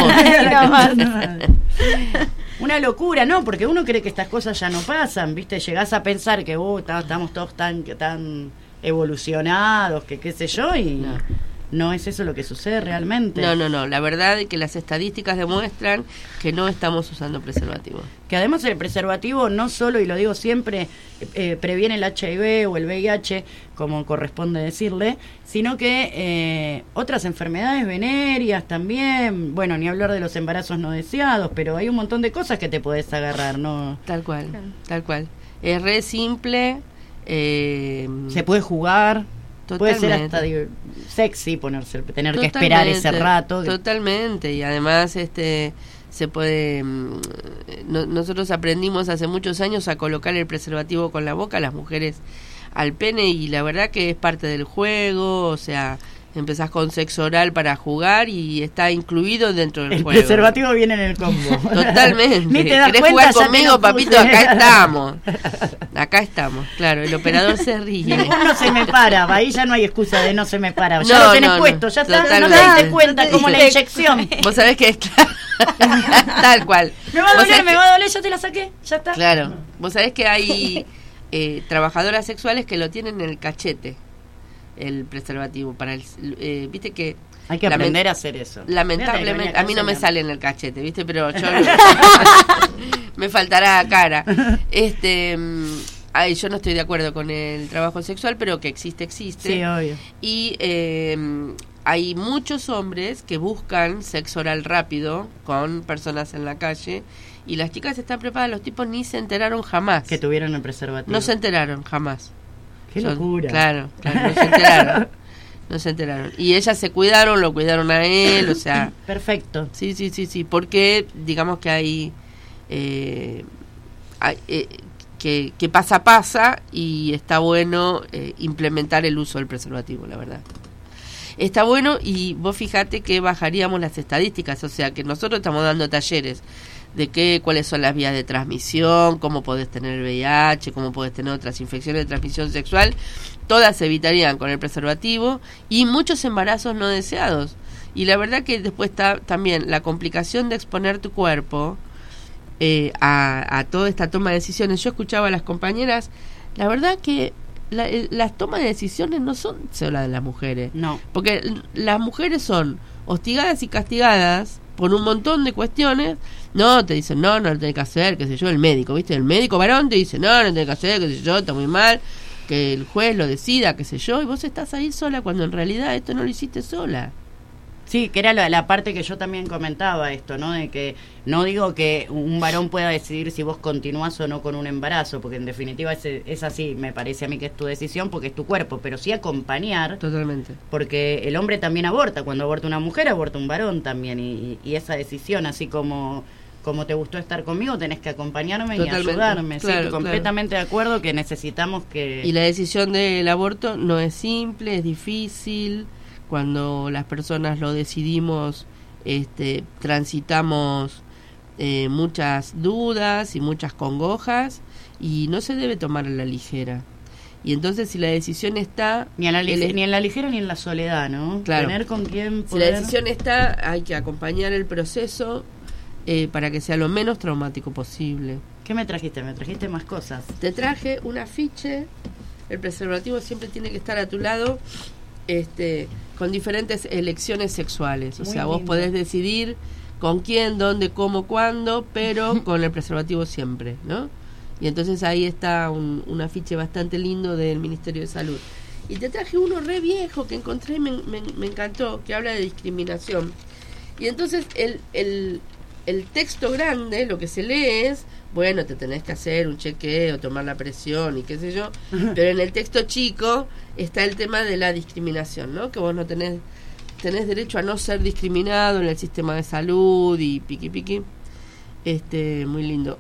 Una locura, ¿no? Porque uno cree que estas cosas ya no pasan, ¿viste? Llegás a pensar que estamos todos tan evolucionados, que qué sé yo, y no es eso lo que sucede realmente. No, la verdad es que las estadísticas demuestran que no estamos usando preservativos. Que además el preservativo no solo, y lo digo siempre, previene el HIV o el VIH, como corresponde decirle, sino que otras enfermedades venéreas también, bueno, ni hablar de los embarazos no deseados, pero hay un montón de cosas que te podés agarrar, ¿no? Tal cual. Es re simple. Se puede jugar. Puede ser hasta sexy tener que esperar ese rato. Totalmente, y además se puede nosotros aprendimos hace muchos años a colocar el preservativo con la boca, las mujeres al pene, y la verdad que es parte del juego, o sea, empezás con sexo oral para jugar y está incluido dentro del juego. El preservativo viene en el combo. Totalmente. Ni te das ¿Querés cuenta, jugar conmigo, papito? Acá estamos. Claro, el operador se ríe. No se me para, ahí ya no hay excusa de no se me para. Ya lo tenés puesto, ya está, totalmente. no te diste cuenta como la inyección. Vos sabés que es tal cual. Me va a doler, ya te la saqué, ya está. Claro, vos sabés que hay trabajadoras sexuales que lo tienen en el cachete, el preservativo, para viste que hay que aprender a hacer eso. Lamentablemente, a mí no me sale en el cachete, viste, pero yo me faltará cara. Yo no estoy de acuerdo con el trabajo sexual, pero que existe. Sí, obvio. Y hay muchos hombres que buscan sexo oral rápido con personas en la calle, y las chicas están preparadas, los tipos ni se enteraron jamás. Que tuvieron el preservativo. No se enteraron jamás. Qué locura. Claro, no se enteraron. Y ellas se cuidaron, lo cuidaron a él, o sea... Perfecto. Sí, porque digamos que hay... que pasa y está bueno implementar el uso del preservativo, la verdad. Está bueno, y vos fijate que bajaríamos las estadísticas, o sea que nosotros estamos dando talleres de cuáles son las vías de transmisión, cómo podés tener VIH, cómo podés tener otras infecciones de transmisión sexual, todas se evitarían con el preservativo, y muchos embarazos no deseados. Y la verdad que después está también la complicación de exponer tu cuerpo a toda esta toma de decisiones. Yo escuchaba a las compañeras, la verdad que las tomas de decisiones no son solo de las mujeres, no, porque las mujeres son hostigadas y castigadas por un montón de cuestiones. No, te dicen, no lo tenés que hacer, qué sé yo, el médico, ¿viste? El médico varón te dice, no tenés que hacer, qué sé yo, está muy mal, que el juez lo decida, qué sé yo, y vos estás ahí sola cuando en realidad esto no lo hiciste sola. Sí, que era la parte que yo también comentaba esto, ¿no? De que no digo que un varón pueda decidir si vos continuás o no con un embarazo, porque en definitiva es así, me parece a mí que es tu decisión porque es tu cuerpo, pero sí acompañar. Totalmente. Porque el hombre también aborta, cuando aborta una mujer, aborta un varón también, y esa decisión, así como te gustó estar conmigo, tenés que acompañarme Totalmente. Y ayudarme. Claro, sí, completamente de acuerdo que necesitamos que... Y la decisión del aborto no es simple, es difícil. Cuando las personas lo decidimos, transitamos muchas dudas y muchas congojas, y no se debe tomar a la ligera. Y entonces si la decisión está... Ni en la ligera ni en la soledad, ¿no? Claro. Tener con quién poder... Si la decisión está, hay que acompañar el proceso para que sea lo menos traumático posible. ¿Qué me trajiste? Me trajiste más cosas. Te traje un afiche. El preservativo siempre tiene que estar a tu lado, con diferentes elecciones sexuales. O sea, vos podés decidir con quién, dónde, cómo, cuándo, pero con el preservativo siempre, ¿no? Y entonces ahí está un afiche bastante lindo del Ministerio de Salud. Y te traje uno re viejo que encontré y me encantó, que habla de discriminación. Y entonces el texto grande, lo que se lee es, bueno, te tenés que hacer un chequeo, tomar la presión y qué sé yo, pero en el texto chico está el tema de la discriminación, ¿no? Que vos no tenés derecho a no ser discriminado en el sistema de salud y piqui. Muy lindo.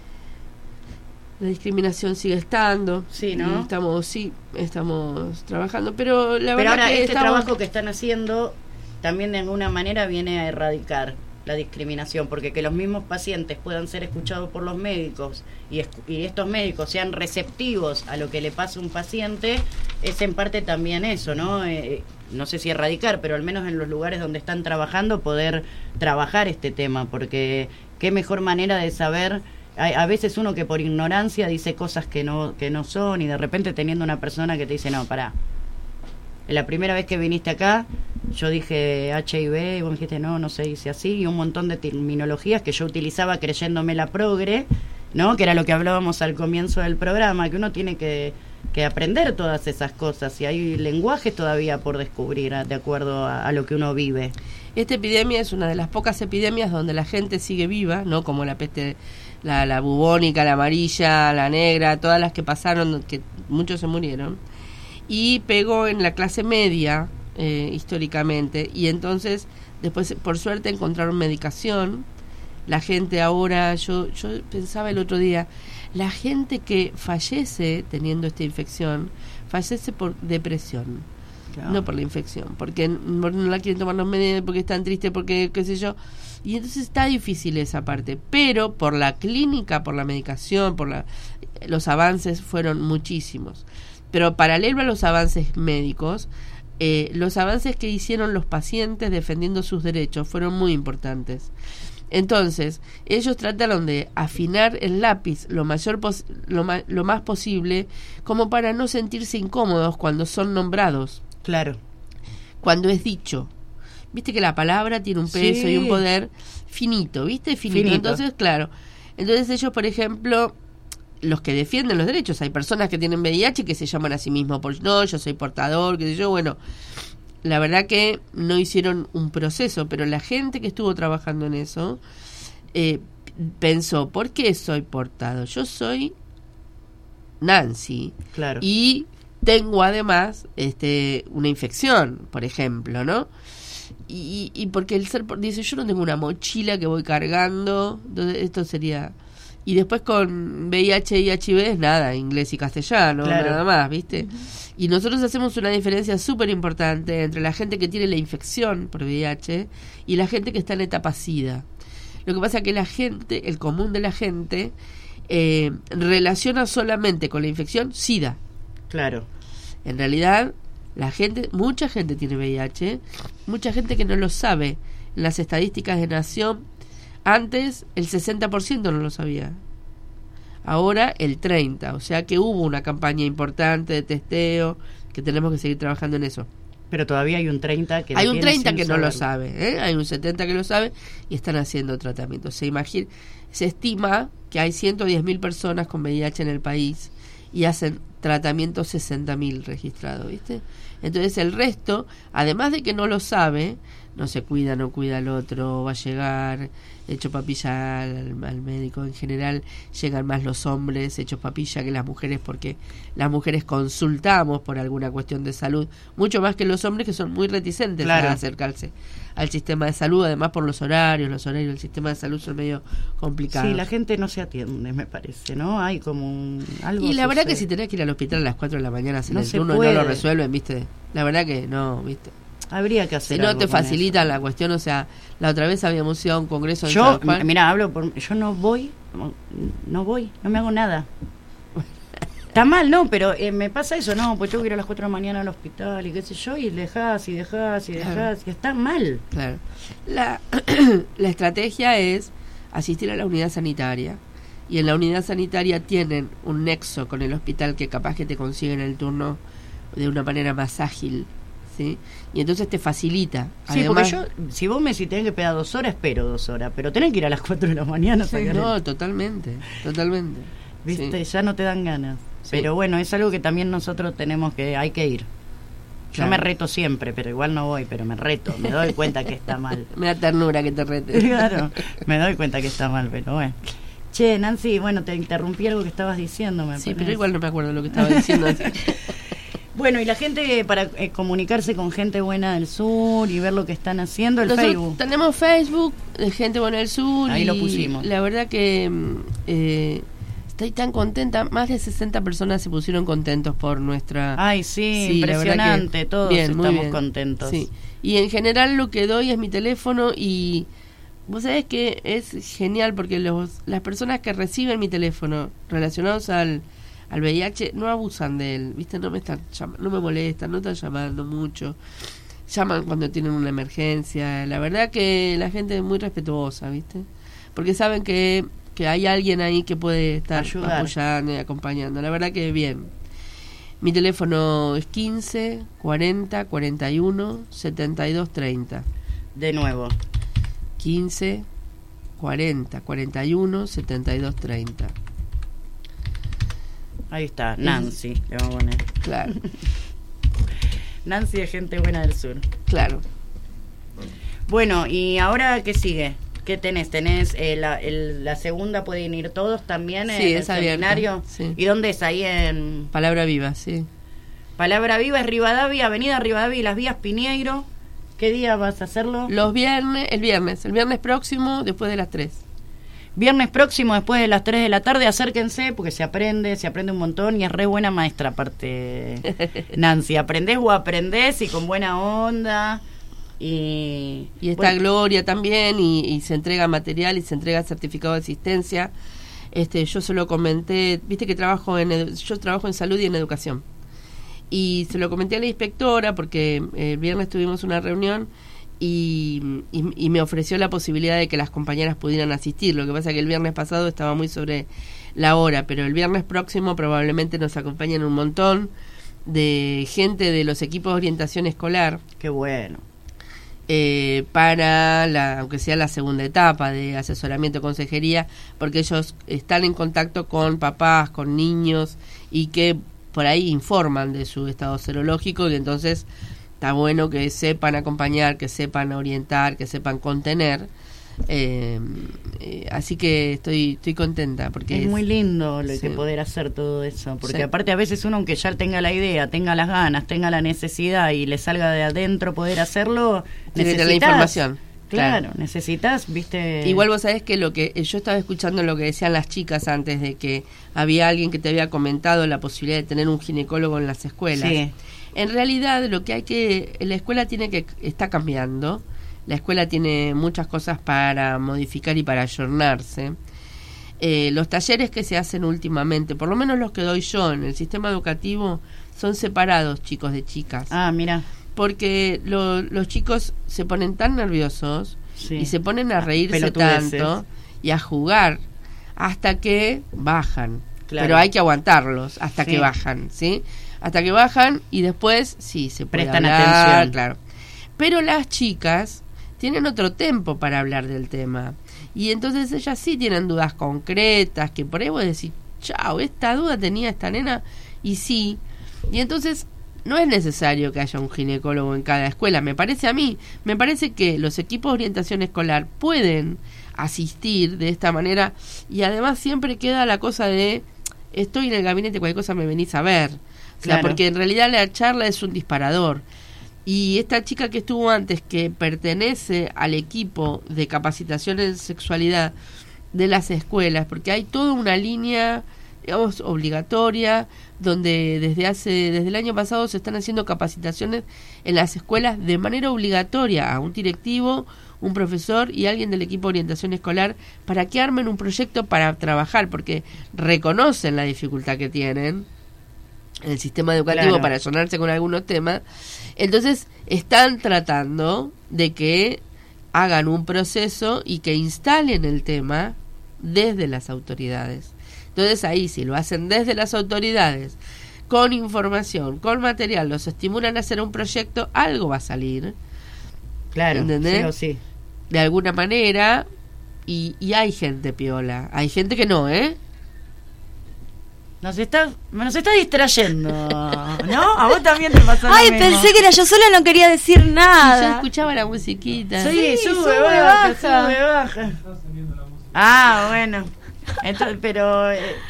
La discriminación sigue estando. Sí, ¿no? Estamos trabajando, pero la verdad ahora que trabajo que están haciendo también de alguna manera viene a erradicar la discriminación, porque que los mismos pacientes puedan ser escuchados por los médicos y estos médicos sean receptivos a lo que le pasa a un paciente, es en parte también eso, ¿no? No sé si erradicar, pero al menos en los lugares donde están trabajando poder trabajar este tema, porque qué mejor manera de saber. A veces uno que por ignorancia dice cosas que no son, y de repente teniendo una persona que te dice, no, pará, la primera vez que viniste acá yo dije HIV y vos me dijiste no se dice así, y un montón de terminologías que yo utilizaba creyéndome la progre, ¿no? Que era lo que hablábamos al comienzo del programa, que uno tiene que aprender todas esas cosas, y hay lenguajes todavía por descubrir de acuerdo a lo que uno vive. Esta epidemia es una de las pocas epidemias donde la gente sigue viva, ¿no? Como la peste, la bubónica, la amarilla, la negra, todas las que pasaron, que muchos se murieron, y pegó en la clase media históricamente, y entonces después por suerte encontraron medicación. La gente ahora, yo pensaba el otro día, la gente que fallece teniendo esta infección fallece por depresión, claro, no por la infección, porque no la quieren tomar los medios, porque están tristes, porque qué sé yo. Y entonces está difícil esa parte, pero por la clínica, por la medicación, los avances fueron muchísimos. Pero paralelo a los avances médicos, los avances que hicieron los pacientes defendiendo sus derechos fueron muy importantes. Entonces, ellos trataron de afinar el lápiz lo más posible, como para no sentirse incómodos cuando son nombrados. Claro. Cuando es dicho. Viste que la palabra tiene un peso y un poder finito, ¿viste? Finito. Entonces, claro. Entonces ellos, por ejemplo, los que defienden los derechos, hay personas que tienen VIH que se llaman a sí mismos no, yo soy portador, qué sé yo, bueno, la verdad que no hicieron un proceso, pero la gente que estuvo trabajando en eso pensó, ¿por qué soy portador? Yo soy Nancy, claro, y tengo además una infección, por ejemplo, ¿no? Y porque el ser dice, yo no tengo una mochila que voy cargando, entonces esto sería. Y después con VIH y HIV es nada, inglés y castellano, claro, nada más, ¿viste? Y nosotros hacemos una diferencia súper importante entre la gente que tiene la infección por VIH y la gente que está en etapa SIDA. Lo que pasa es que la gente, el común de la gente, relaciona solamente con la infección SIDA. Claro. En realidad, mucha gente tiene VIH, mucha gente que no lo sabe. En las estadísticas de Nación, antes el 60% no lo sabía, ahora el 30%, o sea que hubo una campaña importante de testeo, que tenemos que seguir trabajando en eso. Pero todavía hay un 30% que hay un 30% que no lo sabe, hay un 70% que lo sabe y están haciendo tratamiento. Se estima que hay 110.000 personas con VIH en el país y hacen tratamientos 60.000 registrados, ¿viste? Entonces el resto, además de que no lo sabe, no se cuida, no cuida al otro, va a llegar hecho papilla al médico. En general llegan más los hombres hechos papilla que las mujeres, porque las mujeres consultamos por alguna cuestión de salud, mucho más que los hombres, que son muy reticentes, claro, a acercarse al sistema de salud, además por los horarios del sistema de salud son medio complicados. Sí, la gente no se atiende, me parece, ¿no? Hay como algo. Y la verdad que si tenés que ir al hospital a las 4 de la mañana hacer el turno y no lo resuelven, ¿viste? La verdad que no, ¿viste? Habría que hacer. Si no te facilitan la cuestión, o sea, la otra vez habíamos ido a un congreso en San Juan. Mira, yo no voy, no me hago nada. Está mal, ¿no? Pero me pasa eso, no, pues tengo que ir a las 4 de la mañana al hospital y qué sé yo, y dejás, claro, y está mal. Claro. La estrategia es asistir a la unidad sanitaria, y en la unidad sanitaria tienen un nexo con el hospital que capaz que te consiguen el turno de una manera más ágil, ¿sí? Y entonces te facilita. Sí, además, porque si vos me decís tenés que esperar 2 horas, espero 2 horas, pero tenés que ir a las 4 de la mañana. Sí, no, totalmente. Viste, sí, ya no te dan ganas. Sí. Pero bueno, es algo que también nosotros hay que ir. Yo me reto siempre, pero igual no voy, pero me reto, me doy cuenta que está mal. Me da ternura que te rete. Claro, me doy cuenta que está mal, pero bueno. Che, Nancy, bueno, te interrumpí algo que estabas diciendo. Sí, pero igual no me acuerdo lo que estaba diciendo. Bueno, y la gente, para comunicarse con Gente Buena del Sur y ver lo que están haciendo, el Facebook. Tenemos Facebook de Gente Buena del Sur. Ahí lo pusimos. La verdad que estoy tan contenta. Más de 60 personas se pusieron contentos por nuestra... Ay, sí, impresionante. Que, todos bien, estamos contentos. Sí. Y en general lo que doy es mi teléfono y Vos sabés que es genial porque las personas que reciben mi teléfono relacionados al VIH no abusan de él, ¿viste? No me molestan, no están llamando mucho. Llaman cuando tienen una emergencia. La verdad que la gente es muy respetuosa, ¿viste? Porque saben que hay alguien ahí que puede estar apoyando y acompañando. La verdad que bien. Mi teléfono es 15 40 41 72 30. De nuevo. 15 40 41 72 30. Ahí está, Nancy, le vamos a poner. Claro. Nancy es gente buena del sur. Claro. Bueno, ¿y ahora qué sigue? ¿Qué tenés? ¿Tenés la segunda? ¿Pueden ir todos también sí, en el es abierta, seminario? Sí. ¿Y dónde es? Ahí en... Palabra Viva, sí. Palabra Viva es Rivadavia, Avenida Rivadavia y Las Vías Piñeiro. ¿Qué día vas a hacerlo? El viernes próximo, después de las 3. Viernes próximo, después de las 3 de la tarde, acérquense, porque se aprende un montón y es re buena maestra, aparte, Nancy. Aprendés y con buena onda. Y está bueno. Gloria también, y se entrega material y se entrega certificado de asistencia. Yo se lo comenté, viste que yo trabajo en salud y en educación. Y se lo comenté a la inspectora porque el viernes tuvimos una reunión y me ofreció la posibilidad de que las compañeras pudieran asistir. Lo que pasa es que el viernes pasado estaba muy sobre la hora, pero el viernes próximo probablemente nos acompañan un montón de gente de los equipos de orientación escolar. Qué bueno. Aunque sea la segunda etapa de asesoramiento consejería, porque ellos están en contacto con papás, con niños, y que por ahí informan de su estado serológico, y entonces está bueno que sepan acompañar, que sepan orientar, que sepan contener. Así que estoy contenta porque es muy lindo lo que poder hacer todo eso, porque sí. Aparte a veces uno, aunque ya tenga la idea, tenga las ganas, tenga la necesidad y le salga de adentro poder hacerlo, necesitas la información. Claro, necesitas, viste. Igual vos sabés que lo que yo estaba escuchando lo que decían las chicas antes, de que había alguien que te había comentado la posibilidad de tener un ginecólogo en las escuelas. Sí. En realidad la escuela está cambiando. La escuela tiene muchas cosas para modificar y para ayornarse. Los talleres que se hacen últimamente, por lo menos los que doy yo en el sistema educativo, son separados, chicos de chicas. Ah, mira. Porque los chicos se ponen tan nerviosos, sí, y se ponen a reírse tanto y a jugar hasta que bajan. Claro. Pero hay que aguantarlos hasta que bajan, ¿sí? Hasta que bajan y después sí se puede prestan hablar, atención. Claro. Pero las chicas tienen otro tiempo para hablar del tema. Y entonces ellas sí tienen dudas concretas, que por ahí vos decís, chao, esta duda tenía esta nena, y sí. Y entonces no es necesario que haya un ginecólogo en cada escuela, me parece a mí. Me parece que los equipos de orientación escolar pueden asistir de esta manera, y además siempre queda la cosa de, estoy en el gabinete, cualquier cosa me venís a ver. O sea, porque en realidad la charla es un disparador. Y esta chica que estuvo antes, que pertenece al equipo de capacitación en sexualidad de las escuelas, porque hay toda una línea, digamos, obligatoria, donde desde el año pasado se están haciendo capacitaciones en las escuelas de manera obligatoria a un directivo, un profesor y alguien del equipo de orientación escolar, para que armen un proyecto para trabajar, porque reconocen la dificultad que tienen el sistema educativo, claro, para sonarse con algunos temas. Entonces están tratando de que hagan un proceso y que instalen el tema desde las autoridades. Entonces ahí, si lo hacen desde las autoridades, con información, con material, los estimulan a hacer un proyecto, algo va a salir. Claro, ¿entendés? Sí o sí. De alguna manera, y hay gente piola, hay gente que no, Nos está distrayendo, ¿no? A vos también te pasó. Ay, pensé que era yo sola, no quería decir nada. Yo escuchaba la musiquita. Sí, sube, baja. Ah, bueno. Entonces, pero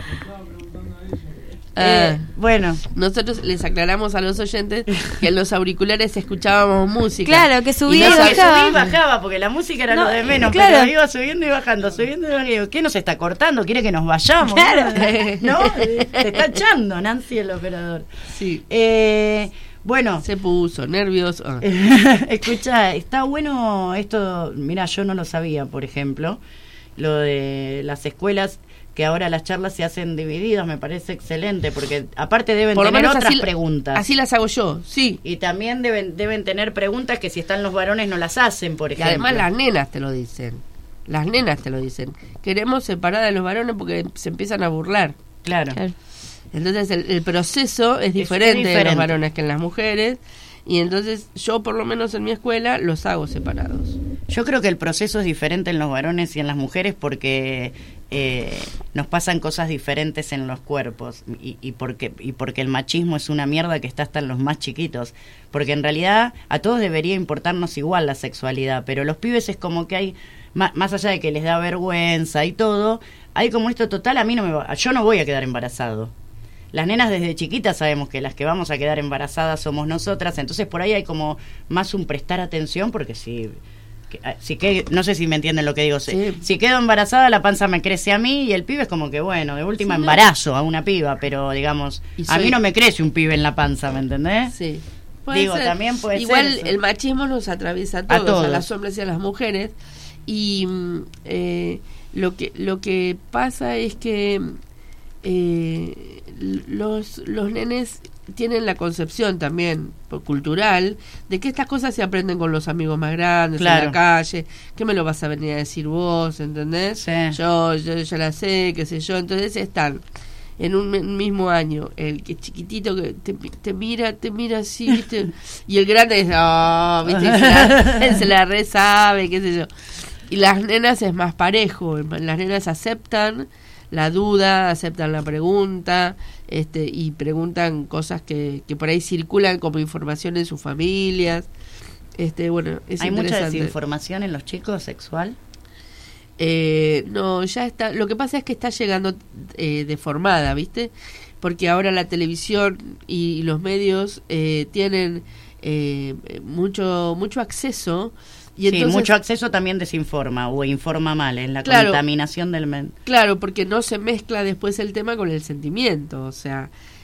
bueno, nosotros les aclaramos a los oyentes que en los auriculares escuchábamos música. Claro, que subía y bajaba, porque la música era lo de menos, claro, pero iba subiendo y bajando, ¿qué nos está cortando? ¿Quiere que nos vayamos? Claro. ¿No? Te está echando, Nancy, el operador. Sí. Bueno. Se puso nervioso. Escucha, está bueno esto. Mira, yo no lo sabía, por ejemplo. Lo de las escuelas, que ahora las charlas se hacen divididas, me parece excelente, porque aparte deben Por lo tener menos otras así, preguntas. Así las hago yo, sí. Y también deben tener preguntas que si están los varones no las hacen, por ejemplo. Y además las nenas te lo dicen. Las nenas te lo dicen. Queremos separar a los varones porque se empiezan a burlar. Claro. Entonces el proceso es diferente en los varones que en las mujeres. Y entonces yo por lo menos en mi escuela los hago separados. Yo creo que el proceso es diferente en los varones y en las mujeres porque nos pasan cosas diferentes en los cuerpos y porque el machismo es una mierda que está hasta en los más chiquitos. Porque en realidad a todos debería importarnos igual la sexualidad, pero los pibes es como que hay, más allá de que les da vergüenza y todo, hay como esto total, a mí no me va, yo no voy a quedar embarazado. Las nenas desde chiquitas sabemos que las que vamos a quedar embarazadas somos nosotras, entonces por ahí hay como más un prestar atención, porque si no sé si me entienden lo que digo, si quedo embarazada la panza me crece a mí y el pibe es como que bueno, de última embarazo a una piba, pero digamos, a mí no me crece un pibe en la panza, ¿me entendés? Sí. Digo, ser. También puede igual ser. El machismo nos atraviesa a todos, a los hombres y a las mujeres, y lo que pasa es que los nenes tienen la concepción también cultural de que estas cosas se aprenden con los amigos más grandes, claro, en la calle, que me lo vas a venir a decir vos, ¿entendés? Sí. Yo ya la sé, qué sé yo. Entonces están en un mismo año el que chiquitito que te mira así, ¿viste? Y el grande es, ¿viste? Él se la resabe, qué sé yo. Y las nenas es más parejo, las nenas aceptan la duda, aceptan la pregunta, y preguntan cosas que por ahí circulan como información en sus familias. Bueno, es ¿hay mucha interesante. desinformación en los chicos sexual? No, ya está. Lo que pasa es que está llegando deformada, ¿viste? Porque ahora la televisión y los medios tienen mucho acceso. Y entonces, mucho acceso también desinforma o informa mal, en la contaminación del Claro, porque no se mezcla después el tema con el sentimiento, o sea,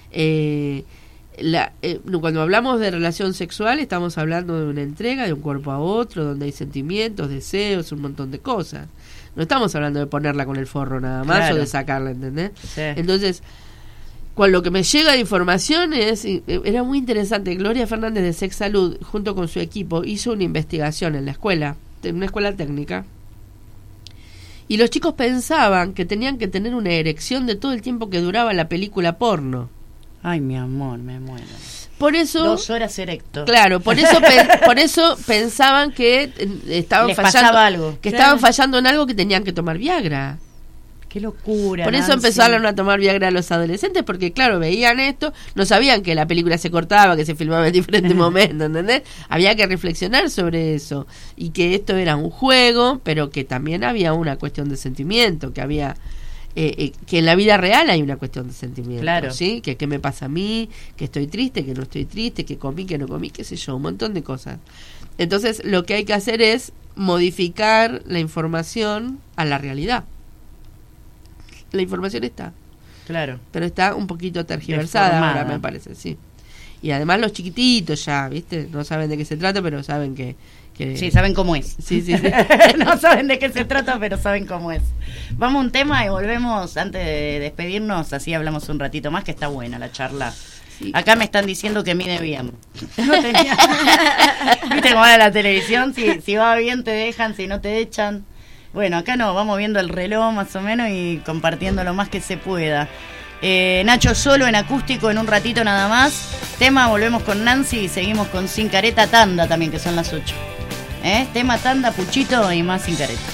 cuando hablamos de relación sexual estamos hablando de una entrega de un cuerpo a otro, donde hay sentimientos, deseos, un montón de cosas. No estamos hablando de ponerla con el forro nada más, claro, o de sacarla, ¿entendés? Sí. Entonces, con lo que me llega de información era muy interesante. Gloria Fernández de Sex Salud, junto con su equipo, hizo una investigación en la escuela, en una escuela técnica, y los chicos pensaban que tenían que tener una erección de todo el tiempo que duraba la película porno. Ay, mi amor, me muero. Por eso 2 horas erecto. Claro, por eso pensaban que estaban fallando algo, que estaban fallando en algo, que tenían que tomar Viagra. Qué locura. Por eso empezaron a tomar Viagra a los adolescentes, porque claro, veían esto, no sabían que la película se cortaba, que se filmaba en diferentes momentos, ¿entendés? Había que reflexionar sobre eso, y que esto era un juego, pero que también había una cuestión de sentimiento, que había que en la vida real hay una cuestión de sentimiento, claro, ¿sí? Que qué me pasa a mí, que estoy triste, que no estoy triste, que comí, que no comí, qué sé yo, un montón de cosas. Entonces lo que hay que hacer es modificar la información a la realidad. La información está, claro, pero está un poquito tergiversada deformada. Ahora, me parece, sí. Y además los chiquititos ya, ¿viste? No saben de qué se trata, pero saben que sí, saben cómo es. Sí. No saben de qué se trata, pero saben cómo es. Vamos a un tema y volvemos antes de despedirnos, así hablamos un ratito más, que está buena la charla. Sí. Acá me están diciendo que mide bien. No tenía... ¿Viste cómo va la televisión? Si va bien te dejan, si no te echan. Bueno, acá no, vamos viendo el reloj más o menos y compartiendo lo más que se pueda. Nacho solo en acústico en un ratito nada más. Tema, volvemos con Nancy y seguimos con Sin Careta, tanda también, que son las 8. Tema, tanda, Puchito y más Sin Careta.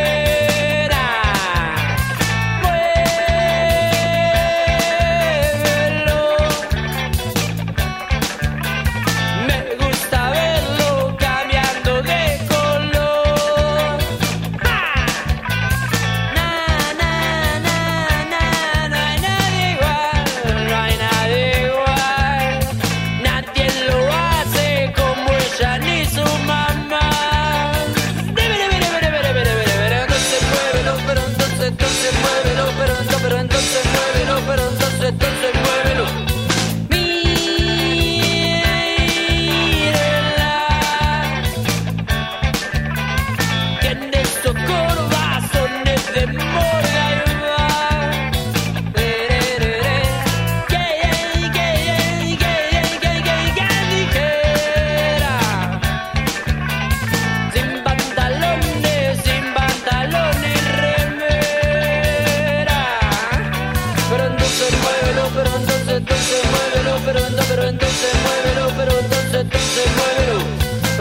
Mueve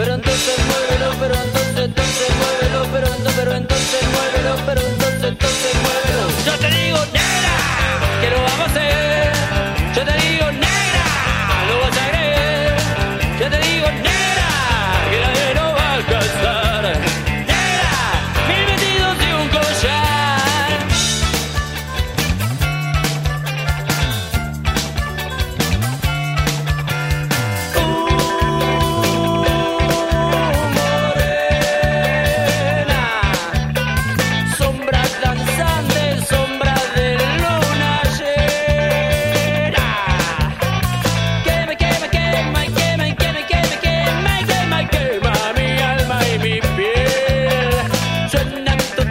pero entonces muévelo, pero entonces muévelo, pero entonces muévelo, pero entonces muévelo. Yo te digo, negra, que lo vamos a hacer. Yo te digo, negra, lo vas a creer. Yo te digo, negra, que nadie lo va a alcanzar. Negra, 1000 vestidos y un collar. Sombras danzantes, sombras de luna llena. Quema, quema, quema, y quema, y quema, y quema, y quema, y quema, y quema mi alma y mi piel. Suenan tus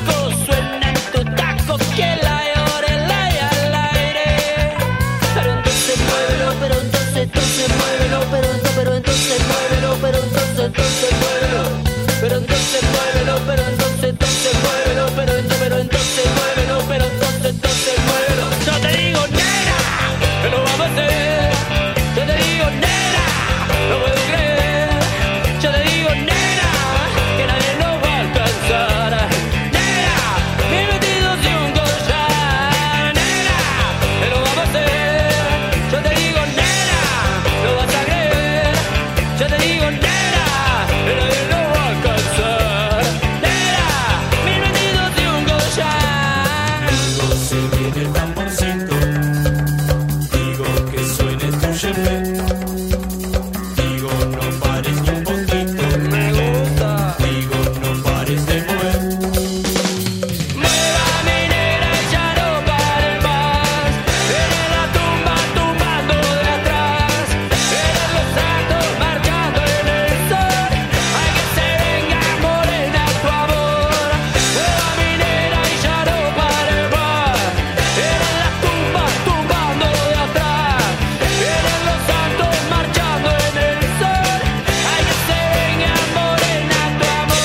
tacos, que la llore al aire. Pero entonces muévelo, pero entonces muévelo, pero entonces muévelo, pero entonces muévelo. Pero entonces muévelo, pero entonces muévelo, pero entonces muévelo, pero entonces muévelo. Yo te digo, nena, que lo vamos a hacer. Yo te digo, nena, no puedo creer. Yo te digo, nena, que nadie nos va a alcanzar. Nena, 1000 vestidos y un collar. Nena, que lo vamos a hacer. Yo te digo, nena, no vas a creer. Yo te digo, nena, que nadie nos va a alcanzar. Nena, 1000 vestidos y un collar. Digo, se viene el tamborcito. Digo, que suene tu jefe. Digo, no pares ni un poquito. Me gusta. Digo, no pares de mover. Mueva mi negra y ya no pare más. Eres la tumba tumbando de atrás. Eres los actos marchando en el sol. Hay que se venga morena tu amor. Mueva mi negra y ya no pare más. Eres la tumba tumbando de atrás. Eres los actos marchando en el sol. Hay que se venga morena tu amor.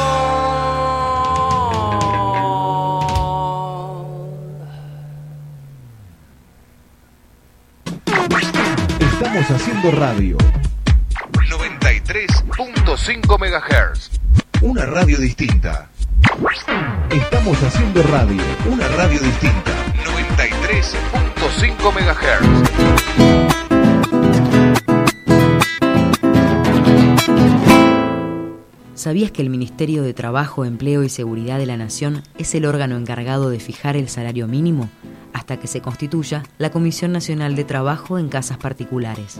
Estamos haciendo radio. 93.5 MHz. Una radio distinta. Estamos haciendo radio. Una radio distinta. 93.5 MHz. ¿Sabías que el Ministerio de Trabajo, Empleo y Seguridad de la Nación es el órgano encargado de fijar el salario mínimo hasta que se constituya la Comisión Nacional de Trabajo en Casas Particulares?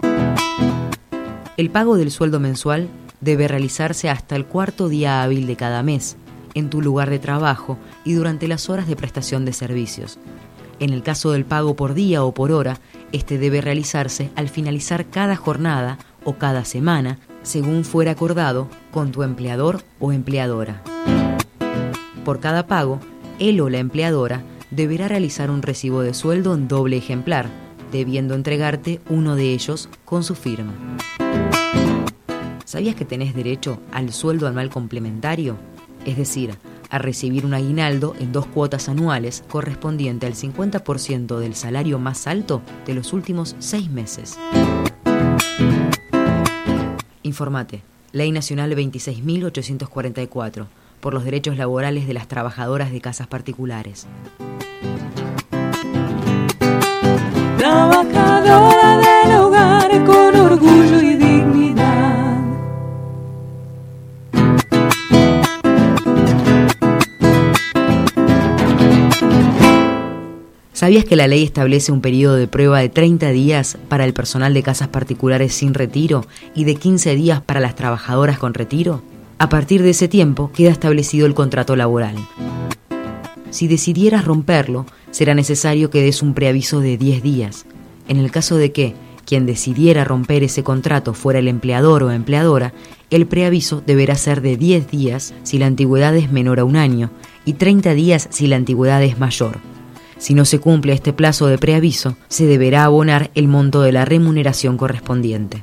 El pago del sueldo mensual debe realizarse hasta el 4º día hábil de cada mes, en tu lugar de trabajo y durante las horas de prestación de servicios. En el caso del pago por día o por hora, este debe realizarse al finalizar cada jornada o cada semana, según fuera acordado con tu empleador o empleadora. Por cada pago, él o la empleadora deberá realizar un recibo de sueldo en doble ejemplar, debiendo entregarte uno de ellos con su firma. ¿Sabías que tenés derecho al sueldo anual complementario? Es decir, a recibir un aguinaldo en 2 cuotas anuales correspondiente al 50% del salario más alto de los últimos 6 meses. Informate. Ley Nacional 26.844, por los derechos laborales de las trabajadoras de casas particulares. Trabajadora del hogar con orgullo y dignidad. ¿Sabías que la ley establece un periodo de prueba de 30 días para el personal de casas particulares sin retiro y de 15 días para las trabajadoras con retiro? A partir de ese tiempo queda establecido el contrato laboral. Si decidieras romperlo, será necesario que des un preaviso de 10 días. En el caso de que quien decidiera romper ese contrato fuera el empleador o empleadora, el preaviso deberá ser de 10 días si la antigüedad es menor a 1 año y 30 días si la antigüedad es mayor. Si no se cumple este plazo de preaviso, se deberá abonar el monto de la remuneración correspondiente.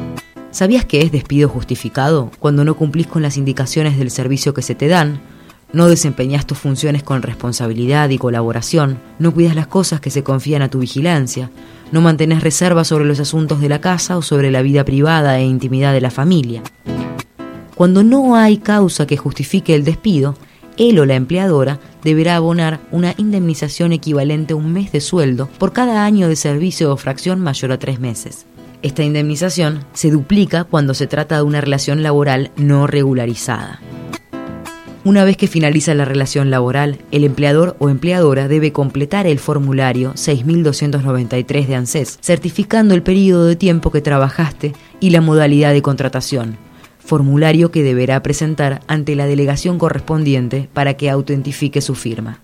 ¿Sabías que es despido justificado cuando no cumplís con las indicaciones del servicio que se te dan? no desempeñás tus funciones con responsabilidad y colaboración, no cuidas las cosas que se confían a tu vigilancia, no mantenés reservas sobre los asuntos de la casa o sobre la vida privada e intimidad de la familia. Cuando no hay causa que justifique el despido, él o la empleadora deberá abonar una indemnización equivalente a un mes de sueldo por cada año de servicio o fracción mayor a 3 meses. Esta indemnización se duplica cuando se trata de una relación laboral no regularizada. Una vez que finaliza la relación laboral, el empleador o empleadora debe completar el formulario 6293 de ANSES, certificando el periodo de tiempo que trabajaste y la modalidad de contratación, formulario que deberá presentar ante la delegación correspondiente para que autentifique su firma.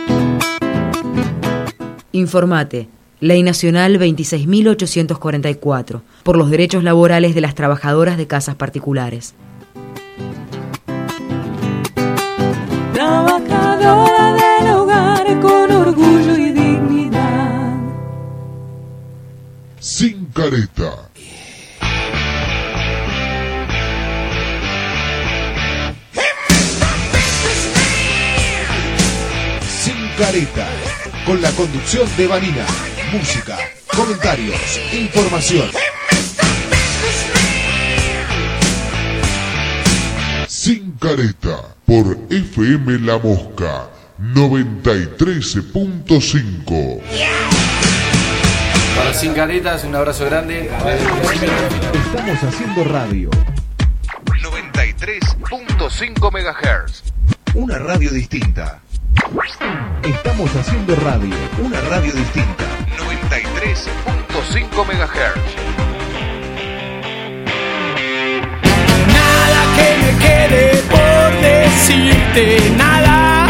Informate. Ley Nacional 26.844, por los derechos laborales de las trabajadoras de casas particulares. Trabajadora del hogar con orgullo y dignidad. Sin careta. Sin careta. Con la conducción de Vanina. Música, comentarios, información. Sin careta. Por FM La Mosca 93.5. Para Sin Caretas, un abrazo grande. Estamos haciendo radio. 93.5 MHz. Una radio distinta. Estamos haciendo radio. Una radio distinta. 93.5 MHz. Nada que me quede por decirte, nada.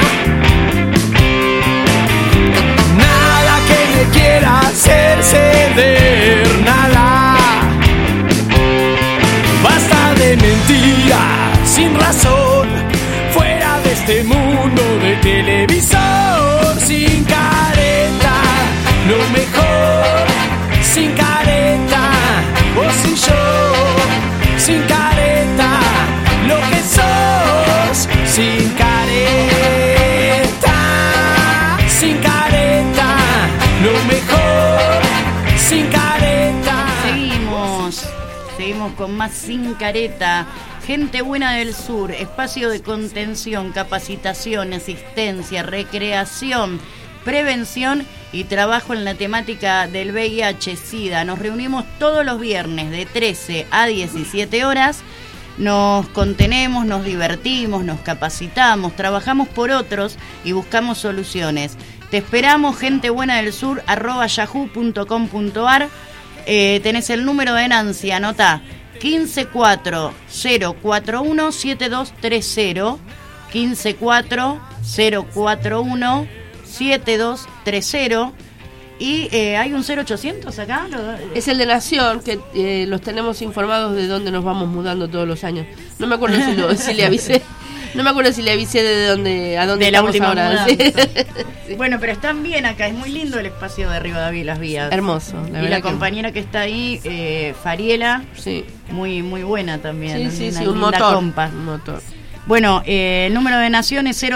Nada que me quiera hacer ceder, nada. Basta de mentiras sin razón, fuera de este mundo de televisor. Sin careta, lo mejor. Sin careta, vos y yo. Sin careta, lo que sos. Sin careta, sin careta, lo mejor. Sin careta. Seguimos con más Sin Careta. Gente Buena del Sur, espacio de contención, capacitación, asistencia, recreación, prevención y trabajo en la temática del VIH-Sida. Nos reunimos todos los viernes de 13 a 17 horas. Nos contenemos, nos divertimos, nos capacitamos, trabajamos por otros y buscamos soluciones. Te esperamos, gentebuenadelSur@yahoo.com.ar. Tenés el número de Nancy, anotá. 154-041-7230, 154-041-7230, y hay un 0800 acá. Es el de Nación, que los tenemos informados de dónde nos vamos mudando todos los años. No me acuerdo si le avisé. No me acuerdo si le avisé de dónde, a dónde de estamos la última ahora. Sí. Sí. Bueno, pero están bien acá, es muy lindo el espacio de Rivadavia y las Vías. Hermoso, la y verdad la compañera que está ahí, Fariela, sí, muy un buena también. Sí, una sí, un linda motor. compa. Un motor. Bueno, el número de Nación es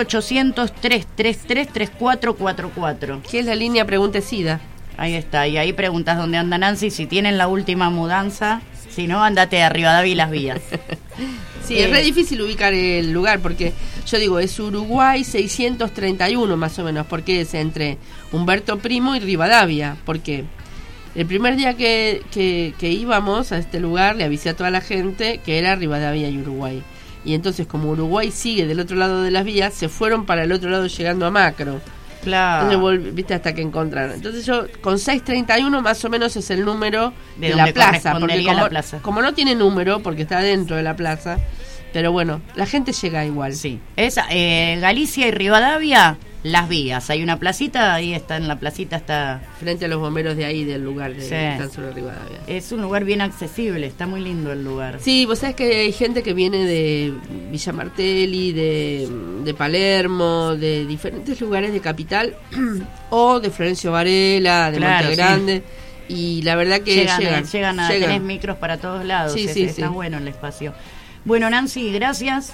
0800-333-3444. ¿Qué es la línea Pregunte SIDA? Ahí está, y ahí preguntas dónde anda Nancy, si tienen la última mudanza, si no, andate a Rivadavia y las Vías. Sí, es re difícil ubicar el lugar, porque yo digo, es Uruguay 631 más o menos, porque es entre Humberto Primo y Rivadavia, porque el primer día que íbamos a este lugar le avisé a toda la gente que era Rivadavia y Uruguay. Y entonces, como Uruguay sigue del otro lado de las vías, se fueron para el otro lado llegando a Macro. Claro. Entonces, viste, hasta que encontraron. Entonces yo, con 631 más o menos es el número de la donde plaza. Porque correspondería la plaza. como no tiene número, porque está dentro de la plaza, pero bueno, la gente llega igual. Sí. Es Galicia y Rivadavia, las vías. Hay una placita, ahí está, en la placita está... Frente a los bomberos de ahí, del lugar de Sí. que están sobre Rivadavia. Es un lugar bien accesible, está muy lindo el lugar. Sí, vos sabés que hay gente que viene de Villa Martelli, de Palermo, de diferentes lugares de Capital, o de Florencio Varela, de Claro, Monte Grande, y la verdad que llegan a tener micros para todos lados. Sí, está sí. bueno el espacio. Bueno, Nancy, gracias.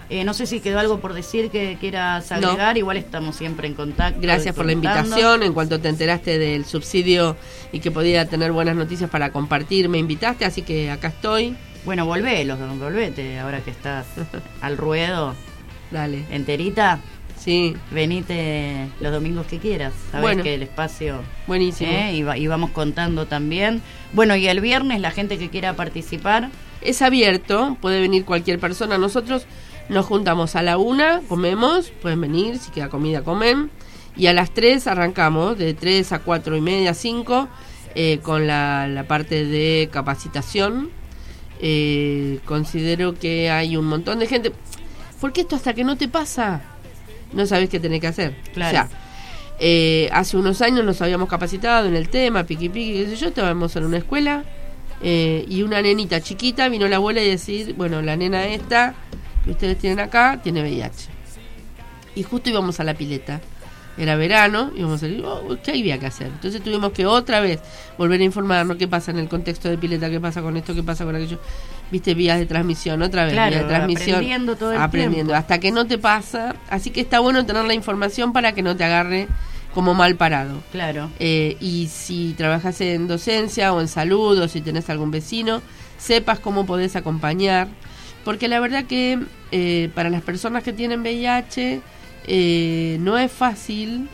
No sé si quedó algo por decir que quieras agregar, igual estamos siempre en contacto. Gracias por la invitación. En cuanto te enteraste del subsidio y que podía tener buenas noticias para compartir, me invitaste, así que acá estoy. Bueno, volvete, ahora que estás al ruedo. Dale. Enterita. Sí. Venite los domingos que quieras. Sabés bueno, que el espacio... Buenísimo. Y vamos contando también. Bueno, y el viernes la gente que quiera participar... Es abierto, puede venir cualquier persona. Nosotros nos juntamos a la 1, comemos, pueden venir, si queda comida comen. Y a las 3 arrancamos, de 3 a 4 y media, 5, con la parte de capacitación. Considero que hay un montón de gente... Porque esto hasta que no te pasa, no sabes qué tenés que hacer. Claro. O sea, hace unos años nos habíamos capacitado en el tema, piqui, qué sé yo, estábamos en una escuela y una nenita chiquita vino la abuela y decir, bueno, la nena esta que ustedes tienen acá tiene VIH. Y justo íbamos a la pileta. Era verano, íbamos a decir, ¿qué había que hacer? Entonces tuvimos que otra vez volver a informarnos qué pasa en el contexto de pileta, qué pasa con esto, qué pasa con aquello. Viste, vías de transmisión, otra vez, claro, vías de transmisión. Aprendiendo todo el tiempo. Hasta que no te pasa. Así que está bueno tener la información para que no te agarre como mal parado. Claro. Y si trabajas en docencia o en salud o si tenés algún vecino, sepas cómo podés acompañar. Porque la verdad que para las personas que tienen VIH no es fácil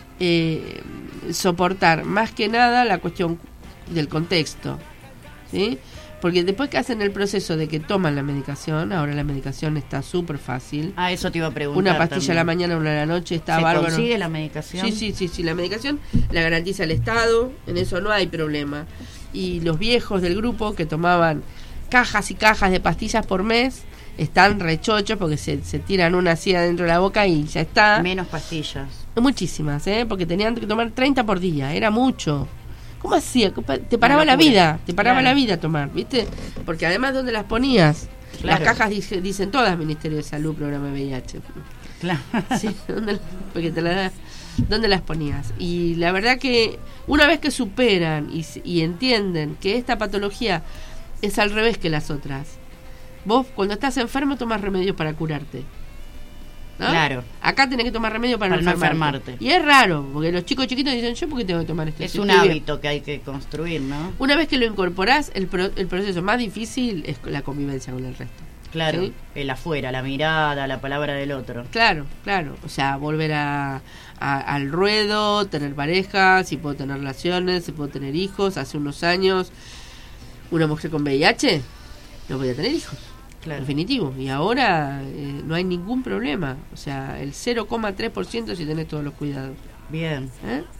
soportar más que nada la cuestión del contexto, ¿sí? Porque después que hacen el proceso de que toman la medicación, ahora la medicación está súper fácil. Eso te iba a preguntar. Una pastilla también. a la mañana, una a la noche, está ¿Se bárbaro. consigue la medicación? Sí, la medicación la garantiza el Estado, en eso no hay problema. Y los viejos del grupo que tomaban cajas y cajas de pastillas por mes, están rechochos porque se tiran una así adentro de la boca y ya está. Menos pastillas. Muchísimas, porque tenían que tomar 30 por día, era mucho. ¿Cómo hacía? Te paraba la vida, la vida tomar, ¿viste? Porque además, ¿dónde las ponías? Claro. Las cajas dicen todas Ministerio de Salud, programa VIH. Claro. Sí, ¿dónde las ponías? Y la verdad que una vez que superan y entienden que esta patología es al revés que las otras, vos cuando estás enfermo tomas remedios para curarte, ¿no? Claro. Acá tenés que tomar remedio para no enfermarte. Y es raro, porque los chicos chiquitos dicen, ¿yo por qué tengo que tomar esto? Es un hábito que hay que construir, ¿no? Una vez que lo incorporás, el proceso más difícil es la convivencia con el resto. Claro, ¿sí? El afuera, la mirada, la palabra del otro. Claro. O sea, volver al ruedo, tener pareja, si puedo tener relaciones, si puedo tener hijos. Hace unos años, una mujer con VIH no podía tener hijos. Claro. Definitivo. Y ahora no hay ningún problema. O sea, el 0,3% si tenés todos los cuidados. Bien.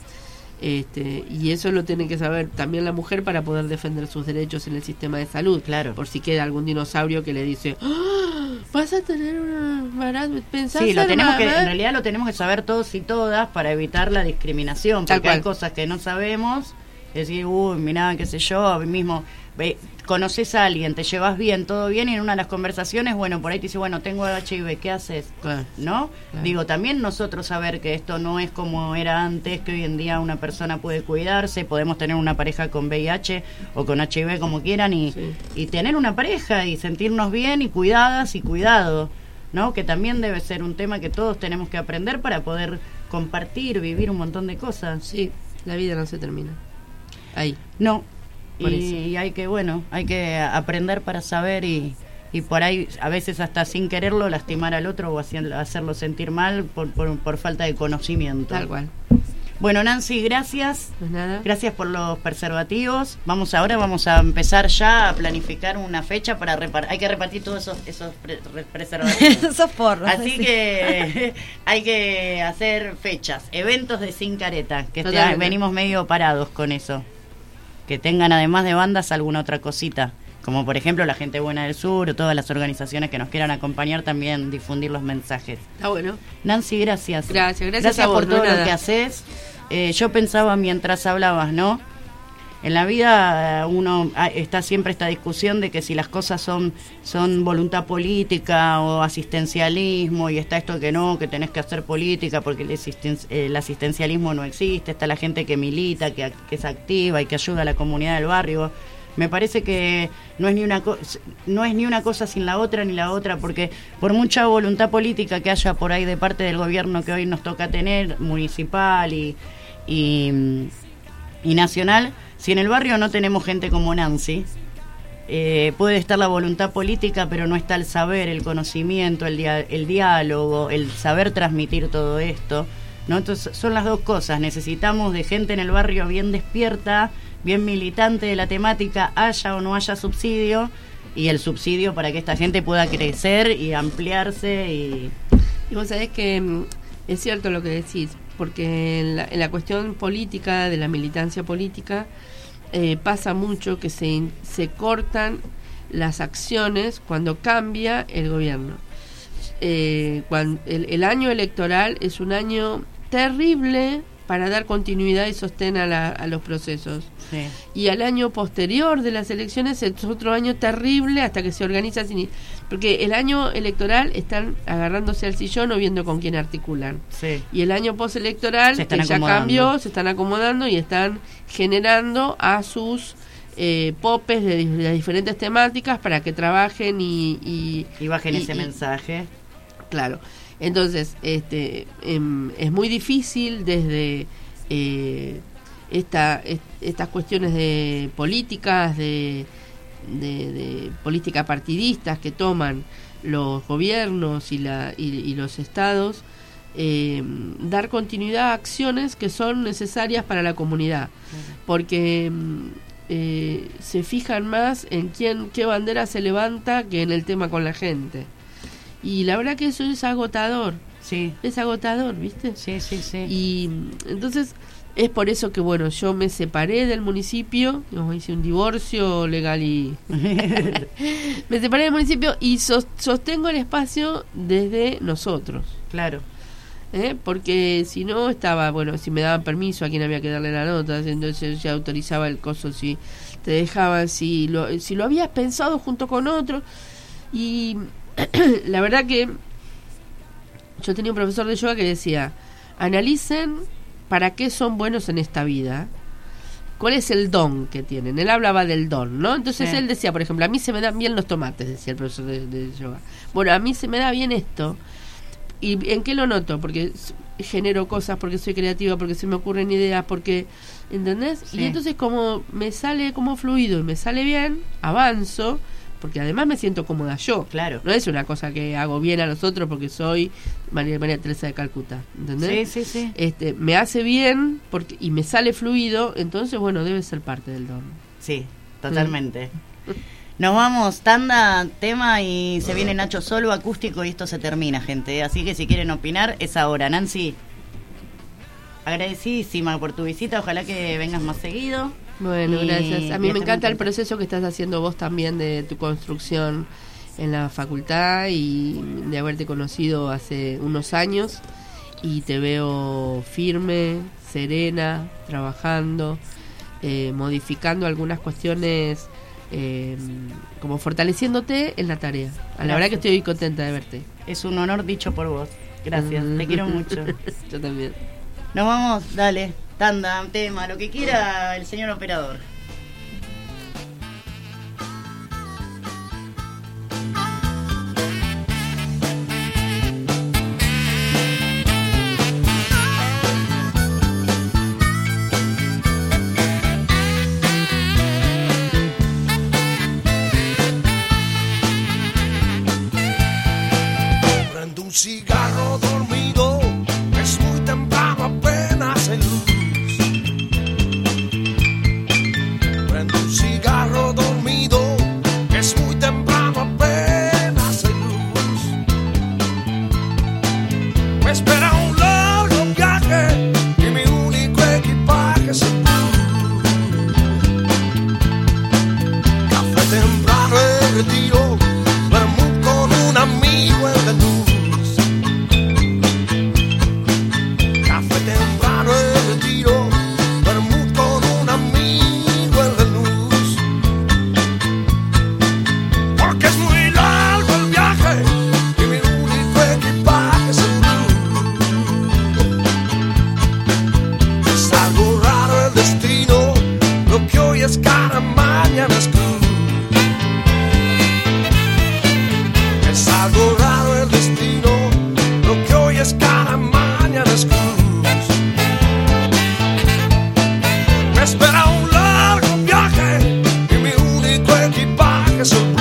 Y eso lo tiene que saber también la mujer para poder defender sus derechos en el sistema de salud. Claro. Por si queda algún dinosaurio que le dice, vas a tener un embarazo, pensás sí, en realidad lo tenemos que saber todos y todas para evitar la discriminación. Porque hay cosas que no sabemos. Decir, mirá, qué sé yo, mismo conoces a alguien, te llevas bien, todo bien, y en una de las conversaciones, bueno, por ahí te dice, bueno, tengo HIV, ¿qué haces? ¿No? Digo, también nosotros saber que esto no es como era antes, que hoy en día una persona puede cuidarse, podemos tener una pareja con VIH o con HIV, como quieran, y tener una pareja y sentirnos bien y cuidadas y cuidado, ¿no? Que también debe ser un tema que todos tenemos que aprender para poder compartir, vivir un montón de cosas. Sí, la vida no se termina ahí. No. Y hay que aprender para saber y por ahí a veces hasta sin quererlo lastimar al otro o hacerlo sentir mal por falta de conocimiento. Tal cual. Bueno, Nancy, gracias. Pues nada. Gracias por los preservativos. Ahora vamos a empezar ya a planificar una fecha para repartir. Hay que repartir todos esos preservativos. Esos porros. Así que hay que hacer fechas, eventos de Sin Careta, que venimos medio parados con eso. Que tengan además de bandas alguna otra cosita, como por ejemplo la Gente Buena del Sur o todas las organizaciones que nos quieran acompañar, también difundir los mensajes. Está bueno. Nancy, gracias. Gracias a vos, por todo lo que haces. Yo pensaba mientras hablabas, ¿no? En la vida uno está siempre esta discusión de que si las cosas son voluntad política o asistencialismo, y está esto que no, que tenés que hacer política porque el asistencialismo no existe. Está la gente que milita, que es activa y que ayuda a la comunidad del barrio, Me parece que no es ni una cosa sin la otra, ni la otra, porque por mucha voluntad política que haya por ahí de parte del gobierno que hoy nos toca tener, municipal y nacional, si en el barrio no tenemos gente como Nancy, puede estar la voluntad política, pero no está el saber, el conocimiento, el diálogo, el saber transmitir todo esto, ¿no? Entonces son las dos cosas. Necesitamos de gente en el barrio bien despierta, bien militante de la temática, haya o no haya subsidio, y el subsidio para que esta gente pueda crecer y ampliarse. Y vos sabés que es cierto lo que decís, porque en la cuestión política, de la militancia política, pasa mucho que se cortan las acciones cuando cambia el gobierno. Cuando el año electoral es un año terrible para dar continuidad y sostén a los procesos. Sí. Y al año posterior de las elecciones es otro año terrible hasta que se organiza, porque el año electoral están agarrándose al sillón o viendo con quién articulan. Sí. Y el año postelectoral, que ya cambió, se están acomodando y están generando a sus popes de las diferentes temáticas para que trabajen y bajen ese mensaje. Claro. Entonces, es muy difícil desde estas cuestiones de políticas, de política partidistas que toman los gobiernos y los estados, dar continuidad a acciones que son necesarias para la comunidad, porque se fijan más en qué bandera se levanta que en el tema con la gente. Y la verdad que eso es agotador. Sí. Es agotador, ¿viste? Sí. Y entonces es por eso que, bueno, yo me separé del municipio, hice un divorcio legal y... me separé del municipio y sostengo el espacio desde nosotros. Claro. Porque si no estaba, bueno, si me daban permiso a quien había que darle la nota, entonces ya autorizaba el coso, si te dejaban, si lo habías pensado junto con otro. Y... la verdad que yo tenía un profesor de yoga que decía: analicen para qué son buenos en esta vida, cuál es el don que tienen. Él hablaba del don, ¿no? Entonces él decía, por ejemplo, a mí se me dan bien los tomates, decía el profesor de yoga. Bueno, a mí se me da bien esto. ¿Y en qué lo noto? Porque genero cosas, porque soy creativa, porque se me ocurren ideas, porque... ¿entendés? Sí. Y entonces como me sale como fluido y me sale bien, avanzo, porque además me siento cómoda yo. Claro. No es una cosa que hago bien a los otros porque soy María Teresa de Calcuta, ¿entendés? Sí. Me hace bien y me sale fluido, entonces, bueno, debe ser parte del don. Sí, totalmente. Nos vamos, tanda, tema, y se viene Nacho solo, acústico, y esto se termina, gente. Así que si quieren opinar, es ahora. Nancy, agradecidísima por tu visita, ojalá que vengas más seguido. Bueno, gracias. A mí me encanta el proceso que estás haciendo vos también de tu construcción en la facultad y de haberte conocido hace unos años, y te veo firme, serena, trabajando, modificando algunas cuestiones, como fortaleciéndote en la tarea. A la verdad que estoy contenta de verte. Es un honor dicho por vos. Gracias, te quiero mucho. Yo también. Nos vamos, dale. Tanda, tema, lo que quiera el señor operador. Prendo un cigarro dormido, es muy temprano, apenas hay luz. Prendo un cigarro dormido, es muy temprano, apenas hay luz. Me espera un largo viaje y mi único equipaje es el blues. Café temprano en retiro, vermut con un amigo en la luz. algo raro el destino, lo que hoy es cara, mañana es cruz. Me espera un largo viaje y mi único equipaje es el blues.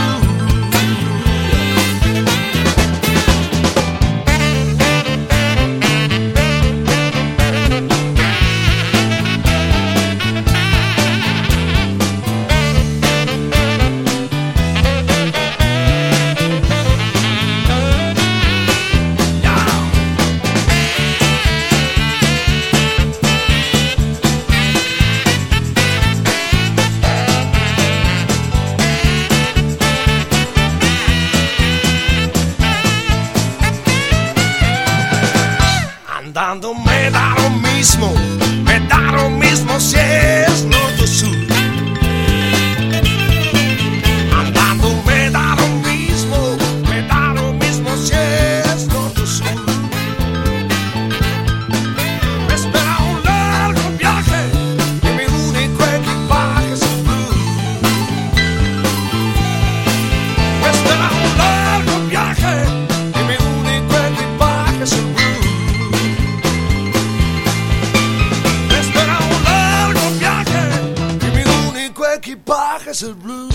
Andando me da lo mismo si es norte o sur. Andando me da lo mismo si es norte o sur. Me espera un largo viaje y mi único equipaje es el blues. Me espera un largo viaje y mi único equipaje es el blues. Equipaje es el blues.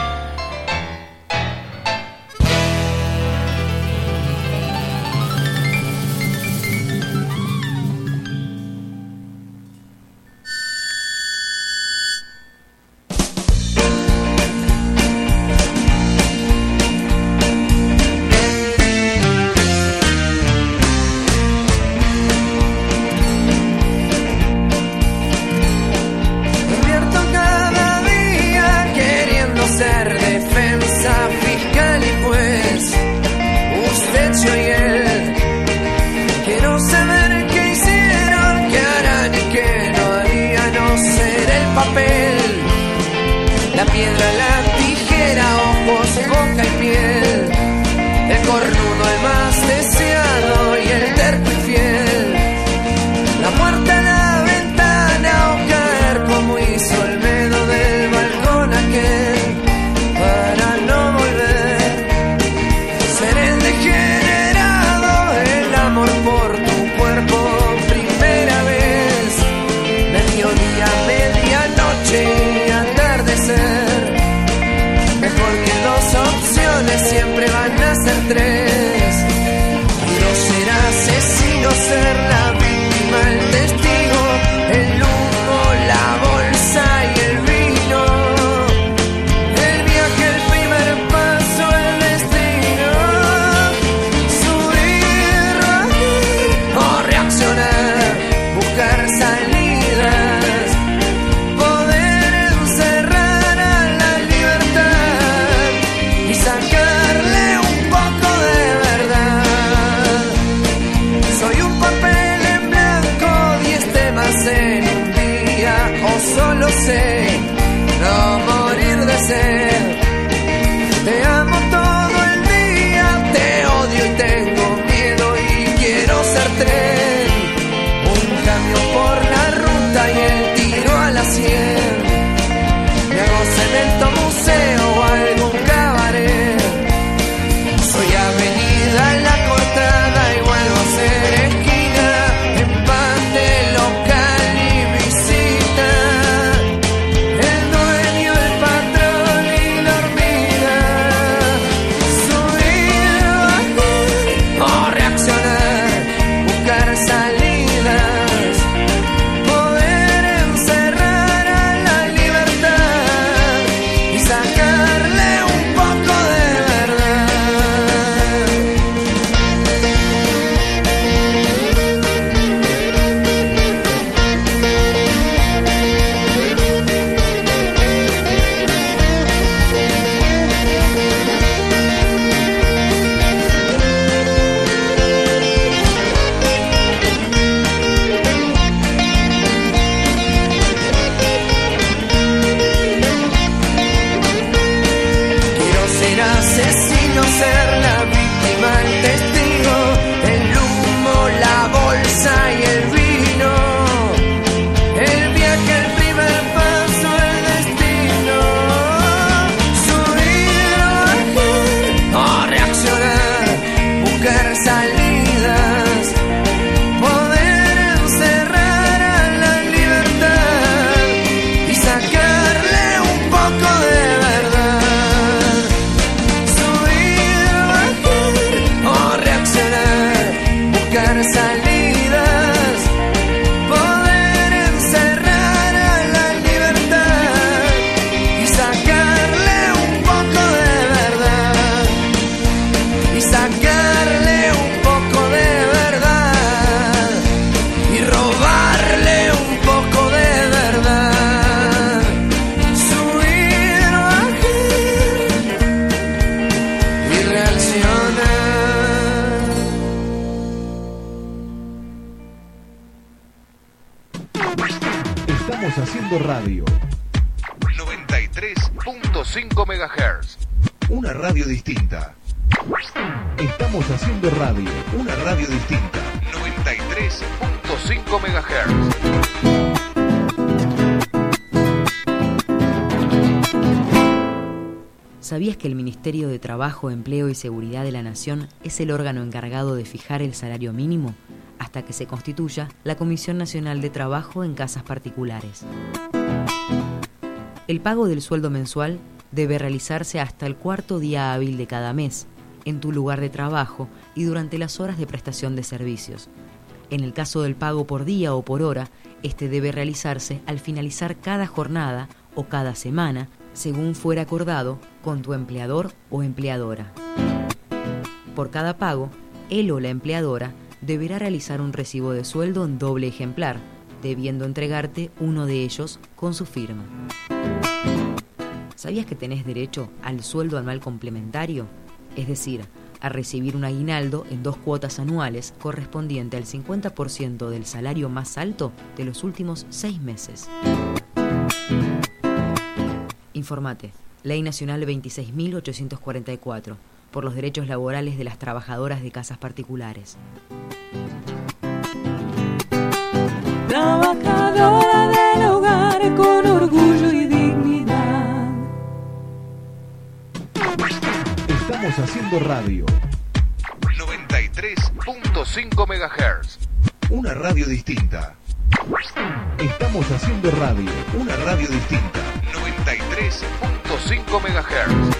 La piedra, la tijera, ojos, boca y piel. El cornudo, el más deseado y el terco y fiel. La puerta a la ventana o caer como hizo Olmedo del balcón aquel para no volver. Ser el degenerado, el amor por tu cuerpo, primera vez. Mediodía, medianoche y atardecer. Mejor que dos opciones, siempre van a ser tres. Quiero ser asesino, ser la víctima, el testigo, el humo, la bolsa y el vino. El viaje, el primer paso, el destino. Subir, bajar o reaccionar, buscar salidas. Poder encerrar a la libertad y sacarle un poco de haciendo radio. 93.5 MHz. Una radio distinta. Estamos haciendo radio. Una radio distinta. 93.5 MHz. ¿Sabías que el Ministerio de Trabajo, Empleo y Seguridad de la Nación es el órgano encargado de fijar el salario mínimo hasta que se constituya la Comisión Nacional de Trabajo en Casas Particulares? El pago del sueldo mensual debe realizarse hasta el cuarto día hábil de cada mes, en tu lugar de trabajo y durante las horas de prestación de servicios. En el caso del pago por día o por hora, este debe realizarse al finalizar cada jornada o cada semana, según fuera acordado con tu empleador o empleadora. Por cada pago, él o la empleadora deberá realizar un recibo de sueldo en doble ejemplar, debiendo entregarte uno de ellos con su firma. ¿Sabías que tenés derecho al sueldo anual complementario? Es decir, a recibir un aguinaldo en 2 cuotas anuales correspondiente al 50% del salario más alto de los últimos 6 meses. Informate. Ley Nacional 26.844. Por los derechos laborales de las trabajadoras de casas particulares. Trabajadora del hogar con orgullo y dignidad. Estamos haciendo radio. 93.5 MHz. Una radio distinta. Estamos haciendo radio. Una radio distinta. 93.5 MHz.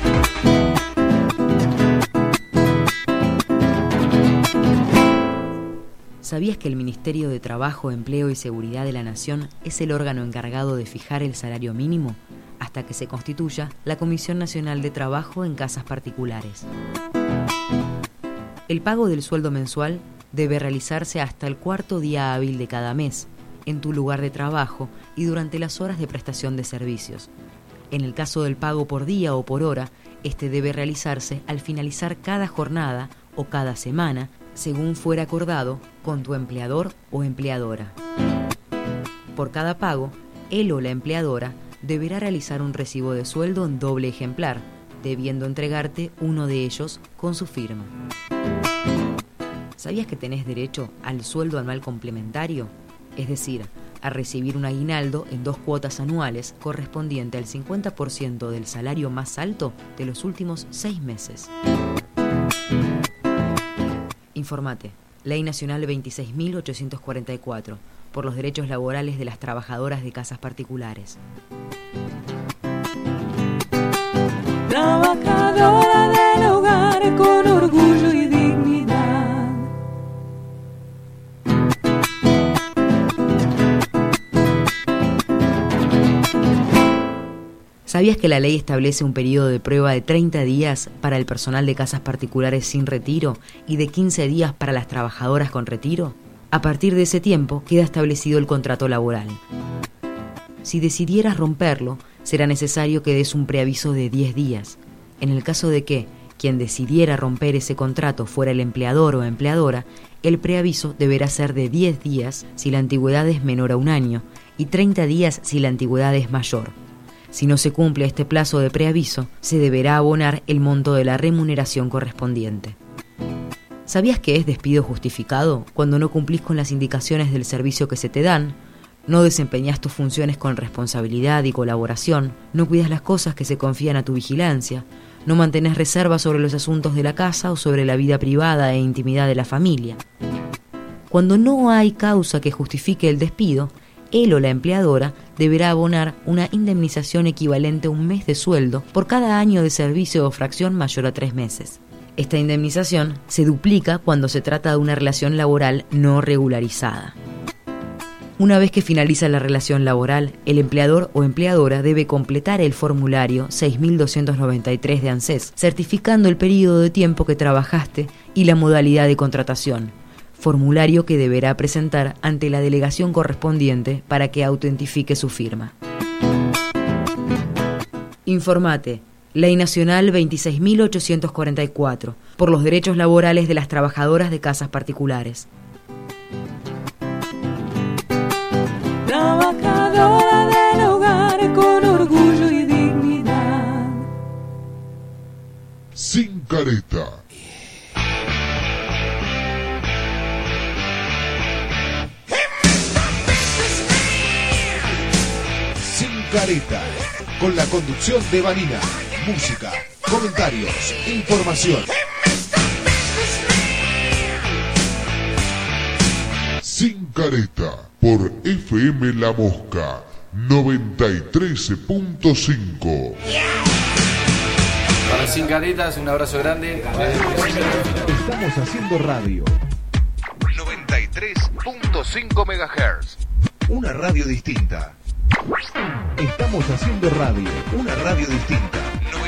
¿Sabías que el Ministerio de Trabajo, Empleo y Seguridad de la Nación es el órgano encargado de fijar el salario mínimo hasta que se constituya la Comisión Nacional de Trabajo en Casas Particulares? El pago del sueldo mensual debe realizarse hasta el cuarto día hábil de cada mes, en tu lugar de trabajo y durante las horas de prestación de servicios. En el caso del pago por día o por hora, este debe realizarse al finalizar cada jornada o cada semana, según fuera acordado con tu empleador o empleadora. Por cada pago, él o la empleadora deberá realizar un recibo de sueldo en doble ejemplar, debiendo entregarte uno de ellos con su firma. ¿Sabías que tenés derecho al sueldo anual complementario? Es decir, a recibir un aguinaldo en 2 cuotas anuales correspondiente al 50% del salario más alto de los últimos 6 meses. Informate. Ley Nacional 26.844. Por los derechos laborales de las trabajadoras de casas particulares. Trabajadora del hogar con orgullo y dignidad. ¿Sabías que la ley establece un periodo de prueba de 30 días para el personal de casas particulares sin retiro y de 15 días para las trabajadoras con retiro? A partir de ese tiempo queda establecido el contrato laboral. Si decidieras romperlo, será necesario que des un preaviso de 10 días. En el caso de que quien decidiera romper ese contrato fuera el empleador o empleadora, el preaviso deberá ser de 10 días si la antigüedad es menor a 1 año y 30 días si la antigüedad es mayor. Si no se cumple este plazo de preaviso, se deberá abonar el monto de la remuneración correspondiente. ¿Sabías que es despido justificado cuando no cumplís con las indicaciones del servicio que se te dan, no desempeñás tus funciones con responsabilidad y colaboración, no cuidas las cosas que se confían a tu vigilancia, no mantenés reservas sobre los asuntos de la casa o sobre la vida privada e intimidad de la familia? Cuando no hay causa que justifique el despido, él o la empleadora deberá abonar una indemnización equivalente a 1 mes de sueldo por cada año de servicio o fracción mayor a 3 meses. Esta indemnización se duplica cuando se trata de una relación laboral no regularizada. Una vez que finaliza la relación laboral, el empleador o empleadora debe completar el formulario 6293 de ANSES, certificando el periodo de tiempo que trabajaste y la modalidad de contratación, formulario que deberá presentar ante la delegación correspondiente para que autentifique su firma. Informate. Ley Nacional 26.844. Por los derechos laborales de las trabajadoras de casas particulares. Trabajadora del careta. Sin careta, con la conducción de Vanina. Música, comentarios, información. Sin careta, por FM La Mosca 93.5. Para Sin Caretas, un abrazo grande. Estamos haciendo radio. 93.5 MHz. Una radio distinta. Estamos haciendo radio. Una radio distinta.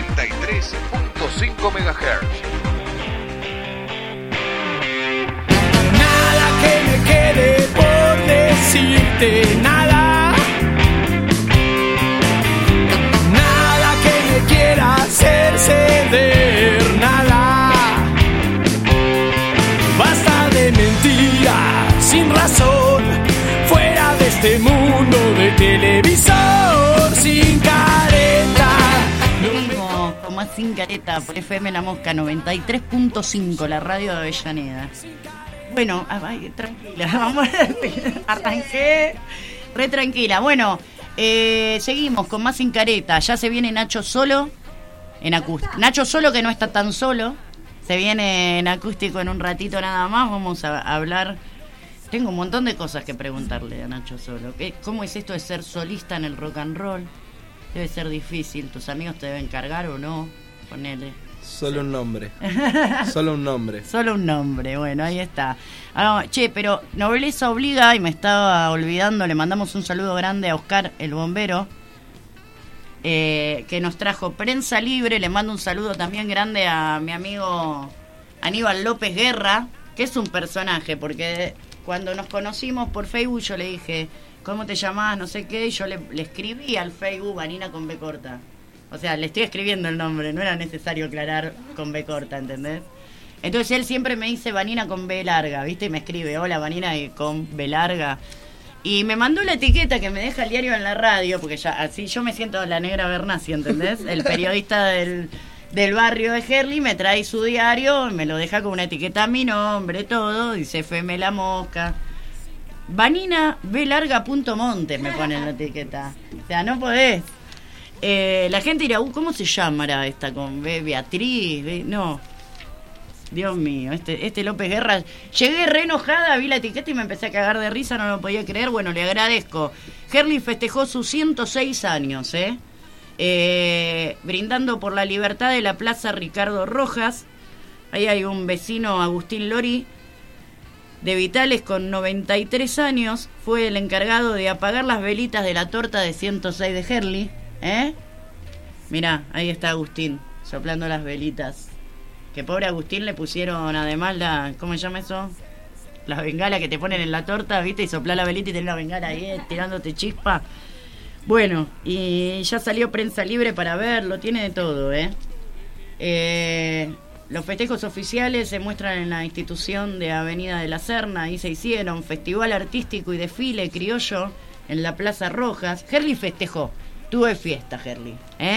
93.5 MHz. Nada que me quede por decirte, nada. Nada que me quiera hacer ceder, nada. Basta de mentiras sin razón, fuera de este mundo de televisor. Sin careta. Seguimos con más Sin Careta por FM La Mosca 93.5, la radio de Avellaneda. Bueno, ay, tranquila, vamos a arranqué re tranquila. Bueno, seguimos con más Sin Careta. Ya se viene Nacho Solo en acústico. Nacho Solo, que no está tan solo, se viene en acústico en un ratito nada más. Vamos a hablar. Tengo un montón de cosas que preguntarle a Nacho Solo. ¿Cómo es esto de ser solista en el rock and roll? Debe ser difícil. ¿Tus amigos te deben cargar o no? Ponele. Solo un nombre. Solo un nombre. Solo un nombre, bueno, ahí está. Pero Nobleza Obliga, y me estaba olvidando, le mandamos un saludo grande a Oscar, el bombero, que nos trajo Prensa Libre. Le mando un saludo también grande a mi amigo Aníbal López Guerra, que es un personaje, porque cuando nos conocimos por Facebook yo le dije, ¿cómo te llamás? No sé qué, y yo le escribí al Facebook Vanina con B corta. O sea, le estoy escribiendo el nombre, no era necesario aclarar con B corta, ¿entendés? Entonces él siempre me dice Vanina con B larga, ¿viste? Y me escribe, hola Vanina con B larga. Y me mandó la etiqueta que me deja el diario en la radio, porque ya así yo me siento la negra Bernasi, ¿entendés? El periodista del barrio de Herli me trae su diario, me lo deja con una etiqueta a mi nombre, todo, dice FM La Mosca. Vanina B larga punto Montes me pone en la etiqueta. O sea, no podés. La gente dirá, ¿cómo se llamará esta con B? Beatriz, no. Dios mío, este López Guerra. Llegué re enojada, vi la etiqueta y me empecé a cagar de risa, no lo podía creer. Bueno, le agradezco. Herli festejó sus 106 años, brindando por la libertad de la Plaza Ricardo Rojas. Ahí hay un vecino, Agustín Lori, de Vitales, con 93 años. Fue el encargado de apagar las velitas de la torta de 106 de Herli. Mirá, ahí está Agustín, soplando las velitas. Que pobre Agustín le pusieron además ¿cómo se llama eso? Las bengalas que te ponen en la torta, ¿viste? Y soplá la velita y tenés la bengala ahí tirándote chispa. Bueno, y ya salió Prensa Libre para verlo, tiene de todo, los festejos oficiales se muestran en la institución de Avenida de la Serna. Ahí se hicieron festival artístico y desfile criollo en la Plaza Rojas. Herli festejó. Tuve fiesta, Herli.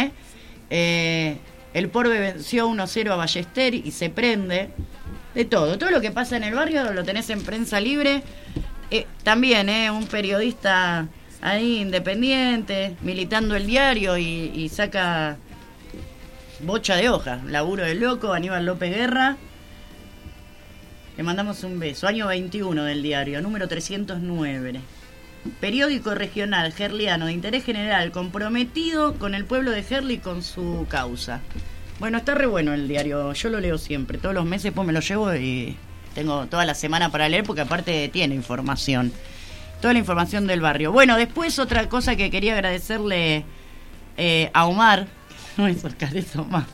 El Porbe venció 1-0 a Ballester y se prende. De todo. Todo lo que pasa en el barrio lo tenés en Prensa Libre. También, un periodista ahí independiente, militando el diario y saca bocha de hojas. Laburo de loco, Aníbal López Guerra. Le mandamos un beso. Año 21 del diario, número 309. Periódico regional herliano de interés general, comprometido con el pueblo de Herli y con su causa. Bueno, está re bueno el diario, yo lo leo siempre, todos los meses pues me lo llevo y tengo toda la semana para leer, porque aparte tiene información, toda la información del barrio. Bueno, después otra cosa que quería agradecerle a Omar, no es cercar eso más,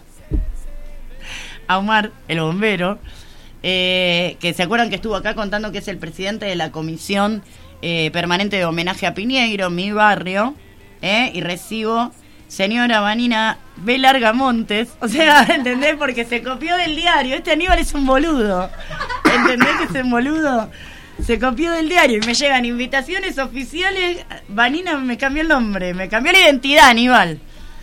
a Omar, el bombero, que se acuerdan que estuvo acá contando que es el presidente de la comisión permanente de homenaje a Piñeiro, mi barrio, y recibo señora Vanina B. Larga Montes, o sea, ¿entendés? Porque se copió del diario, este Aníbal es un boludo, ¿entendés que es un boludo? Se copió del diario y me llegan invitaciones oficiales. Vanina me cambió el nombre, me cambió la identidad, Aníbal.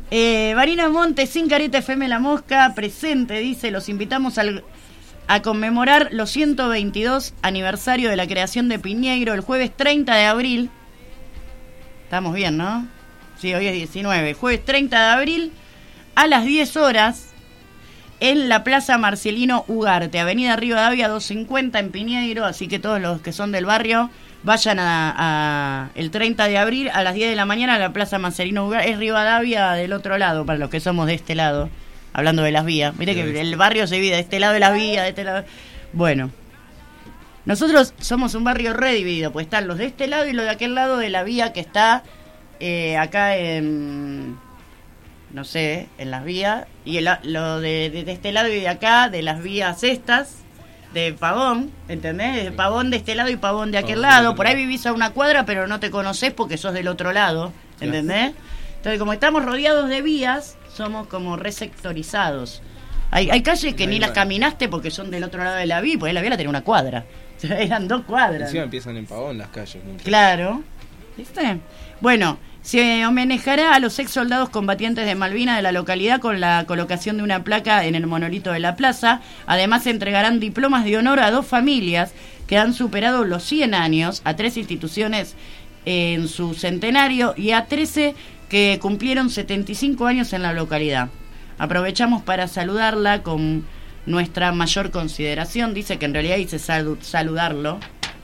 Vanina Monte, Sin Careta FM La Mosca, presente, dice, los invitamos a conmemorar los 122 aniversario de la creación de Piñeiro el jueves 30 de abril. Estamos bien, ¿no? Sí, hoy es 19. Jueves 30 de abril a las 10 horas en la Plaza Marcelino Ugarte, Avenida Rivadavia 250 en Piñeiro, así que todos los que son del barrio vayan a el 30 de abril a las 10 de la mañana a la Plaza Marcelino Ugarte. Es Rivadavia del otro lado, para los que somos de este lado, hablando de las vías. Mire que el barrio se divide de este lado de las vías, de este lado. Bueno, nosotros somos un barrio redividido, pues están los de este lado y los de aquel lado de la vía que está acá en, no sé, en las vías, y lo de este lado y de acá, de las vías estas, de Pavón, ¿entendés? De Pavón de este lado y Pavón de aquel lado. Por ahí vivís a una cuadra, pero no te conocés porque sos del otro lado, ¿entendés? Entonces, como estamos rodeados de vías, somos como resectorizados. Hay calles que ni las caminaste porque son del otro lado de la vía, porque la vía la tenía una cuadra. Eran 2 cuadras. Encima empiezan en Pavón las calles. ¿No? Claro. ¿Viste? Bueno, se homenajeará a los ex soldados combatientes de Malvinas de la localidad con la colocación de una placa en el monolito de la plaza. Además, se entregarán diplomas de honor a 2 familias que han superado los 100 años, a 3 instituciones en su centenario y a 13 que cumplieron 75 años en la localidad. Aprovechamos para saludarla con nuestra mayor consideración. Dice que en realidad dice saludarlo.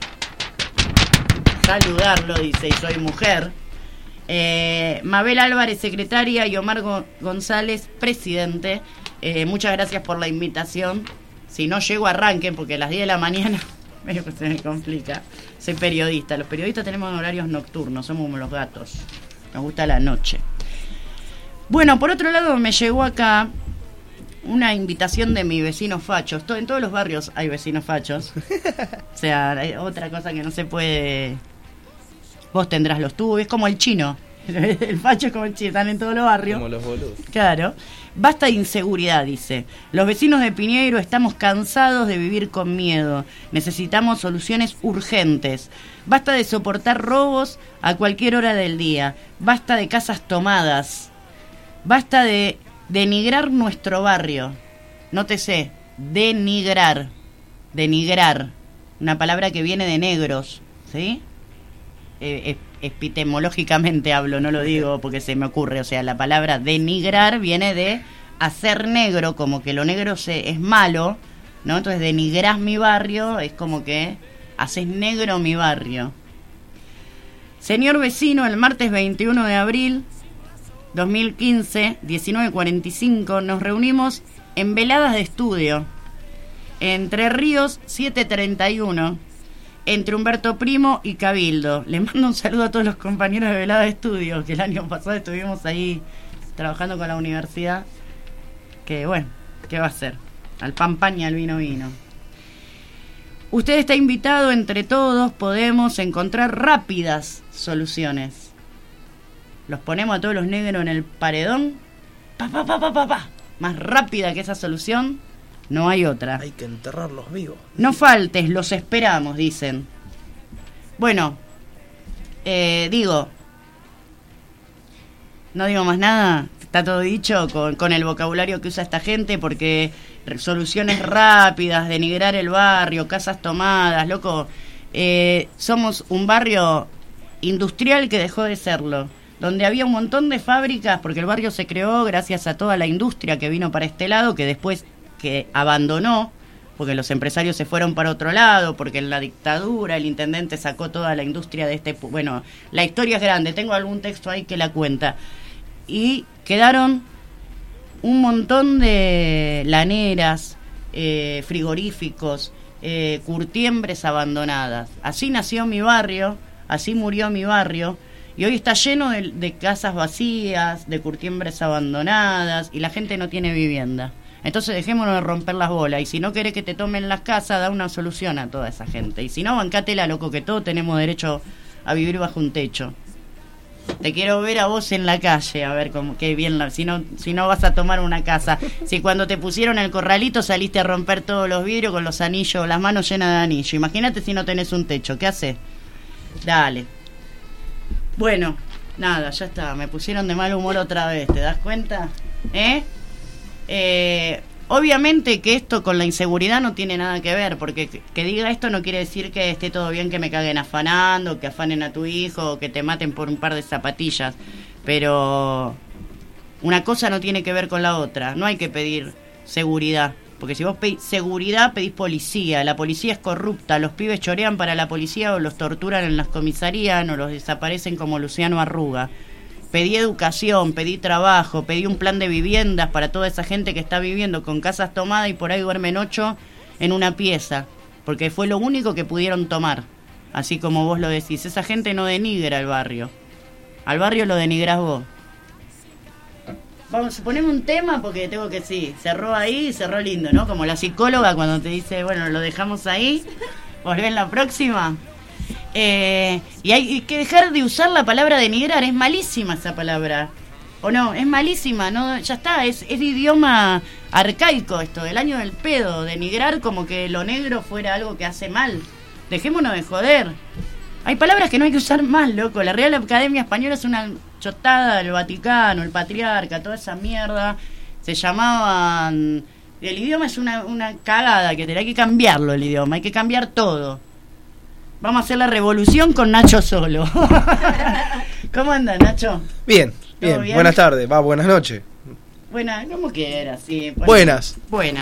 Saludarlo, dice, y soy mujer. Mabel Álvarez, secretaria, y Omar González, presidente. Muchas gracias por la invitación. Si no llego, arranquen, porque a las 10 de la mañana medio que se me complica. Soy periodista. Los periodistas tenemos horarios nocturnos, somos como los gatos. Nos gusta la noche. Bueno, por otro lado, me llegó acá una invitación de mi vecino fachos. En todos los barrios hay vecinos fachos. O sea, hay otra cosa que no se puede. Vos tendrás los tuyos, es como el chino. El facho es como el chino, están en todos los barrios. Como los boludos. Claro. Basta de inseguridad, dice. Los vecinos de Piñeiro estamos cansados de vivir con miedo. Necesitamos soluciones urgentes. Basta de soportar robos a cualquier hora del día. Basta de casas tomadas. Basta de denigrar nuestro barrio. Nótese, denigrar. Denigrar. Una palabra que viene de negros, ¿sí? Epistemológicamente hablo, no lo digo porque se me ocurre. O sea, la palabra denigrar viene de hacer negro, como que lo negro es malo, ¿no? Entonces denigrás mi barrio, es como que haces negro mi barrio. Señor vecino, el martes 21 de abril 2015, 19:45, nos reunimos en Veladas de Estudio, Entre Ríos 731, entre Humberto Primo y Cabildo. Le mando un saludo a todos los compañeros de Velada de Estudio, que el año pasado estuvimos ahí trabajando con la universidad. Que bueno, ¿qué va a hacer? Al pan pan y al vino vino. Usted está invitado, entre todos podemos encontrar rápidas soluciones. Los ponemos a todos los negros en el paredón. Más rápida que esa solución no hay otra. Hay que enterrarlos vivos. No faltes, los esperamos, dicen. Bueno, no digo más nada. Está todo dicho con el vocabulario que usa esta gente, porque soluciones rápidas, denigrar el barrio, casas tomadas, loco. Somos un barrio industrial que dejó de serlo, donde había un montón de fábricas, porque el barrio se creó gracias a toda la industria que vino para este lado, que después que abandonó, porque los empresarios se fueron para otro lado, porque en la dictadura el intendente sacó toda la industria de este... Bueno, la historia es grande, tengo algún texto ahí que la cuenta. Y quedaron un montón de laneras, frigoríficos, curtiembres abandonadas. Así nació mi barrio, así murió mi barrio, y hoy está lleno de casas vacías, de curtiembres abandonadas, y la gente no tiene vivienda. Entonces dejémonos de romper las bolas, y si no querés que te tomen las casas, da una solución a toda esa gente. Y si no, bancátela, loco, que todos tenemos derecho a vivir bajo un techo. Te quiero ver a vos en la calle, a ver cómo, qué bien, si no vas a tomar una casa. Si cuando te pusieron el corralito saliste a romper todos los vidrios con los anillos, las manos llenas de anillos. Imagínate si no tenés un techo, ¿qué haces? Dale. Bueno, Nada, ya está, me pusieron de mal humor otra vez, ¿te das cuenta? Obviamente que esto con la inseguridad no tiene nada que ver, porque que diga esto no quiere decir que esté todo bien que me caguen afanando, que afanen a tu hijo, o que te maten por un par de zapatillas, pero una cosa no tiene que ver con la otra, no hay que pedir seguridad, porque si vos pedís seguridad pedís policía, la policía es corrupta, los pibes chorean para la policía o los torturan en las comisarías o los desaparecen como Luciano Arruga. Pedí educación, pedí trabajo, pedí un plan de viviendas para toda esa gente que está viviendo con casas tomadas y por ahí duermen 8 en una pieza, porque fue lo único que pudieron tomar, así como vos lo decís. Esa gente no denigra al barrio lo denigras vos. Vamos, ponemos un tema porque tengo que cerró ahí, cerró lindo, ¿no? Como la psicóloga cuando te dice, bueno, lo dejamos ahí, volvés la próxima. Y hay que dejar de usar la palabra denigrar, es malísima esa palabra. ¿O no? Es malísima, no, ya está, es idioma arcaico esto, del año del pedo, denigrar como que lo negro fuera algo que hace mal. Dejémonos de joder. Hay palabras que no hay que usar más, loco. La Real Academia Española es una chotada, el Vaticano, el patriarca, toda esa mierda. Se llamaban... El idioma es una cagada, hay que cambiarlo el idioma, hay que cambiar todo. Vamos a hacer la revolución con Nacho Solo. ¿Cómo anda, Nacho? Bien. Buenas tardes, buenas noches. Buenas, como quieras, sí. Buenas.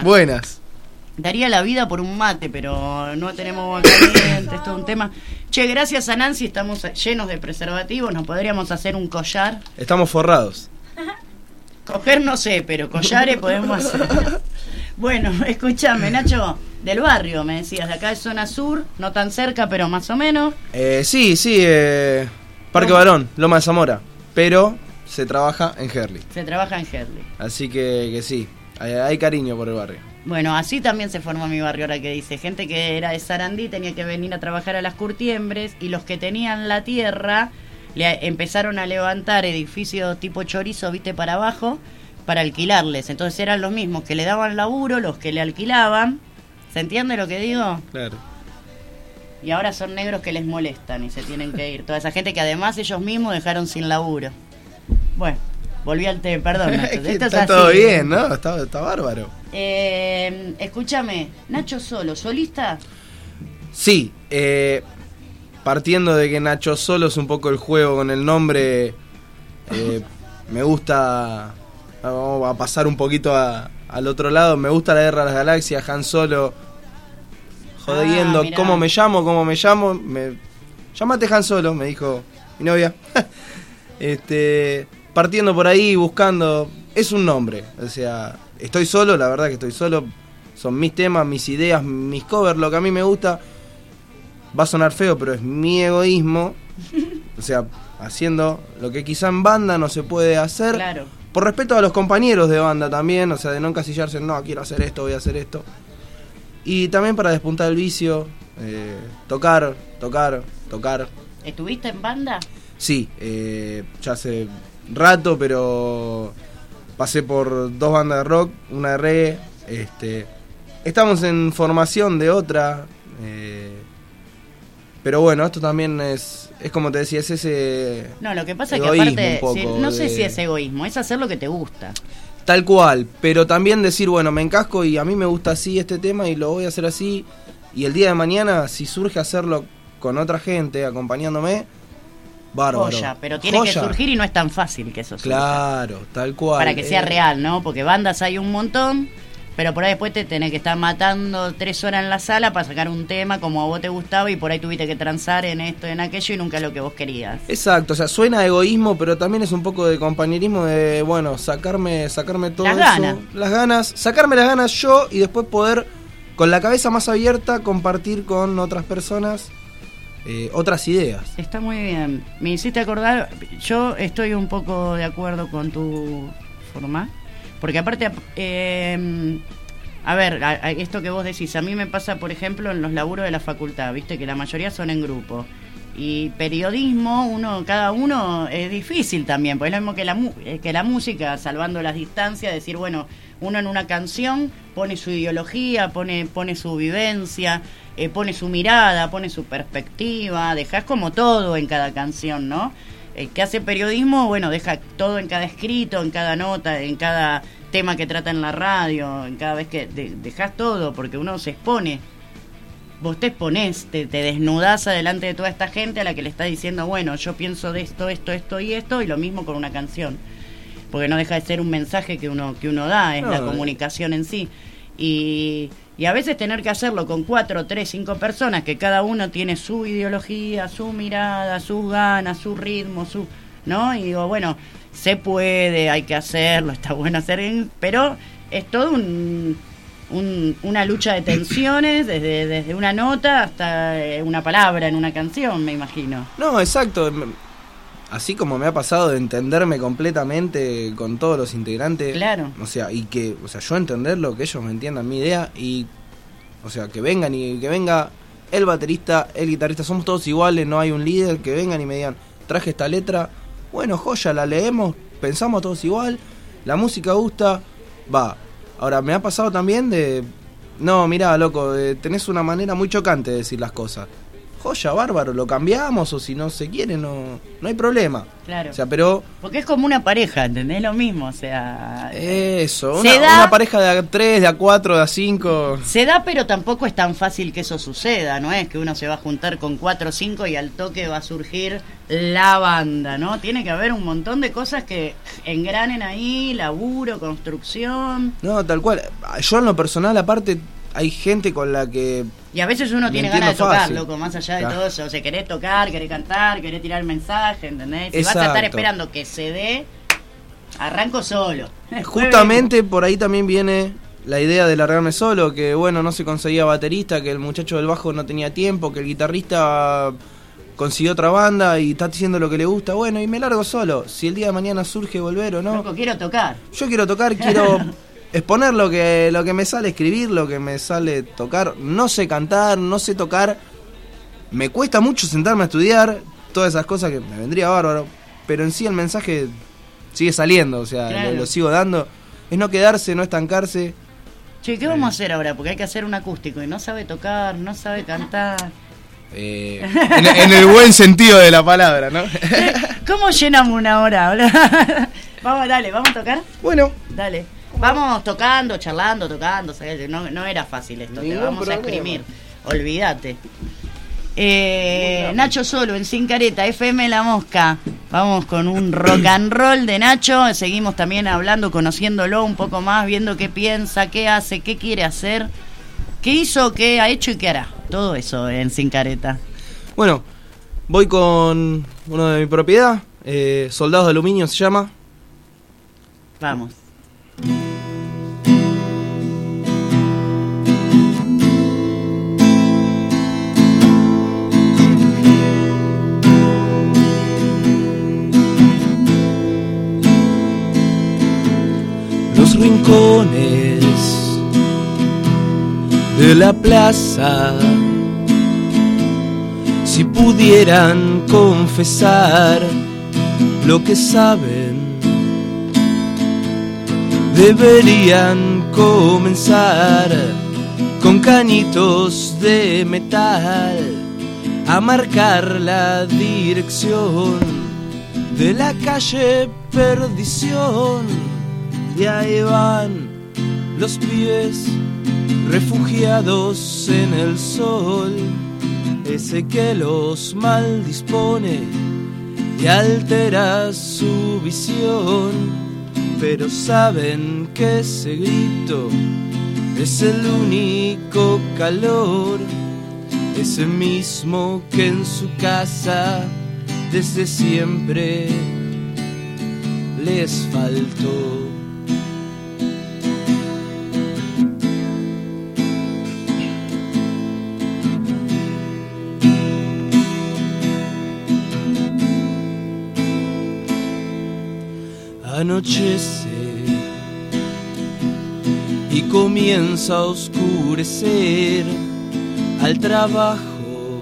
Daría la vida por un mate, pero no tenemos agua caliente, es todo un tema. Che, gracias a Nancy estamos llenos de preservativos, nos podríamos hacer un collar. Estamos forrados. Coger no sé, pero collares podemos hacer. Bueno, escúchame, Nacho, del barrio, me decías, de acá de zona sur, no tan cerca, pero más o menos. Sí, Parque Barón, Loma de Zamora, pero se trabaja en Herli. Así que sí, hay cariño por el barrio. Bueno, así también se formó mi barrio, ahora que dice, gente que era de Sarandí tenía que venir a trabajar a las Curtiembres y los que tenían la tierra le empezaron a levantar edificios tipo chorizo, viste, para abajo, para alquilarles. Entonces eran los mismos que le daban laburo, los que le alquilaban. ¿Se entiende lo que digo? Claro. Y ahora son negros que les molestan y se tienen que ir. Toda esa gente que además ellos mismos dejaron sin laburo. Bueno, volví al tema, perdón. Esto está es así. Todo bien, ¿no? Está bárbaro. Escúchame, Nacho Solo, ¿solista? Sí, partiendo de que Nacho Solo es un poco el juego con el nombre, me gusta... Vamos a pasar un poquito al otro lado. Me gusta la Guerra de las Galaxias, Han Solo jodiendo. ¿Cómo me llamo? Llámate Han Solo, me dijo mi novia. Partiendo por ahí, buscando. Es un nombre. O sea, estoy solo, la verdad que estoy solo. Son mis temas, mis ideas, mis covers, lo que a mí me gusta. Va a sonar feo, pero es mi egoísmo. O sea, haciendo lo que quizá en banda no se puede hacer. Claro. Por respeto a los compañeros de banda también, o sea, de no encasillarse, no, quiero hacer esto, voy a hacer esto. Y también para despuntar el vicio, tocar. ¿Estuviste en banda? Sí, ya hace rato, pero pasé por 2 bandas de rock, una de reggae. Estamos en formación de otra, pero bueno, esto también es como te decía, es ese... No, lo que pasa es que aparte, no sé si es egoísmo, es hacer lo que te gusta. Tal cual, pero también decir, bueno, me encasco y a mí me gusta así este tema y lo voy a hacer así. Y el día de mañana, si surge hacerlo con otra gente, acompañándome, bárbaro. Joya, pero tiene que surgir y no es tan fácil que eso surja. Claro, tal cual. Para que sea real, ¿no? Porque bandas hay un montón... Pero por ahí después te tenés que estar matando 3 horas en la sala para sacar un tema como a vos te gustaba y por ahí tuviste que transar en esto, en aquello y nunca lo que vos querías. Exacto, o sea, suena a egoísmo, pero también es un poco de compañerismo de, bueno, sacarme todo las eso. Ganas. Sacarme las ganas yo y después poder, con la cabeza más abierta, compartir con otras personas otras ideas. Está muy bien. Me hiciste acordar, yo estoy un poco de acuerdo con tu forma. Porque aparte, a ver, esto que vos decís, a mí me pasa, por ejemplo, en los laburos de la facultad, viste que la mayoría son en grupo. Y periodismo, cada uno es difícil también, porque es lo mismo que la música, salvando las distancias, decir, bueno, uno en una canción pone su ideología, pone su vivencia, pone su mirada, pone su perspectiva, dejás como todo en cada canción, ¿no? El que hace periodismo, bueno, deja todo en cada escrito, en cada nota, en cada tema que trata en la radio, en cada vez que dejas todo, porque uno se expone. Vos te exponés, te desnudás adelante de toda esta gente a la que le estás diciendo, bueno, yo pienso de esto, y lo mismo con una canción. Porque no deja de ser un mensaje que uno da, es la comunicación en sí. Y a veces tener que hacerlo con 4, 3, 5 personas, que cada uno tiene su ideología, su mirada, sus ganas, su ritmo, ¿no? Y digo, bueno, se puede, hay que hacerlo, está bueno hacer, pero es todo una lucha de tensiones, desde una nota hasta una palabra en una canción, me imagino. No, exacto. Así como me ha pasado de entenderme completamente con todos los integrantes. Claro. O sea, yo entenderlo, que ellos me entiendan mi idea y, o sea, que venga el baterista, el guitarrista, somos todos iguales, no hay un líder, que vengan y me digan, traje esta letra, bueno, joya, la leemos, pensamos todos igual, la música gusta, va. Ahora, me ha pasado también no, mirá, loco, tenés una manera muy chocante de decir las cosas. Joya, bárbaro, lo cambiamos, o si no se quiere, no hay problema. Claro. O sea, pero... Porque es como una pareja, ¿entendés? Lo mismo, o sea... Eso, una pareja de A3, de A4, de A5... Se da, pero tampoco es tan fácil que eso suceda, ¿no? Es que uno se va a juntar con 4 o 5 y al toque va a surgir la banda, ¿no? Tiene que haber un montón de cosas que engranen ahí, laburo, construcción... No, tal cual. Yo en lo personal, aparte... Hay gente con la que... Y a veces uno tiene ganas de tocar, fácil. loco, más allá de todo eso. O sea, querés tocar, querés cantar, querés tirar el mensaje, ¿entendés? Si Exacto. vas a estar esperando que se dé, arranco solo. Justamente por ahí también viene la idea de largarme solo, que bueno, no se conseguía baterista, que el muchacho del bajo no tenía tiempo, que el guitarrista consiguió otra banda y está haciendo lo que le gusta, bueno, y me largo solo. Si el día de mañana surge volver o no... Loco, quiero tocar. Yo quiero tocar, quiero... exponer lo que me sale escribir, lo que me sale tocar. No sé cantar, no sé tocar. Me cuesta mucho sentarme a estudiar todas esas cosas que me vendría bárbaro. Pero en sí el mensaje sigue saliendo, o sea, claro. lo sigo dando. Es no quedarse, no estancarse. Che, ¿qué vamos a hacer ahora? Porque hay que hacer un acústico y no sabe tocar, no sabe cantar. En el buen sentido de la palabra, ¿no? ¿Cómo llenamos una hora? Vamos, dale, ¿vamos a tocar? Bueno. Dale. Vamos tocando, charlando, tocando. ¿Sabes? No era fácil esto, te vamos a exprimir. Olvídate. Nacho Solo en Sin Careta, FM La Mosca. Vamos con un rock and roll de Nacho. Seguimos también hablando, conociéndolo un poco más, viendo qué piensa, qué hace, qué quiere hacer, qué hizo, qué ha hecho y qué hará. Todo eso en Sin Careta. Bueno, voy con uno de mi propiedad, Soldados de Aluminio se llama. Vamos. Los rincones de la plaza, si pudieran confesar lo que saben, deberían comenzar con canitos de metal a marcar la dirección de la calle Perdición. Y ahí van los pies refugiados en el sol, ese que los maldispone y altera su visión. Pero saben que ese grito es el único calor, ese mismo que en su casa desde siempre les faltó. Anochece y comienza a oscurecer al trabajo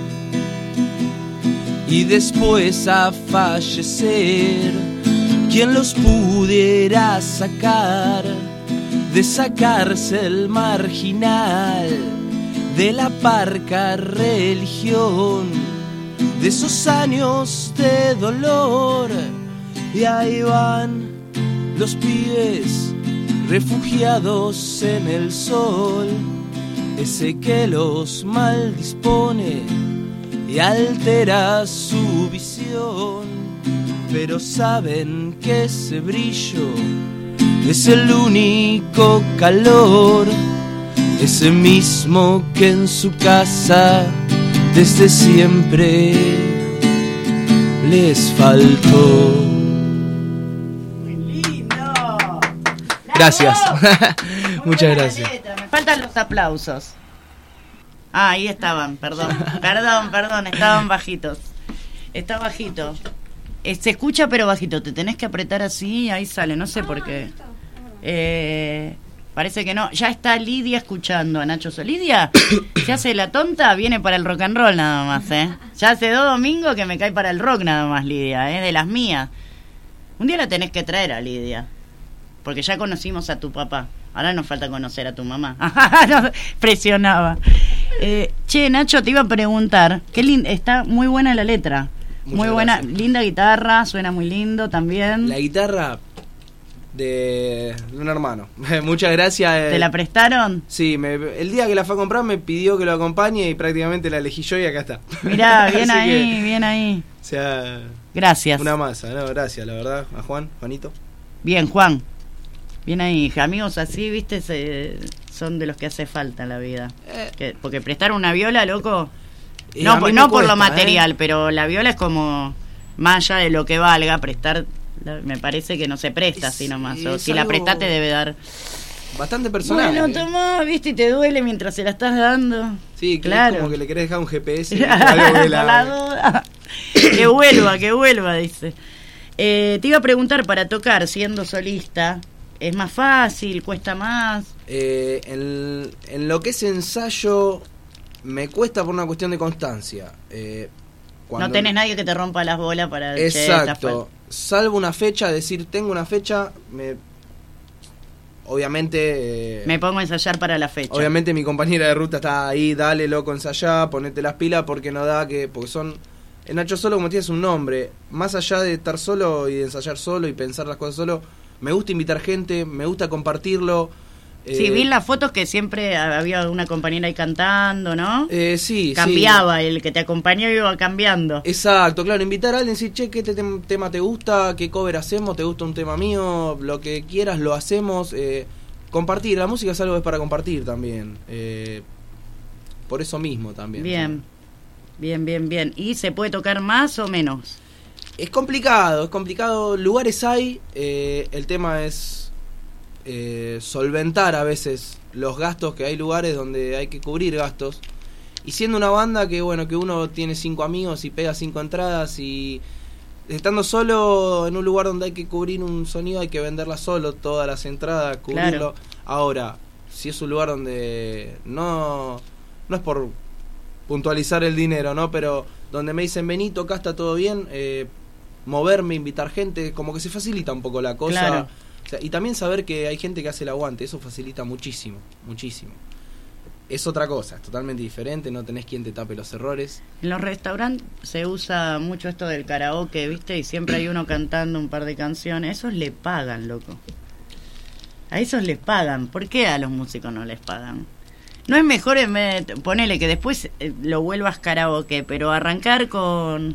y después a fallecer. ¿Quién los pudiera sacar de esa cárcel marginal, de la parca religión, de esos años de dolor. Y ahí van los pibes refugiados en el sol, ese que los maldispone y altera su visión, pero saben que ese brillo es el único calor, ese mismo que en su casa desde siempre les faltó. Muy lindo. Gracias. Muchas gracias. Me faltan los aplausos. Ah, ahí estaban, perdón, estaban bajitos. Está bajito. Se escucha pero bajito, te tenés que apretar así, ahí sale, no sé por qué. Parece que no. Ya está Lidia escuchando a Nacho Sol. Lidia, se hace la tonta, viene para el rock and roll nada más, Ya hace 2 domingos que me cae para el rock nada más, Lidia, de las mías. Un día la tenés que traer a Lidia, porque ya conocimos a tu papá. Ahora nos falta conocer a tu mamá. No, presionaba. Che, Nacho, te iba a preguntar, está muy buena la letra. Muchas muy buena, gracias. linda guitarra, suena muy lindo también. La guitarra de un hermano. Muchas gracias. ¿Te la prestaron? Sí, el día que la fue a comprar me pidió que lo acompañe y prácticamente la elegí yo y acá está. Mirá, bien Así ahí, que, bien ahí. O sea, gracias. Una masa, ¿no? Gracias, la verdad. A Juanito. Bien, Juan. Bien ahí. Amigos así, viste, son de los que hace falta en la vida. Porque prestar una viola, loco... No, por cuesta, lo material, pero la viola es como, más allá de lo que valga, prestar, me parece que no se presta así nomás. O si la prestaste debe dar... Bastante personal. Bueno, tomá, viste, y te duele mientras se la estás dando. Sí, claro. Es como que le querés dejar un GPS. Algo de Por la duda. Que vuelva, dice. Te iba a preguntar, para tocar siendo solista, ¿es más fácil, cuesta más? En lo que es ensayo... Me cuesta por una cuestión de constancia. No tenés nadie que te rompa las bolas para... Exacto. Salvo una fecha, decir, tengo una fecha, obviamente... me pongo a ensayar para la fecha. Obviamente mi compañera de ruta está ahí, dale, loco, ensayá, ponete las pilas, porque no da que... Porque son... El Nacho Solo, como tienes un nombre, más allá de estar solo y de ensayar solo y pensar las cosas solo, me gusta invitar gente, me gusta compartirlo. Sí, vi en las fotos que siempre había una compañera ahí cantando, ¿no? Sí, cambiaba, sí. El que te acompañó iba cambiando. Exacto, claro, invitar a alguien, decir, che, ¿qué tema te gusta? ¿Qué cover hacemos? ¿Te gusta un tema mío? Lo que quieras lo hacemos. Compartir, la música es algo que es para compartir también. Por eso mismo también. Bien, bien. ¿Y se puede tocar más o menos? Es complicado. Lugares hay, el tema es... solventar a veces los gastos, que hay lugares donde hay que cubrir gastos, y siendo una banda que bueno, que uno tiene 5 amigos y pega 5 entradas, y estando solo en un lugar donde hay que cubrir un sonido, hay que venderla solo, todas las entradas, cubrirlo. Claro. Ahora, si es un lugar donde no es por puntualizar el dinero, ¿no? Pero donde me dicen vení, tocá, está todo bien, moverme, invitar gente, como que se facilita un poco la cosa. Claro. O sea, y también saber que hay gente que hace el aguante, eso facilita muchísimo. Es otra cosa, es totalmente diferente, no tenés quien te tape los errores. En los restaurantes se usa mucho esto del karaoke, ¿viste? Y siempre hay uno cantando un par de canciones. Esos le pagan, loco. A esos les pagan. ¿Por qué a los músicos no les pagan? No es mejor, ponele que después lo vuelvas karaoke, pero arrancar con...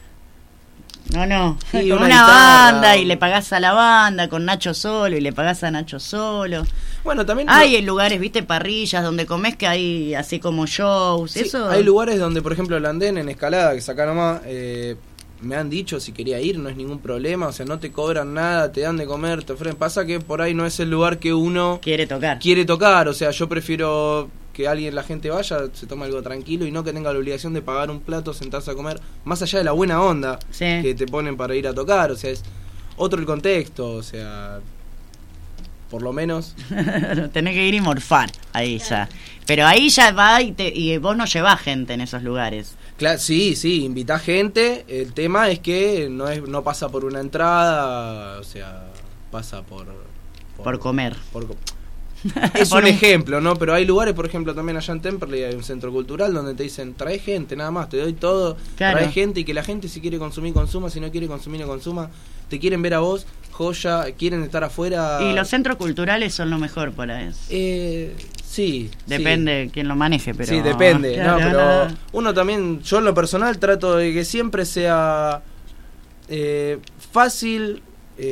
No, sí, con una guitarra, banda y le pagás a la banda, con Nacho Solo y le pagás a Nacho Solo. Bueno, también hay lugares, viste, parrillas donde comés, que hay así como shows. Sí, eso. Hay lugares donde, por ejemplo, el andén en Escalada, que saca nomás, me han dicho si quería ir, no es ningún problema, o sea, no te cobran nada, te dan de comer, te ofrecen. Pasa que por ahí no es el lugar que uno quiere tocar, o sea, yo prefiero que la gente vaya, se tome algo tranquilo y no que tenga la obligación de pagar un plato, sentarse a comer, más allá de la buena onda que te ponen para ir a tocar, o sea, es otro el contexto, o sea, por lo menos tenés que ir y morfar ahí ya, pero ahí ya va y vos no llevás gente en esos lugares. Claro, sí, invitá gente, el tema es que no pasa por una entrada, o sea, pasa por comer. Es Por un un- ejemplo, ¿no? Pero hay lugares, por ejemplo, también allá en Temperley hay un centro cultural donde te dicen, trae gente, nada más, te doy todo, Claro. trae gente, y que la gente si quiere consumir, consuma, si no quiere consumir, no consuma. Te quieren ver a vos, joya, quieren estar afuera. Y los centros culturales son lo mejor para eso. Sí. Depende de quién lo maneje, pero... Sí, depende, Claro, no, pero uno también, yo en lo personal trato de que siempre sea fácil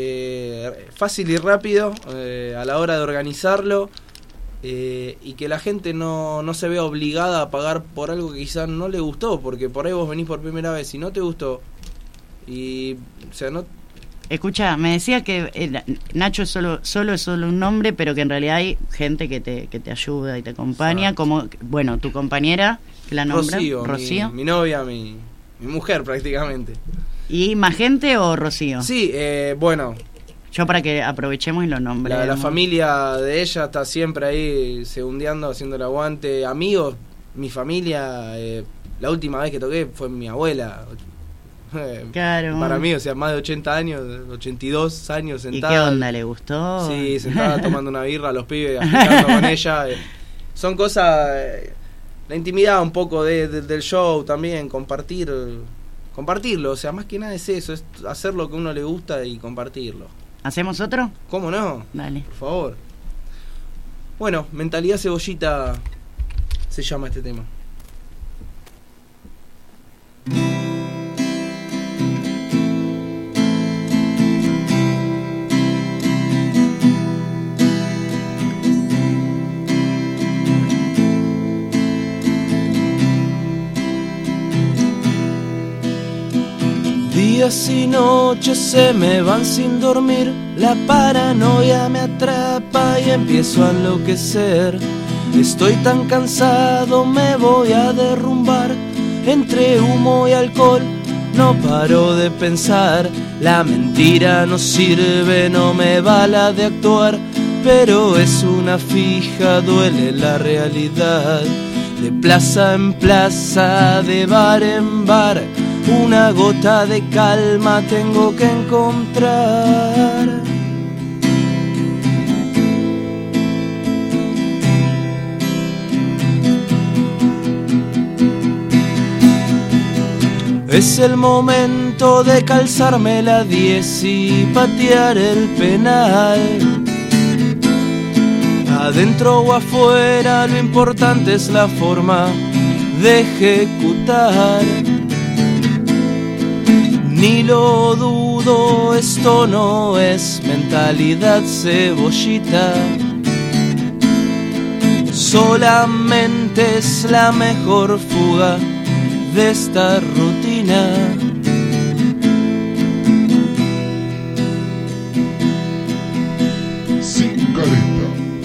y rápido a la hora de organizarlo, y que la gente no se vea obligada a pagar por algo que quizás no le gustó, porque por ahí vos venís por primera vez y no te gustó, y o sea, no... Escucha, me decía que Nacho es solo un nombre, pero que en realidad hay gente que te ayuda y te acompaña, como, bueno, tu compañera, que la nombra, Rocío. Mi novia, mi mujer prácticamente. ¿Y más gente o Rocío? Sí, bueno. Yo para que aprovechemos y lo nombremos. La familia de ella está siempre ahí segundeando, haciendo el aguante. Amigos, mi familia, la última vez que toqué fue mi abuela. Claro. Para mí, o sea, más de 80 años, 82 años sentada. ¿Y qué onda? ¿Le gustó? Sí, sentada tomando una birra a los pibes, agitando con ella. Son cosas, la intimidad un poco del show también, compartirlo. O sea, más que nada es eso, es hacer lo que a uno le gusta y compartirlo. ¿Hacemos otro? ¿Cómo no? Dale. Por favor. Bueno, Mentalidad Cebollita se llama este tema. Días y noches se me van sin dormir, la paranoia me atrapa y empiezo a enloquecer. Estoy tan cansado, me voy a derrumbar. Entre humo y alcohol no paro de pensar. La mentira no sirve, no me va la de actuar, pero es una fija, duele la realidad. De plaza en plaza, de bar en bar, una gota de calma tengo que encontrar. Es el momento de calzarme la 10 y patear el penal. Adentro o afuera, lo importante es la forma de ejecutar. Ni lo dudo, esto no es mentalidad cebollita. Solamente es la mejor fuga de esta rutina. Sin careta.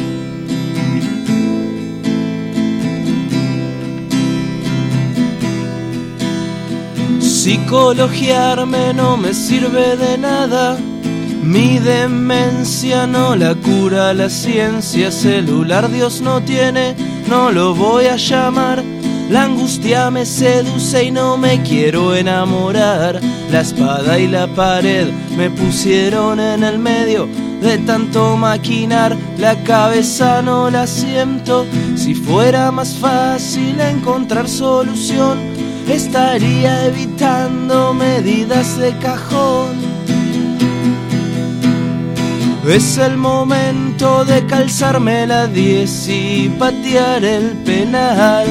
Psicologiarme no me sirve de nada. Mi demencia no la cura la ciencia. Celular Dios no tiene, no lo voy a llamar. La angustia me seduce y no me quiero enamorar. La espada y la pared me pusieron en el medio. De tanto maquinar, la cabeza no la siento. Si fuera más fácil encontrar solución, estaría evitando medidas de cajón. Es el momento de calzarme la 10 y patear el penal.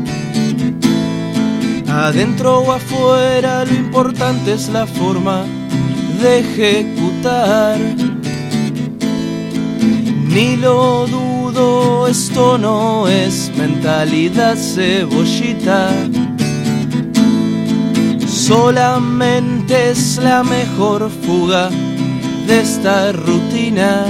Adentro o afuera, lo importante es la forma de ejecutar. Ni lo dudo, esto no es mentalidad cebollita. Solamente es la mejor fuga de esta rutina.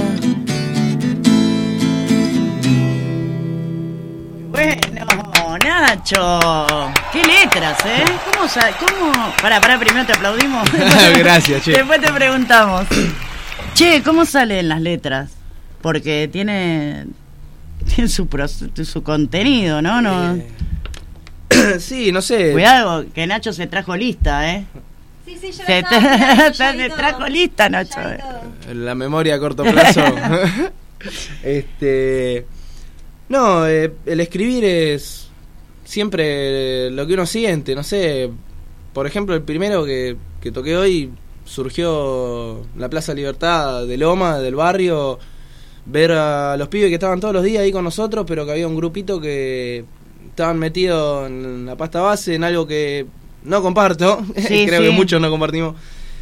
Bueno, Nacho, qué letras, ¿eh? ¿Cómo? Pará, primero te aplaudimos. Gracias, che. Después te preguntamos. Che, ¿cómo salen las letras? Porque tiene su contenido, ¿no? Sí, no sé. Cuidado, que Nacho se trajo lista, ¿eh? Sí, yo Se trajo lista, Nacho. La memoria a corto plazo. No, el escribir es siempre lo que uno siente, no sé. Por ejemplo, el primero que toqué hoy surgió en la Plaza Libertad de Loma, del barrio, ver a los pibes que estaban todos los días ahí con nosotros, pero que había un grupito que estaban metidos en la pasta base, en algo que no comparto, Sí, creo sí. que muchos no compartimos.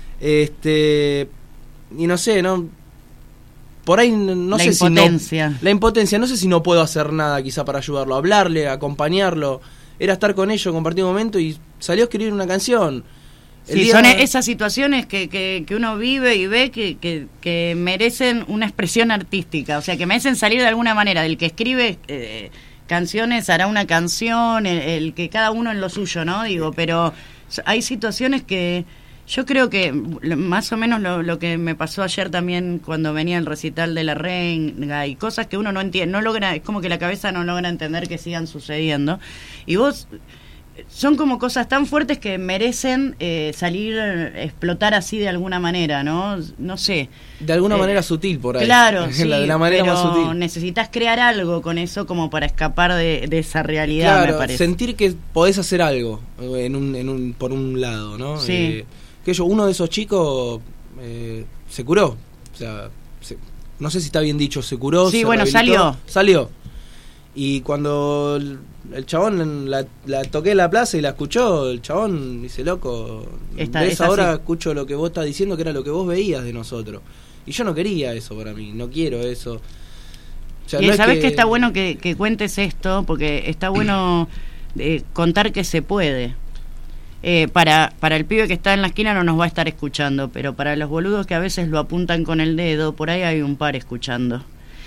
Y no sé, no, por ahí no La sé si impotencia. no, la impotencia, no sé si no puedo hacer nada quizá para ayudarlo, hablarle, acompañarlo, era estar con ellos, compartir un momento y salió a escribir una canción. Sí, son esas situaciones que uno vive y ve que merecen una expresión artística, o sea, que merecen salir de alguna manera. El que escribe canciones hará una canción, el que cada uno en lo suyo, ¿no? Digo, pero hay situaciones que yo creo que más o menos lo que me pasó ayer también cuando venía el recital de La Renga y cosas que uno no entiende, no logra, es como que la cabeza no logra entender que sigan sucediendo. Y vos... son como cosas tan fuertes que merecen salir, explotar así de alguna manera, ¿no? No sé. De alguna manera sutil por ahí. Claro, sí, de la manera pero más sutil. necesitas crear algo con eso como para escapar de esa realidad, Claro, me parece. sentir que podés hacer algo por un lado, ¿no? Sí. Uno de esos chicos se curó. O sea, no sé si está bien dicho, se curó. Sí, se bueno, rehabilitó. Salió. Y cuando el chabón la toqué en la plaza y la escuchó, el chabón dice, loco, ves ahora escucho lo que vos estás diciendo, que era lo que vos veías de nosotros. Y yo no quería eso para mí, no quiero eso. O sea, Y no sabés es que está bueno que cuentes esto, porque está bueno contar que se puede. Para el pibe que está en la esquina no nos va a estar escuchando, pero para los boludos que a veces lo apuntan con el dedo, por ahí hay un par escuchando.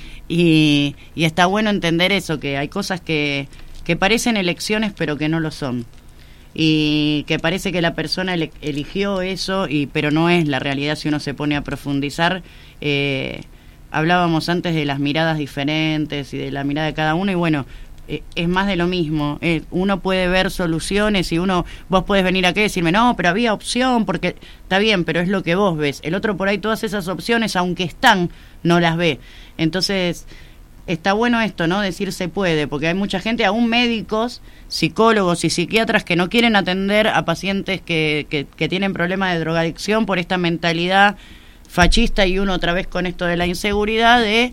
Y está bueno entender eso, que hay cosas que parecen elecciones pero que no lo son. Y que parece que la persona eligió eso, pero no es la realidad si uno se pone a profundizar. Hablábamos antes de las miradas diferentes y de la mirada de cada uno, y bueno, es más de lo mismo. Uno puede ver soluciones y vos podés venir aquí y decirme, no, pero había opción, porque está bien, pero es lo que vos ves. El otro por ahí todas esas opciones, aunque están, no las ve. Entonces, está bueno esto, ¿no? Decir se puede, porque hay mucha gente, aún médicos, psicólogos y psiquiatras que no quieren atender a pacientes que tienen problemas de drogadicción por esta mentalidad fascista, y uno otra vez con esto de la inseguridad de...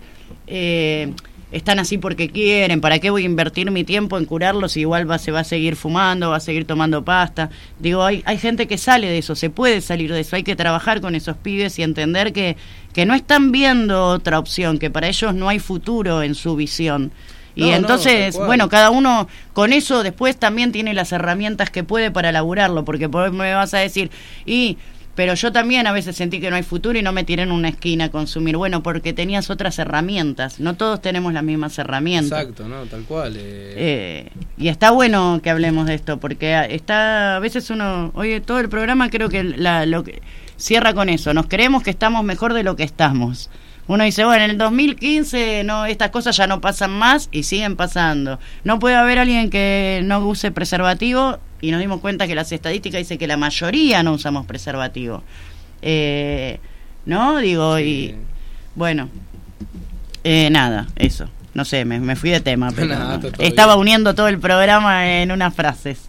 están así porque quieren, ¿para qué voy a invertir mi tiempo en curarlos si igual se va a seguir fumando, va a seguir tomando pasta? Digo, hay gente que sale de eso, se puede salir de eso, hay que trabajar con esos pibes y entender que no están viendo otra opción, que para ellos no hay futuro en su visión. Y entonces, bueno, cada uno con eso después también tiene las herramientas que puede para laburarlo, porque me vas a decir, pero yo también a veces sentí que no hay futuro y no me tiré en una esquina a consumir. Bueno, porque tenías otras herramientas. No todos tenemos las mismas herramientas. Exacto, ¿no? Tal cual. Y está bueno que hablemos de esto, porque a veces uno... Oye, todo el programa creo que lo que cierra con eso. Nos creemos que estamos mejor de lo que estamos. Uno dice, bueno, en el 2015 estas cosas ya no pasan más y siguen pasando. No puede haber alguien que no use preservativo, y nos dimos cuenta que las estadísticas dicen que la mayoría no usamos preservativo. ¿No? Digo, sí. Y bueno, nada, eso. No sé, me fui de tema, pero estaba uniendo todo el programa en unas frases.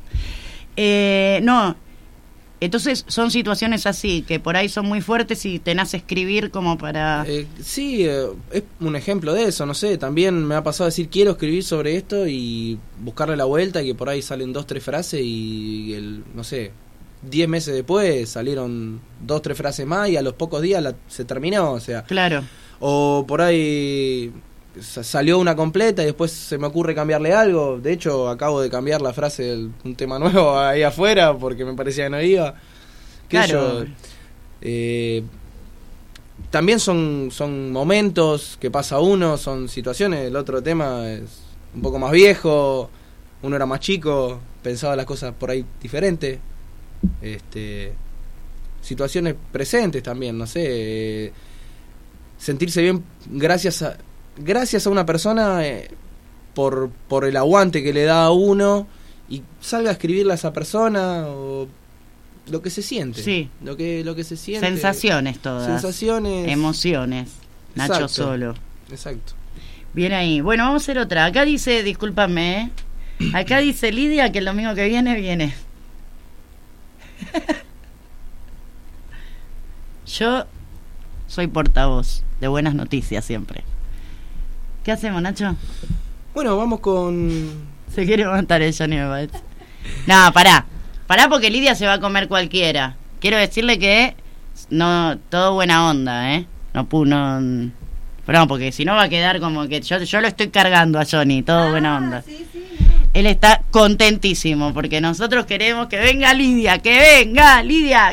Entonces son situaciones así, que por ahí son muy fuertes y te nace escribir como para... Sí, es un ejemplo de eso, no sé, también me ha pasado a decir quiero escribir sobre esto y buscarle la vuelta, y que por ahí salen 2-3 frases y no sé, 10 meses después salieron 2-3 frases más y a los pocos días se terminó, o sea... Claro. O por ahí salió una completa y después se me ocurre cambiarle algo. De hecho, acabo de cambiar la frase de un tema nuevo ahí afuera porque me parecía que no iba. Claro. También son momentos que pasa uno, son situaciones. El otro tema es un poco más viejo, uno era más chico, pensaba las cosas por ahí diferente. Situaciones presentes también, no sé. Sentirse bien gracias a una persona por el aguante que le da a uno, y salga a escribirle a esa persona, o lo que se siente. Sí. Lo que se siente. Sensaciones todas. Sensaciones. Emociones. Nacho Exacto. Solo. Exacto. Bien ahí. Bueno, vamos a hacer otra. Acá dice, discúlpame, acá dice Lidia que el domingo que viene. Yo soy portavoz de buenas noticias siempre. ¿Qué hacemos, Nacho? Bueno, vamos con... Se quiere levantar ella, ni me parece. No, pará porque Lidia se va a comer cualquiera. Quiero decirle que no, todo buena onda, no, porque si no va a quedar como que yo lo estoy cargando a Johnny, todo buena onda. Sí, él está contentísimo porque nosotros queremos que venga Lidia, que venga Lidia.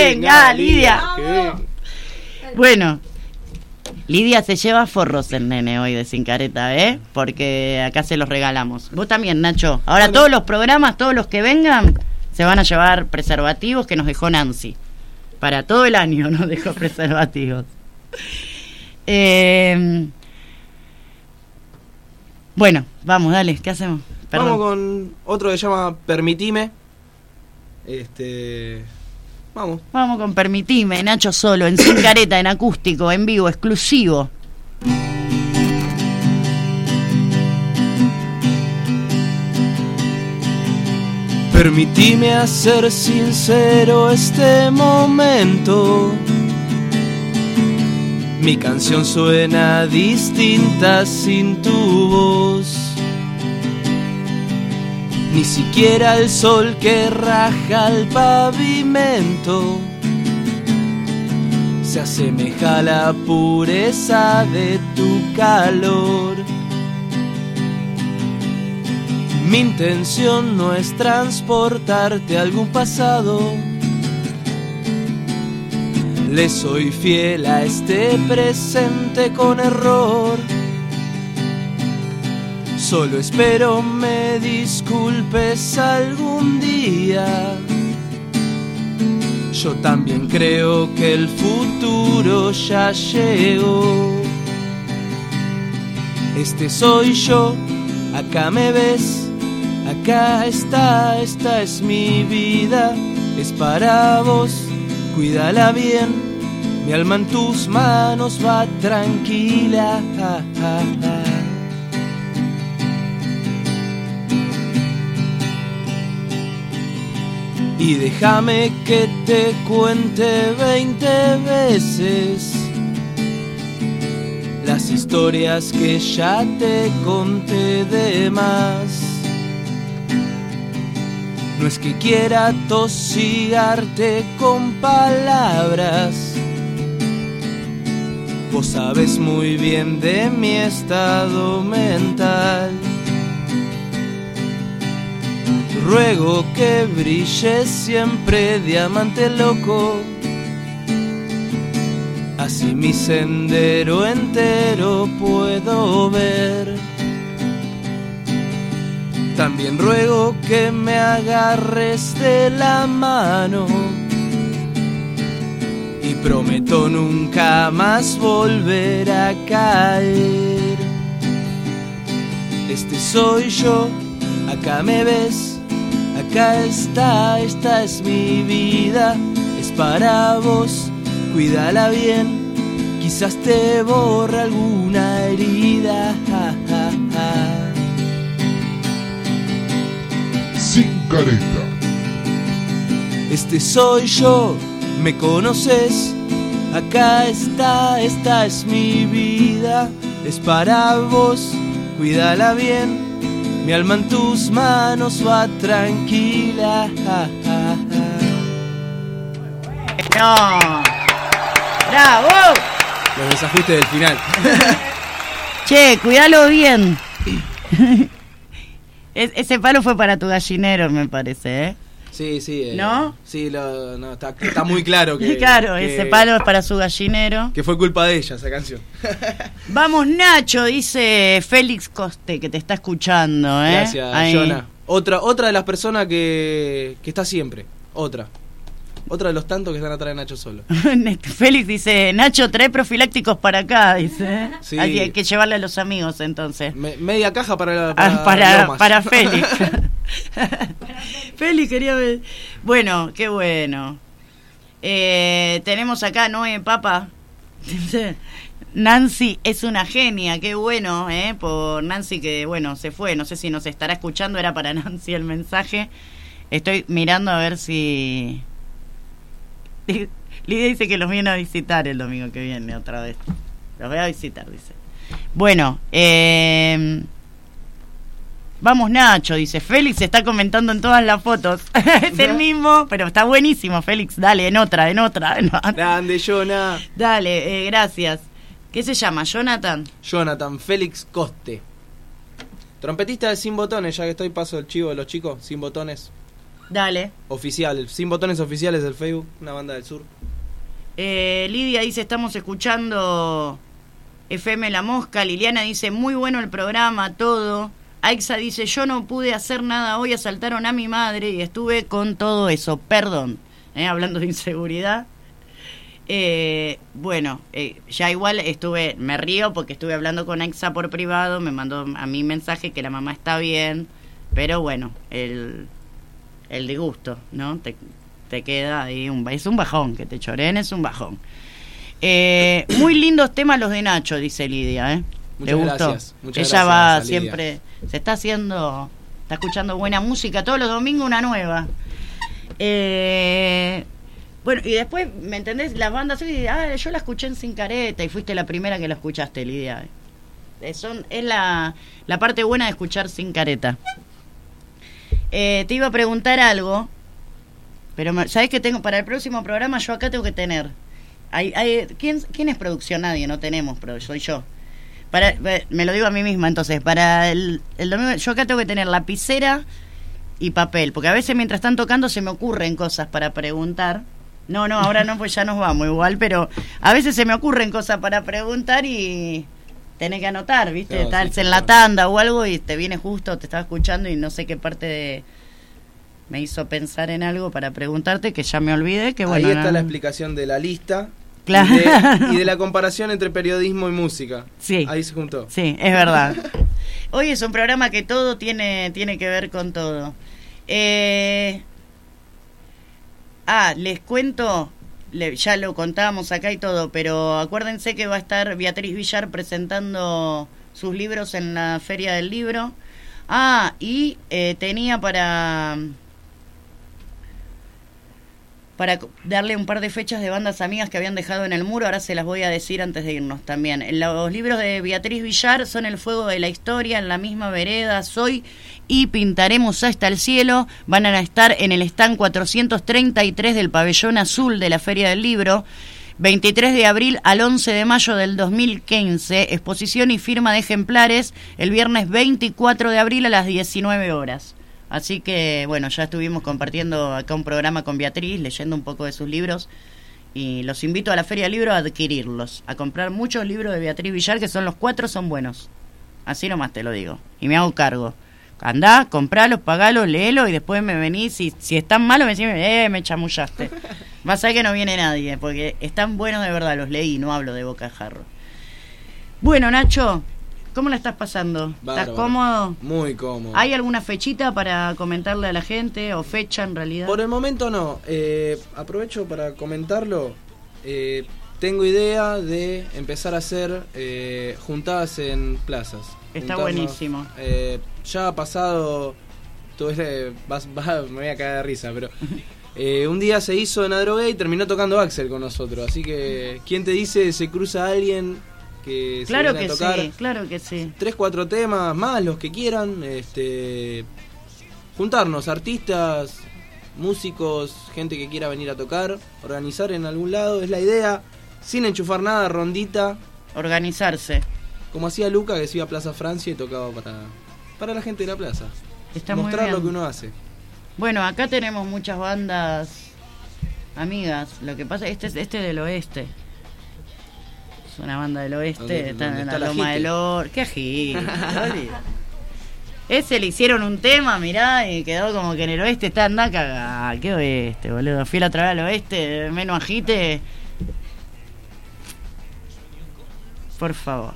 Bueno, Lidia se lleva forros el nene hoy de Sin Careta, porque acá se los regalamos. Vos también, Nacho. Ahora bueno, todos los programas, todos los que vengan, se van a llevar preservativos que nos dejó Nancy. Para todo el año nos dejó preservativos. Bueno, vamos, dale, ¿qué hacemos? Perdón. Vamos con otro que se llama Permitime. Vamos con Permitime, Nacho solo, en Sin Careta, en acústico, en vivo, exclusivo. Permitime hacer sincero este momento. Mi canción suena distinta sin tu voz. Ni siquiera el sol que raja el pavimento se asemeja a la pureza de tu calor. Mi intención no es transportarte a algún pasado. Le soy fiel a este presente con error. Solo espero me disculpes algún día. Yo también creo que el futuro ya llegó. Este soy yo, acá me ves, acá está, esta es mi vida, es para vos, cuídala bien, mi alma en tus manos va tranquila. Y déjame que te cuente 20 veces las historias que ya te conté de más. No es que quiera tosigarte con palabras, vos sabes muy bien de mi estado mental. Ruego que brille siempre diamante loco, así mi sendero entero puedo ver. También ruego que me agarres de la mano y prometo nunca más volver a caer. Este soy yo, acá me ves, acá está, esta es mi vida, es para vos, cuídala bien, quizás te borra alguna herida. Sin Careta. Este soy yo, me conoces, acá está, esta es mi vida, es para vos, cuídala bien, mi alma en tus manos va tranquila. ¡No! ¡Bravo! Los desajustes del final. Che, cuídalo bien. Ese palo fue para tu gallinero, me parece, Sí. ¿No? Sí, está muy claro que... Claro, ese palo es para su gallinero. Que fue culpa de ella, esa canción. Vamos, Nacho, dice Félix Coste, que te está escuchando, Gracias, Jonah. Otra de las personas que está siempre. Otra de los tantos que están atrás de Nacho solo. Félix dice, Nacho, trae profilácticos para acá, dice. Sí. Hay que llevarle a los amigos, entonces. Media caja para Félix. Félix quería ver. Bueno, qué bueno. Tenemos acá Noé Papa. Nancy es una genia, qué bueno, por Nancy que, bueno, se fue, no sé si nos estará escuchando, era para Nancy el mensaje. Estoy mirando a ver si... Lidia dice que los viene a visitar el domingo que viene otra vez. Los voy a visitar, dice. Bueno, vamos Nacho, dice. Félix está comentando en todas las fotos. Es el mismo, pero está buenísimo, Félix. Dale, en otra. Grande, Jonah. Dale, gracias. ¿Qué se llama? ¿Jonathan? Jonathan Félix Coste. Trompetista de Sin Botones, ya que estoy paso el chivo de los chicos. Sin Botones. Dale. Oficial, Sin Botones Oficiales del Facebook, una banda del sur. Lidia dice, estamos escuchando FM La Mosca. Liliana dice, muy bueno el programa, todo. Aixa dice, yo no pude hacer nada hoy, asaltaron a mi madre y estuve con todo eso, perdón. Hablando de inseguridad. Bueno, ya igual me río porque estuve hablando con Aixa por privado, me mandó a mí mensaje que la mamá está bien, pero bueno, el disgusto, ¿no? Te queda ahí, es un bajón, que te choren, es un bajón. Muy lindos temas los de Nacho, dice Lidia, Muchas gracias. Ella va siempre, está escuchando buena música, todos los domingos una nueva. Bueno, y después, ¿me entendés? Las bandas, yo la escuché en Sin Careta y fuiste la primera que la escuchaste, Lidia. Es la parte buena de escuchar Sin Careta. Te iba a preguntar algo, pero ¿sabés qué tengo? Para el próximo programa yo acá tengo que tener... ¿Quién es producción? Nadie, no tenemos, pero soy yo. Me lo digo a mí misma, entonces, para el domingo yo acá tengo que tener lapicera y papel, porque a veces mientras están tocando se me ocurren cosas para preguntar. No, ahora no, pues ya nos vamos igual, pero a veces se me ocurren cosas para preguntar y tenés que anotar, ¿viste? Claro, Estás sí, en la tanda o algo y te viene justo, te estaba escuchando y no sé qué parte me hizo pensar en algo para preguntarte que ya me olvidé. Que bueno, ahí está la explicación de la lista. Claro. Y de la comparación entre periodismo y música. Sí. Ahí se juntó. Sí, es verdad. Hoy es un programa que todo tiene que ver con todo. Les cuento, ya lo contábamos acá y todo, pero acuérdense que va a estar Beatriz Villar presentando sus libros en la Feria del Libro. Y tenía para darle un par de fechas de bandas amigas que habían dejado en el muro, ahora se las voy a decir antes de irnos también. Los libros de Beatriz Villar son El fuego de la historia, En la misma vereda, Soy y Pintaremos hasta el cielo. Van a estar en el stand 433 del pabellón azul de la Feria del Libro, 23 de abril al 11 de mayo del 2015, exposición y firma de ejemplares el viernes 24 de abril a las 19 horas. Así que, bueno, ya estuvimos compartiendo acá un programa con Beatriz, leyendo un poco de sus libros, y los invito a la Feria del Libro a adquirirlos, a comprar muchos libros de Beatriz Villar, que los 4 son buenos. Así nomás te lo digo, y me hago cargo. Andá, compralos, pagalos, léelos, y después me venís, si están malos me decís, me chamullaste. Vas a ver que no viene nadie, porque están buenos de verdad, los leí, no hablo de boca de jarro. Bueno, Nacho, ¿cómo la estás pasando? Bárbaro. ¿Estás cómodo? Muy cómodo. ¿Hay alguna fechita para comentarle a la gente o fecha en realidad? Por el momento no. Aprovecho para comentarlo. Tengo idea de empezar a hacer juntadas en plazas. Está buenísimo. Ya ha pasado... me voy a caer de risa, pero... un día se hizo en Adrogué y terminó tocando Axel con nosotros. Así que, ¿quién te dice se cruza alguien que claro se viene a tocar? Sí, claro que sí. 3-4 temas más, los que quieran. Juntarnos, artistas, músicos, gente que quiera venir a tocar, organizar en algún lado, es la idea. Sin enchufar nada, rondita. Organizarse. Como hacía Luca, que se iba a Plaza Francia y tocaba para la gente de la plaza. Está mostrar muy bien lo que uno hace. Bueno, acá tenemos muchas bandas amigas. Lo que pasa es este del oeste. Es una banda del oeste. Están en la Loma del Oro. ¡Qué agite! Ese le hicieron un tema, mirá, y quedó como que en el oeste está andando cagada. ¿Qué oeste, boludo? Fui la otra vez al oeste, menos agite. Por favor.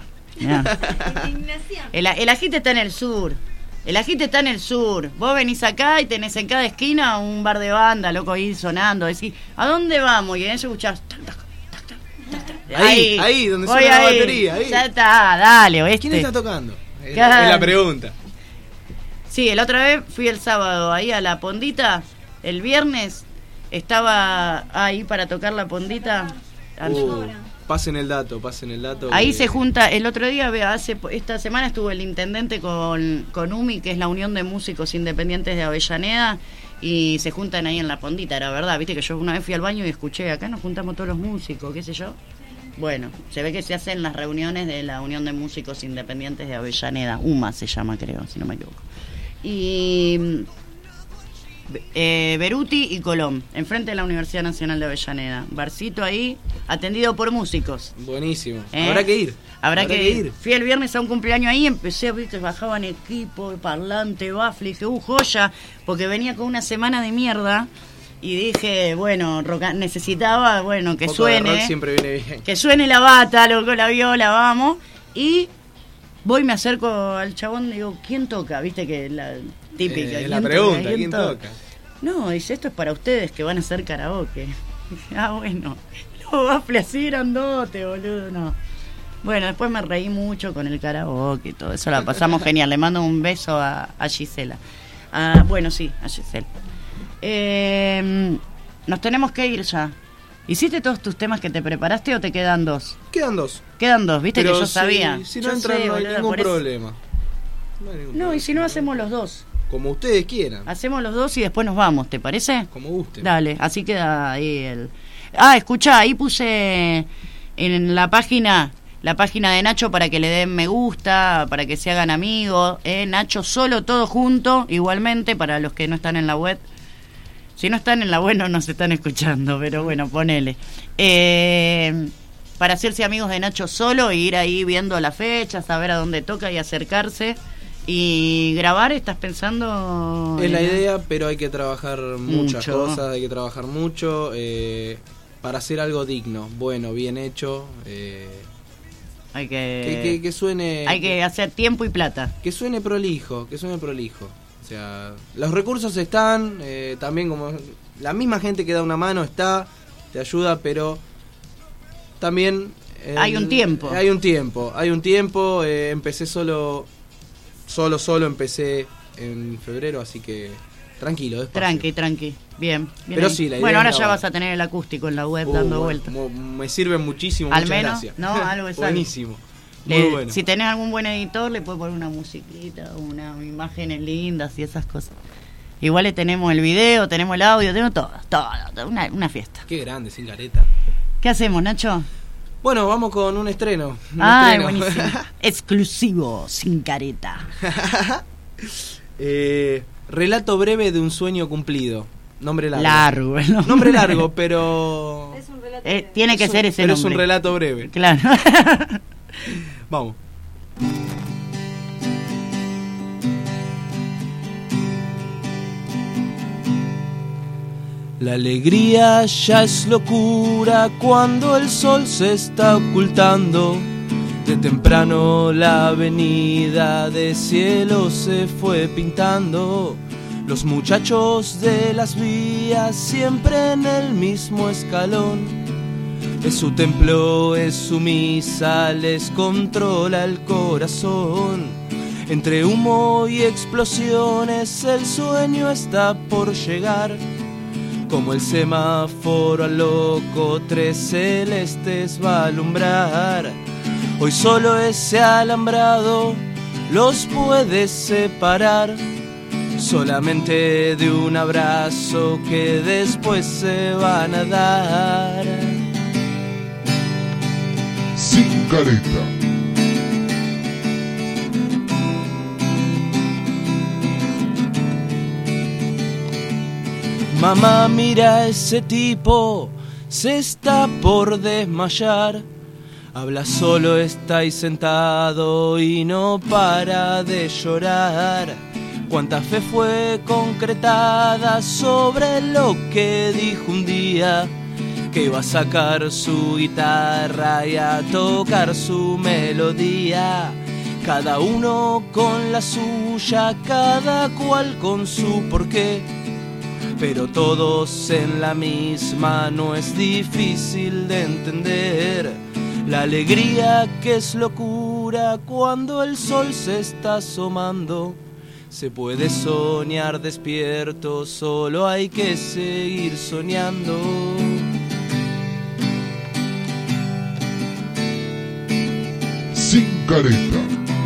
El agite está en el sur. El agite está en el sur. Vos venís acá y tenés en cada esquina un bar de banda, loco, ahí sonando. Decís, ¿a dónde vamos? Y en eso escuchás. Ahí, donde suena la batería. Ahí. Ya está, dale, oeste. ¿Quién está tocando? Es la pregunta. Sí, la otra vez fui el sábado ahí a la Pondita. El viernes estaba ahí para tocar la Pondita. Pasen el dato. Ahí se junta, el otro día, esta semana estuvo el intendente con UMI, que es la Unión de Músicos Independientes de Avellaneda, y se juntan ahí en la Pondita, era verdad, viste que yo una vez fui al baño y escuché, acá nos juntamos todos los músicos, qué sé yo. Bueno, se ve que se hacen las reuniones de la Unión de Músicos Independientes de Avellaneda, UMA se llama, creo, si no me equivoco. Y Beruti y Colón, enfrente de la Universidad Nacional de Avellaneda. Barcito ahí, atendido por músicos. Buenísimo. Habrá que ir. Habrá que ir. Fui el viernes a un cumpleaños ahí, empecé a ver que bajaban equipo, parlante, bafle, dije, joya, porque venía con una semana de mierda. Y dije, bueno, necesitaba, bueno, que suene. De rock siempre viene bien. Que suene la bata, loco, la viola, vamos. Y voy, me acerco al chabón, digo, ¿quién toca? Viste que la típica. La pregunta, ¿quién toca? No, dice, esto es para ustedes que van a hacer karaoke. Dije, bueno, los bafles así grandote, boludo, no. Bueno, después me reí mucho con el karaoke y todo eso, la pasamos genial. Le mando un beso a Gisela. Bueno, sí, a Gisela. Nos tenemos que ir ya. ¿Hiciste todos tus temas que te preparaste o te quedan dos? Quedan dos, viste. Pero que yo sabía. Si no entran, no hay ningún problema. No, y si no, hacemos los dos. Como ustedes quieran. Hacemos los dos y después nos vamos, ¿te parece? Como guste. Dale, así queda ahí el... escuchá, ahí puse en la página de Nacho para que le den me gusta, para que se hagan amigos. Nacho Solo, todo junto, igualmente, para los que no están en la web. Si no están en la web no nos están escuchando, pero bueno, ponele. Para hacerse amigos de Nacho Solo e ir ahí viendo la fecha, saber a dónde toca y acercarse. Y grabar, ¿estás pensando? Es la idea, pero hay que trabajar muchas cosas, hay que trabajar mucho para hacer algo digno, bueno, bien hecho. Hay que suene... Hay que hacer tiempo y plata. Que suene prolijo. O sea, los recursos están, también como la misma gente que da una mano te ayuda, pero también... hay un tiempo. Empecé solo empecé en febrero, así que tranquilo, despacio. Tranqui, bien. Pero sí, la idea bueno, ahora es ya vas a tener el acústico en la web dando vueltas. Me sirve muchísimo, al muchas menos, gracias. ¿no? Algo es buenísimo. Muy bueno. Si tenés algún buen editor, le puedes poner una musiquita, unas imágenes lindas y esas cosas. Igual le tenemos el video, tenemos el audio, tenemos todo, una fiesta. Qué grande, sin careta. ¿Qué hacemos, Nacho? Bueno, vamos con un estreno. Buenísimo. Exclusivo, sin careta. Relato breve de un sueño cumplido. Nombre largo. Nombre largo, pero... Es un relato tiene que ser ese nombre. Pero es un relato breve. Claro. Vamos. La alegría ya es locura cuando el sol se está ocultando. De temprano la avenida de cielo se fue pintando. Los muchachos de las vías siempre en el mismo escalón. Es su templo, es su misa, les controla el corazón. Entre humo y explosiones el sueño está por llegar. Como el semáforo al loco, 3 celestes va a alumbrar. Hoy solo ese alambrado los puede separar. Solamente de un abrazo que después se van a dar. Sin careta. Mamá, mira a ese tipo, se está por desmayar. Habla solo, está ahí sentado y no para de llorar. Cuánta fe fue concretada sobre lo que dijo un día, que iba a sacar su guitarra y a tocar su melodía. Cada uno con la suya, cada cual con su porqué, pero todos en la misma, no es difícil de entender. La alegría que es locura cuando el sol se está asomando. Se puede soñar despierto, solo hay que seguir soñando. Sin careta.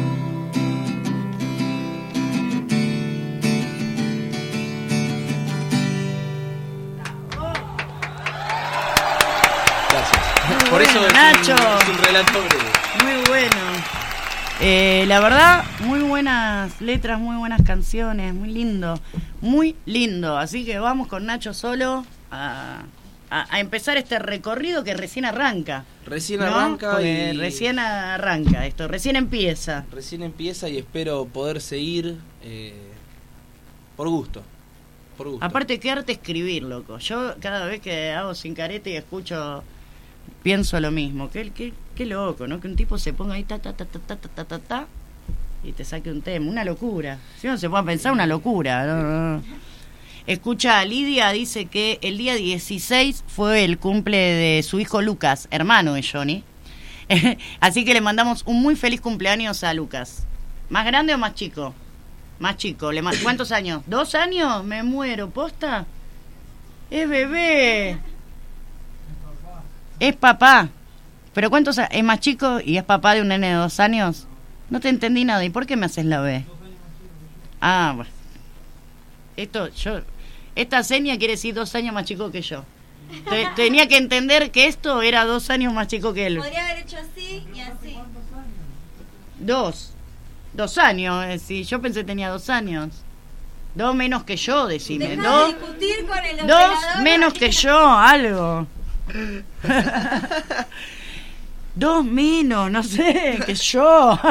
Gracias. Por eso Nacho. Es un relato breve. Muy bueno. La verdad, muy buenas letras, muy buenas canciones, muy lindo, muy lindo. Así que vamos con Nacho Solo a empezar este recorrido que recién arranca. Recién ¿no? arranca Porque y... recién arranca esto, recién empieza. Recién empieza y espero poder seguir por gusto. Por gusto. Aparte, qué arte escribir, loco. Yo cada vez que hago Sin Careta y escucho, pienso lo mismo. Qué loco, ¿no? Que un tipo se ponga ahí ta y te saque un tema. Una locura. Si uno se puede pensar, una locura. No. Escucha, Lidia dice que el día 16 fue el cumple de su hijo Lucas, hermano de Johnny. Así que le mandamos un muy feliz cumpleaños a Lucas. ¿Más grande o más chico? Más chico. ¿Cuántos años? ¿2 años? Me muero. ¿Posta? Es bebé. Es papá. ¿Pero cuántos es más chico y es papá de un nene de 2 años? No te entendí nada. ¿Y por qué me haces la B? Ah, bueno. Esta seña quiere decir 2 años más chico que yo. Tenía que entender que esto era 2 años más chico que él. Podría haber hecho así y así. 2 años, sí, yo pensé que tenía 2 años. 2 menos que yo, decime. Dejá 2 de discutir con el 2 operador. menos que yo, algo. 2 menos, no sé, que yo.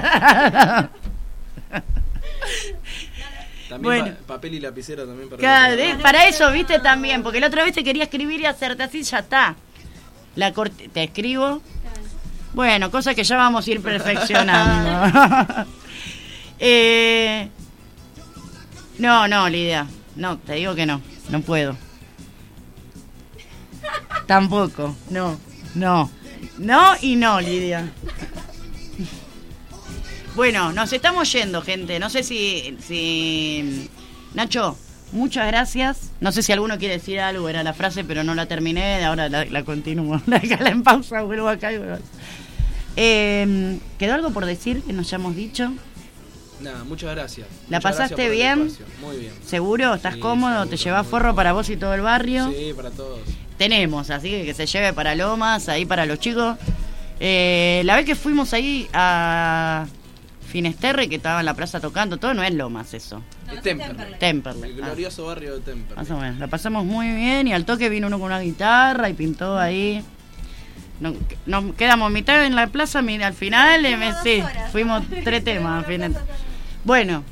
También bueno. Papel y lapicero también para eso, viste, también. Porque la otra vez te quería escribir y hacerte así, ya está. Te escribo. Bueno, cosas que ya vamos a ir perfeccionando. No, Lidia. No, te digo que no puedo. Tampoco, no, y no, Lidia. Bueno, nos estamos yendo, gente. No sé si... Nacho, muchas gracias. No sé si alguno quiere decir algo, era la frase, pero no la terminé. Ahora la continúo. La en pausa, vuelvo acá y vuelvo. ¿Quedó algo por decir que nos hayamos dicho? Nada, muchas gracias. ¿La pasaste bien? Muy bien. ¿Seguro? ¿Estás cómodo? Seguro, ¿Te llevas forro para vos y todo el barrio? Sí, para todos. Tenemos, así que se lleve para Lomas, ahí para los chicos. La vez que fuimos ahí a Finesterre, que estaba en la plaza tocando, todo no es Lomas eso. No, Temperley. El glorioso barrio de Temperley. Más o menos. La pasamos muy bien y al toque vino uno con una guitarra y pintó ahí. Nos quedamos mitad en la plaza, mira, al final sí, fuimos 3 temas al final. Bueno,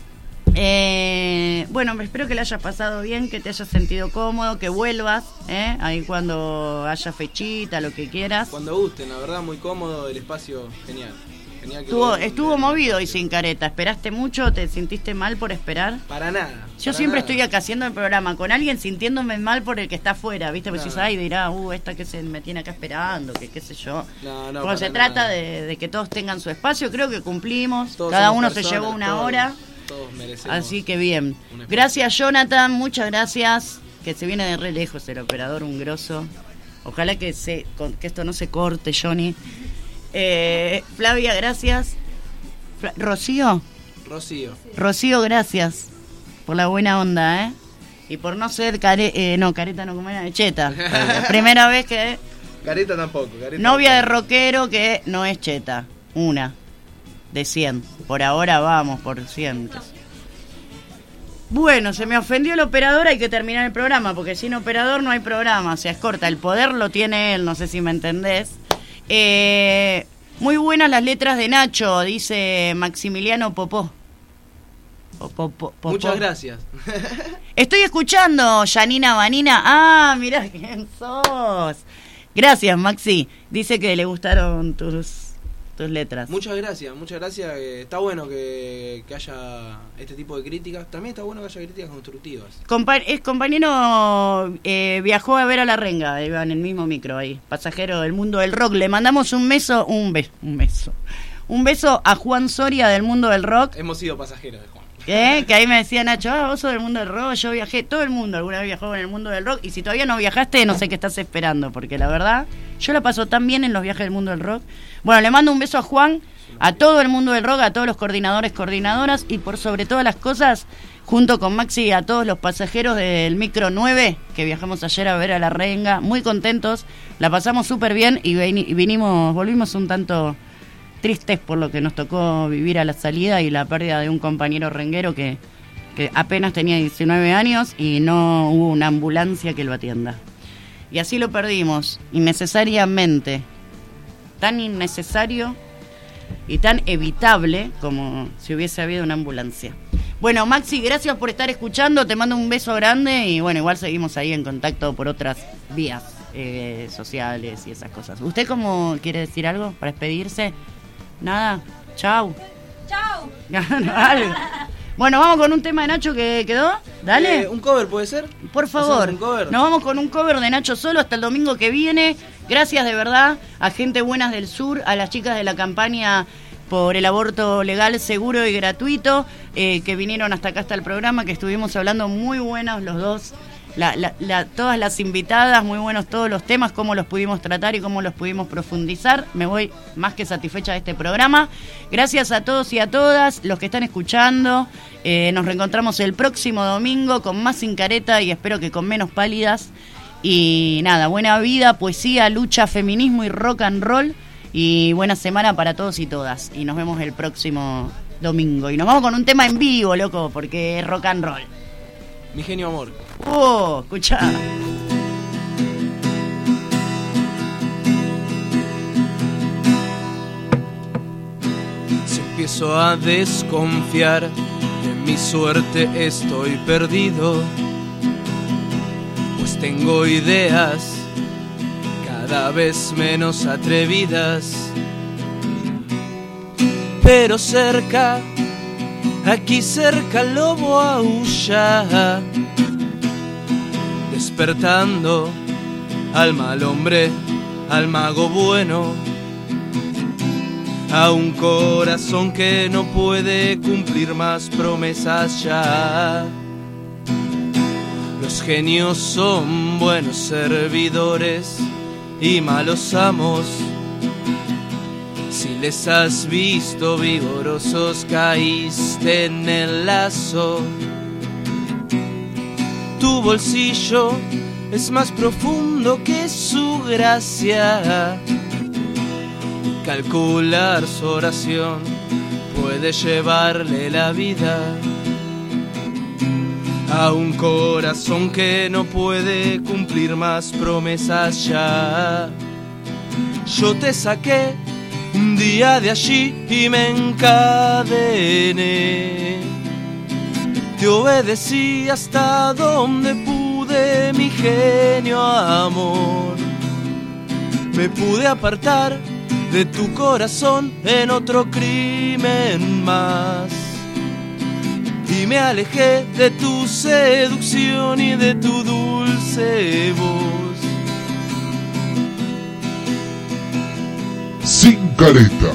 espero que le hayas pasado bien, que te hayas sentido cómodo, que vuelvas, ahí cuando haya fechita, lo que quieras. Cuando gusten, la verdad, muy cómodo, el espacio, genial. Estuvo movido y Sin Careta. ¿Esperaste mucho? ¿Te sentiste mal por esperar? Para nada. Yo siempre estoy acá haciendo el programa con alguien sintiéndome mal por el que está afuera, ¿viste? Porque si dirá, esta que se me tiene acá esperando, que qué sé yo. Cuando se trata de que todos tengan su espacio, creo que cumplimos. Cada uno se llevó una hora. Todos merecemos. Así que bien. Gracias, Jonathan. Muchas gracias. Que se viene de re lejos el operador, un grosso. Ojalá que esto no se corte, Johnny. Flavia, gracias. Rocío, gracias por la buena onda, y por no ser careta, no, como era, cheta. Primera vez que careta tampoco. Novia de rockero que no es cheta. Una de 100. Por ahora vamos por cientos. Bueno, se me ofendió el operador, hay que terminar el programa, porque sin operador no hay programa, se corta. El poder lo tiene él, no sé si me entendés. Muy buenas las letras de Nacho, dice Maximiliano Popó. Muchas gracias. Estoy escuchando, Janina Vanina. Mirá quién sos. Gracias, Maxi. Dice que le gustaron tus letras. Muchas gracias. Está bueno que haya este tipo de críticas. También está bueno que haya críticas constructivas. Compañero viajó a ver a la renga, iba en el mismo micro ahí, pasajero del mundo del rock. Le mandamos un beso a Juan Soria del mundo del rock. Hemos sido pasajeros de Juan. Que ahí me decía Nacho, vos sos del mundo del rock, yo viajé, todo el mundo alguna vez viajó en el mundo del rock, y si todavía no viajaste, no sé qué estás esperando, porque la verdad, yo la paso tan bien en los viajes del mundo del rock. Bueno, le mando un beso a Juan, a todo el mundo del rock, a todos los coordinadores, coordinadoras, y por sobre todas las cosas, junto con Maxi, a todos los pasajeros del micro 9, que viajamos ayer a ver a la renga, muy contentos, la pasamos súper bien, y volvimos un tanto tristes por lo que nos tocó vivir a la salida y la pérdida de un compañero renguero que apenas tenía 19 años y no hubo una ambulancia que lo atienda. Y así lo perdimos, innecesariamente, tan innecesario y tan evitable como si hubiese habido una ambulancia. Bueno, Maxi, gracias por estar escuchando, te mando un beso grande y bueno, igual seguimos ahí en contacto por otras vías sociales y esas cosas. ¿Usted cómo quiere decir algo para despedirse? Nada, chau. Chau. Bueno, vamos con un tema de Nacho que quedó. Dale. ¿Un cover puede ser? Por favor. ¿Un cover? Nos vamos con un cover de Nacho solo hasta el domingo que viene. Gracias de verdad a Gente Buenas del Sur, a las chicas de la campaña por el aborto legal, seguro y gratuito, que vinieron hasta acá, hasta el programa, que estuvimos hablando muy buenos los dos. Todas las invitadas, muy buenos todos los temas, cómo los pudimos tratar y cómo los pudimos profundizar. Me voy más que satisfecha de este programa. Gracias a todos y a todas los que están escuchando. Nos reencontramos el próximo domingo con más Sin Careta y espero que con menos pálidas. Y nada, buena vida, poesía, lucha, feminismo y rock and roll. Y buena semana para todos y todas. Y nos vemos el próximo domingo. Y nos vamos con un tema en vivo, loco, porque es rock and roll. Mi genio amor. Escuchá. Si empiezo a desconfiar de mi suerte, estoy perdido, pues tengo ideas cada vez menos atrevidas, pero cerca, aquí cerca el lobo aúlla, despertando al mal hombre, al mago bueno, a un corazón que no puede cumplir más promesas ya. Los genios son buenos servidores y malos amos. Si les has visto vigorosos, caíste en el lazo. Tu bolsillo es más profundo que su gracia. Calcular su oración puede llevarle la vida a un corazón que no puede cumplir más promesas ya. Yo te saqué un día de allí y me encadené. Te obedecí hasta donde pude, mi genio amor. Me pude apartar de tu corazón en otro crimen más. Y me alejé de tu seducción y de tu dulce voz. Sin Careta.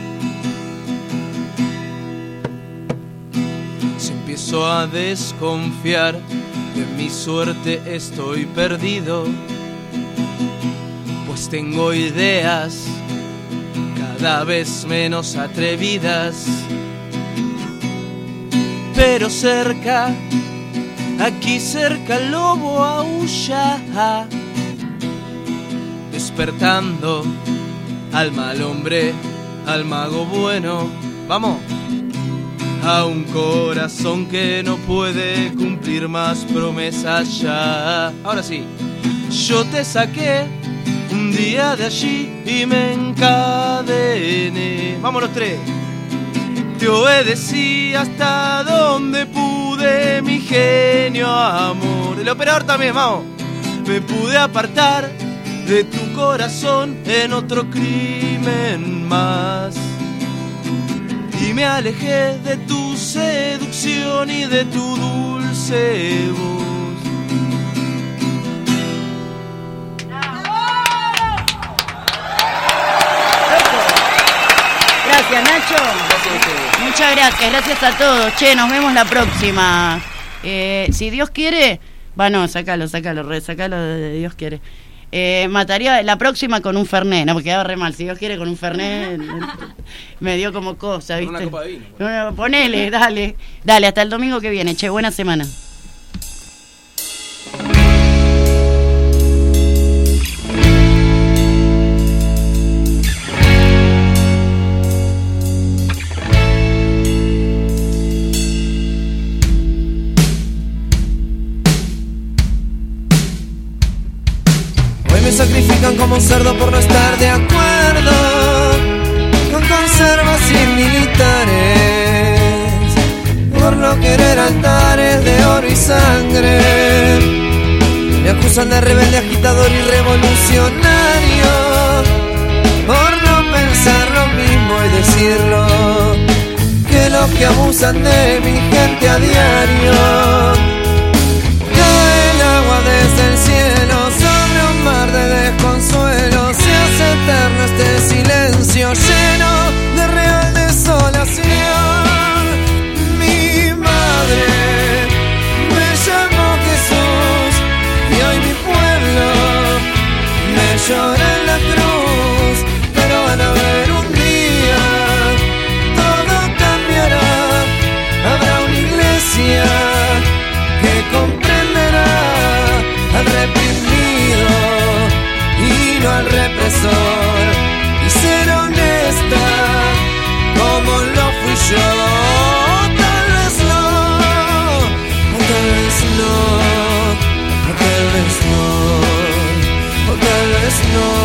Si empiezo a desconfiar de mi suerte, estoy perdido, pues tengo ideas cada vez menos atrevidas, pero cerca, aquí cerca el lobo aúlla, despertando al mal hombre, al mago bueno. Vamos. A un corazón que no puede cumplir más promesas ya. Ahora sí. Yo te saqué un día de allí y me encadené. Vamos los tres. Te obedecí hasta donde pude, mi genio amor. El operador también, vamos. Me pude apartar de tu corazón en otro crimen más. Y me alejé de tu seducción y de tu dulce voz. Gracias, Nacho. Muchas gracias a todos. Che, nos vemos la próxima. Si Dios quiere, sacalo, de Dios quiere. Mataría la próxima con un Fernet, no, porque quedaba re mal. Si Dios quiere, con un Fernet me dio como cosa, ¿viste? Una copa de vino. No, ponele, dale, hasta el domingo que viene. Che, buena semana. Me sacrifican como un cerdo por no estar de acuerdo con conservas y militares, por no querer altares de oro y sangre. Me acusan de rebelde, agitador y revolucionario, por no pensar lo mismo y decirlo, que los que abusan de mi gente a diario. Cae el agua desde el cielo sobre un mar de desconsuelo, se hace eterno este silencio lleno de real desolación. Mi madre me llamó Jesús y hoy mi pueblo me llora en la cruz, pero van a ver un día todo cambiará, habrá una iglesia que comprenderá al reprimido y no al represor, y ser honesta como lo fui yo. Tal vez no, tal vez no, tal vez no, tal vez no.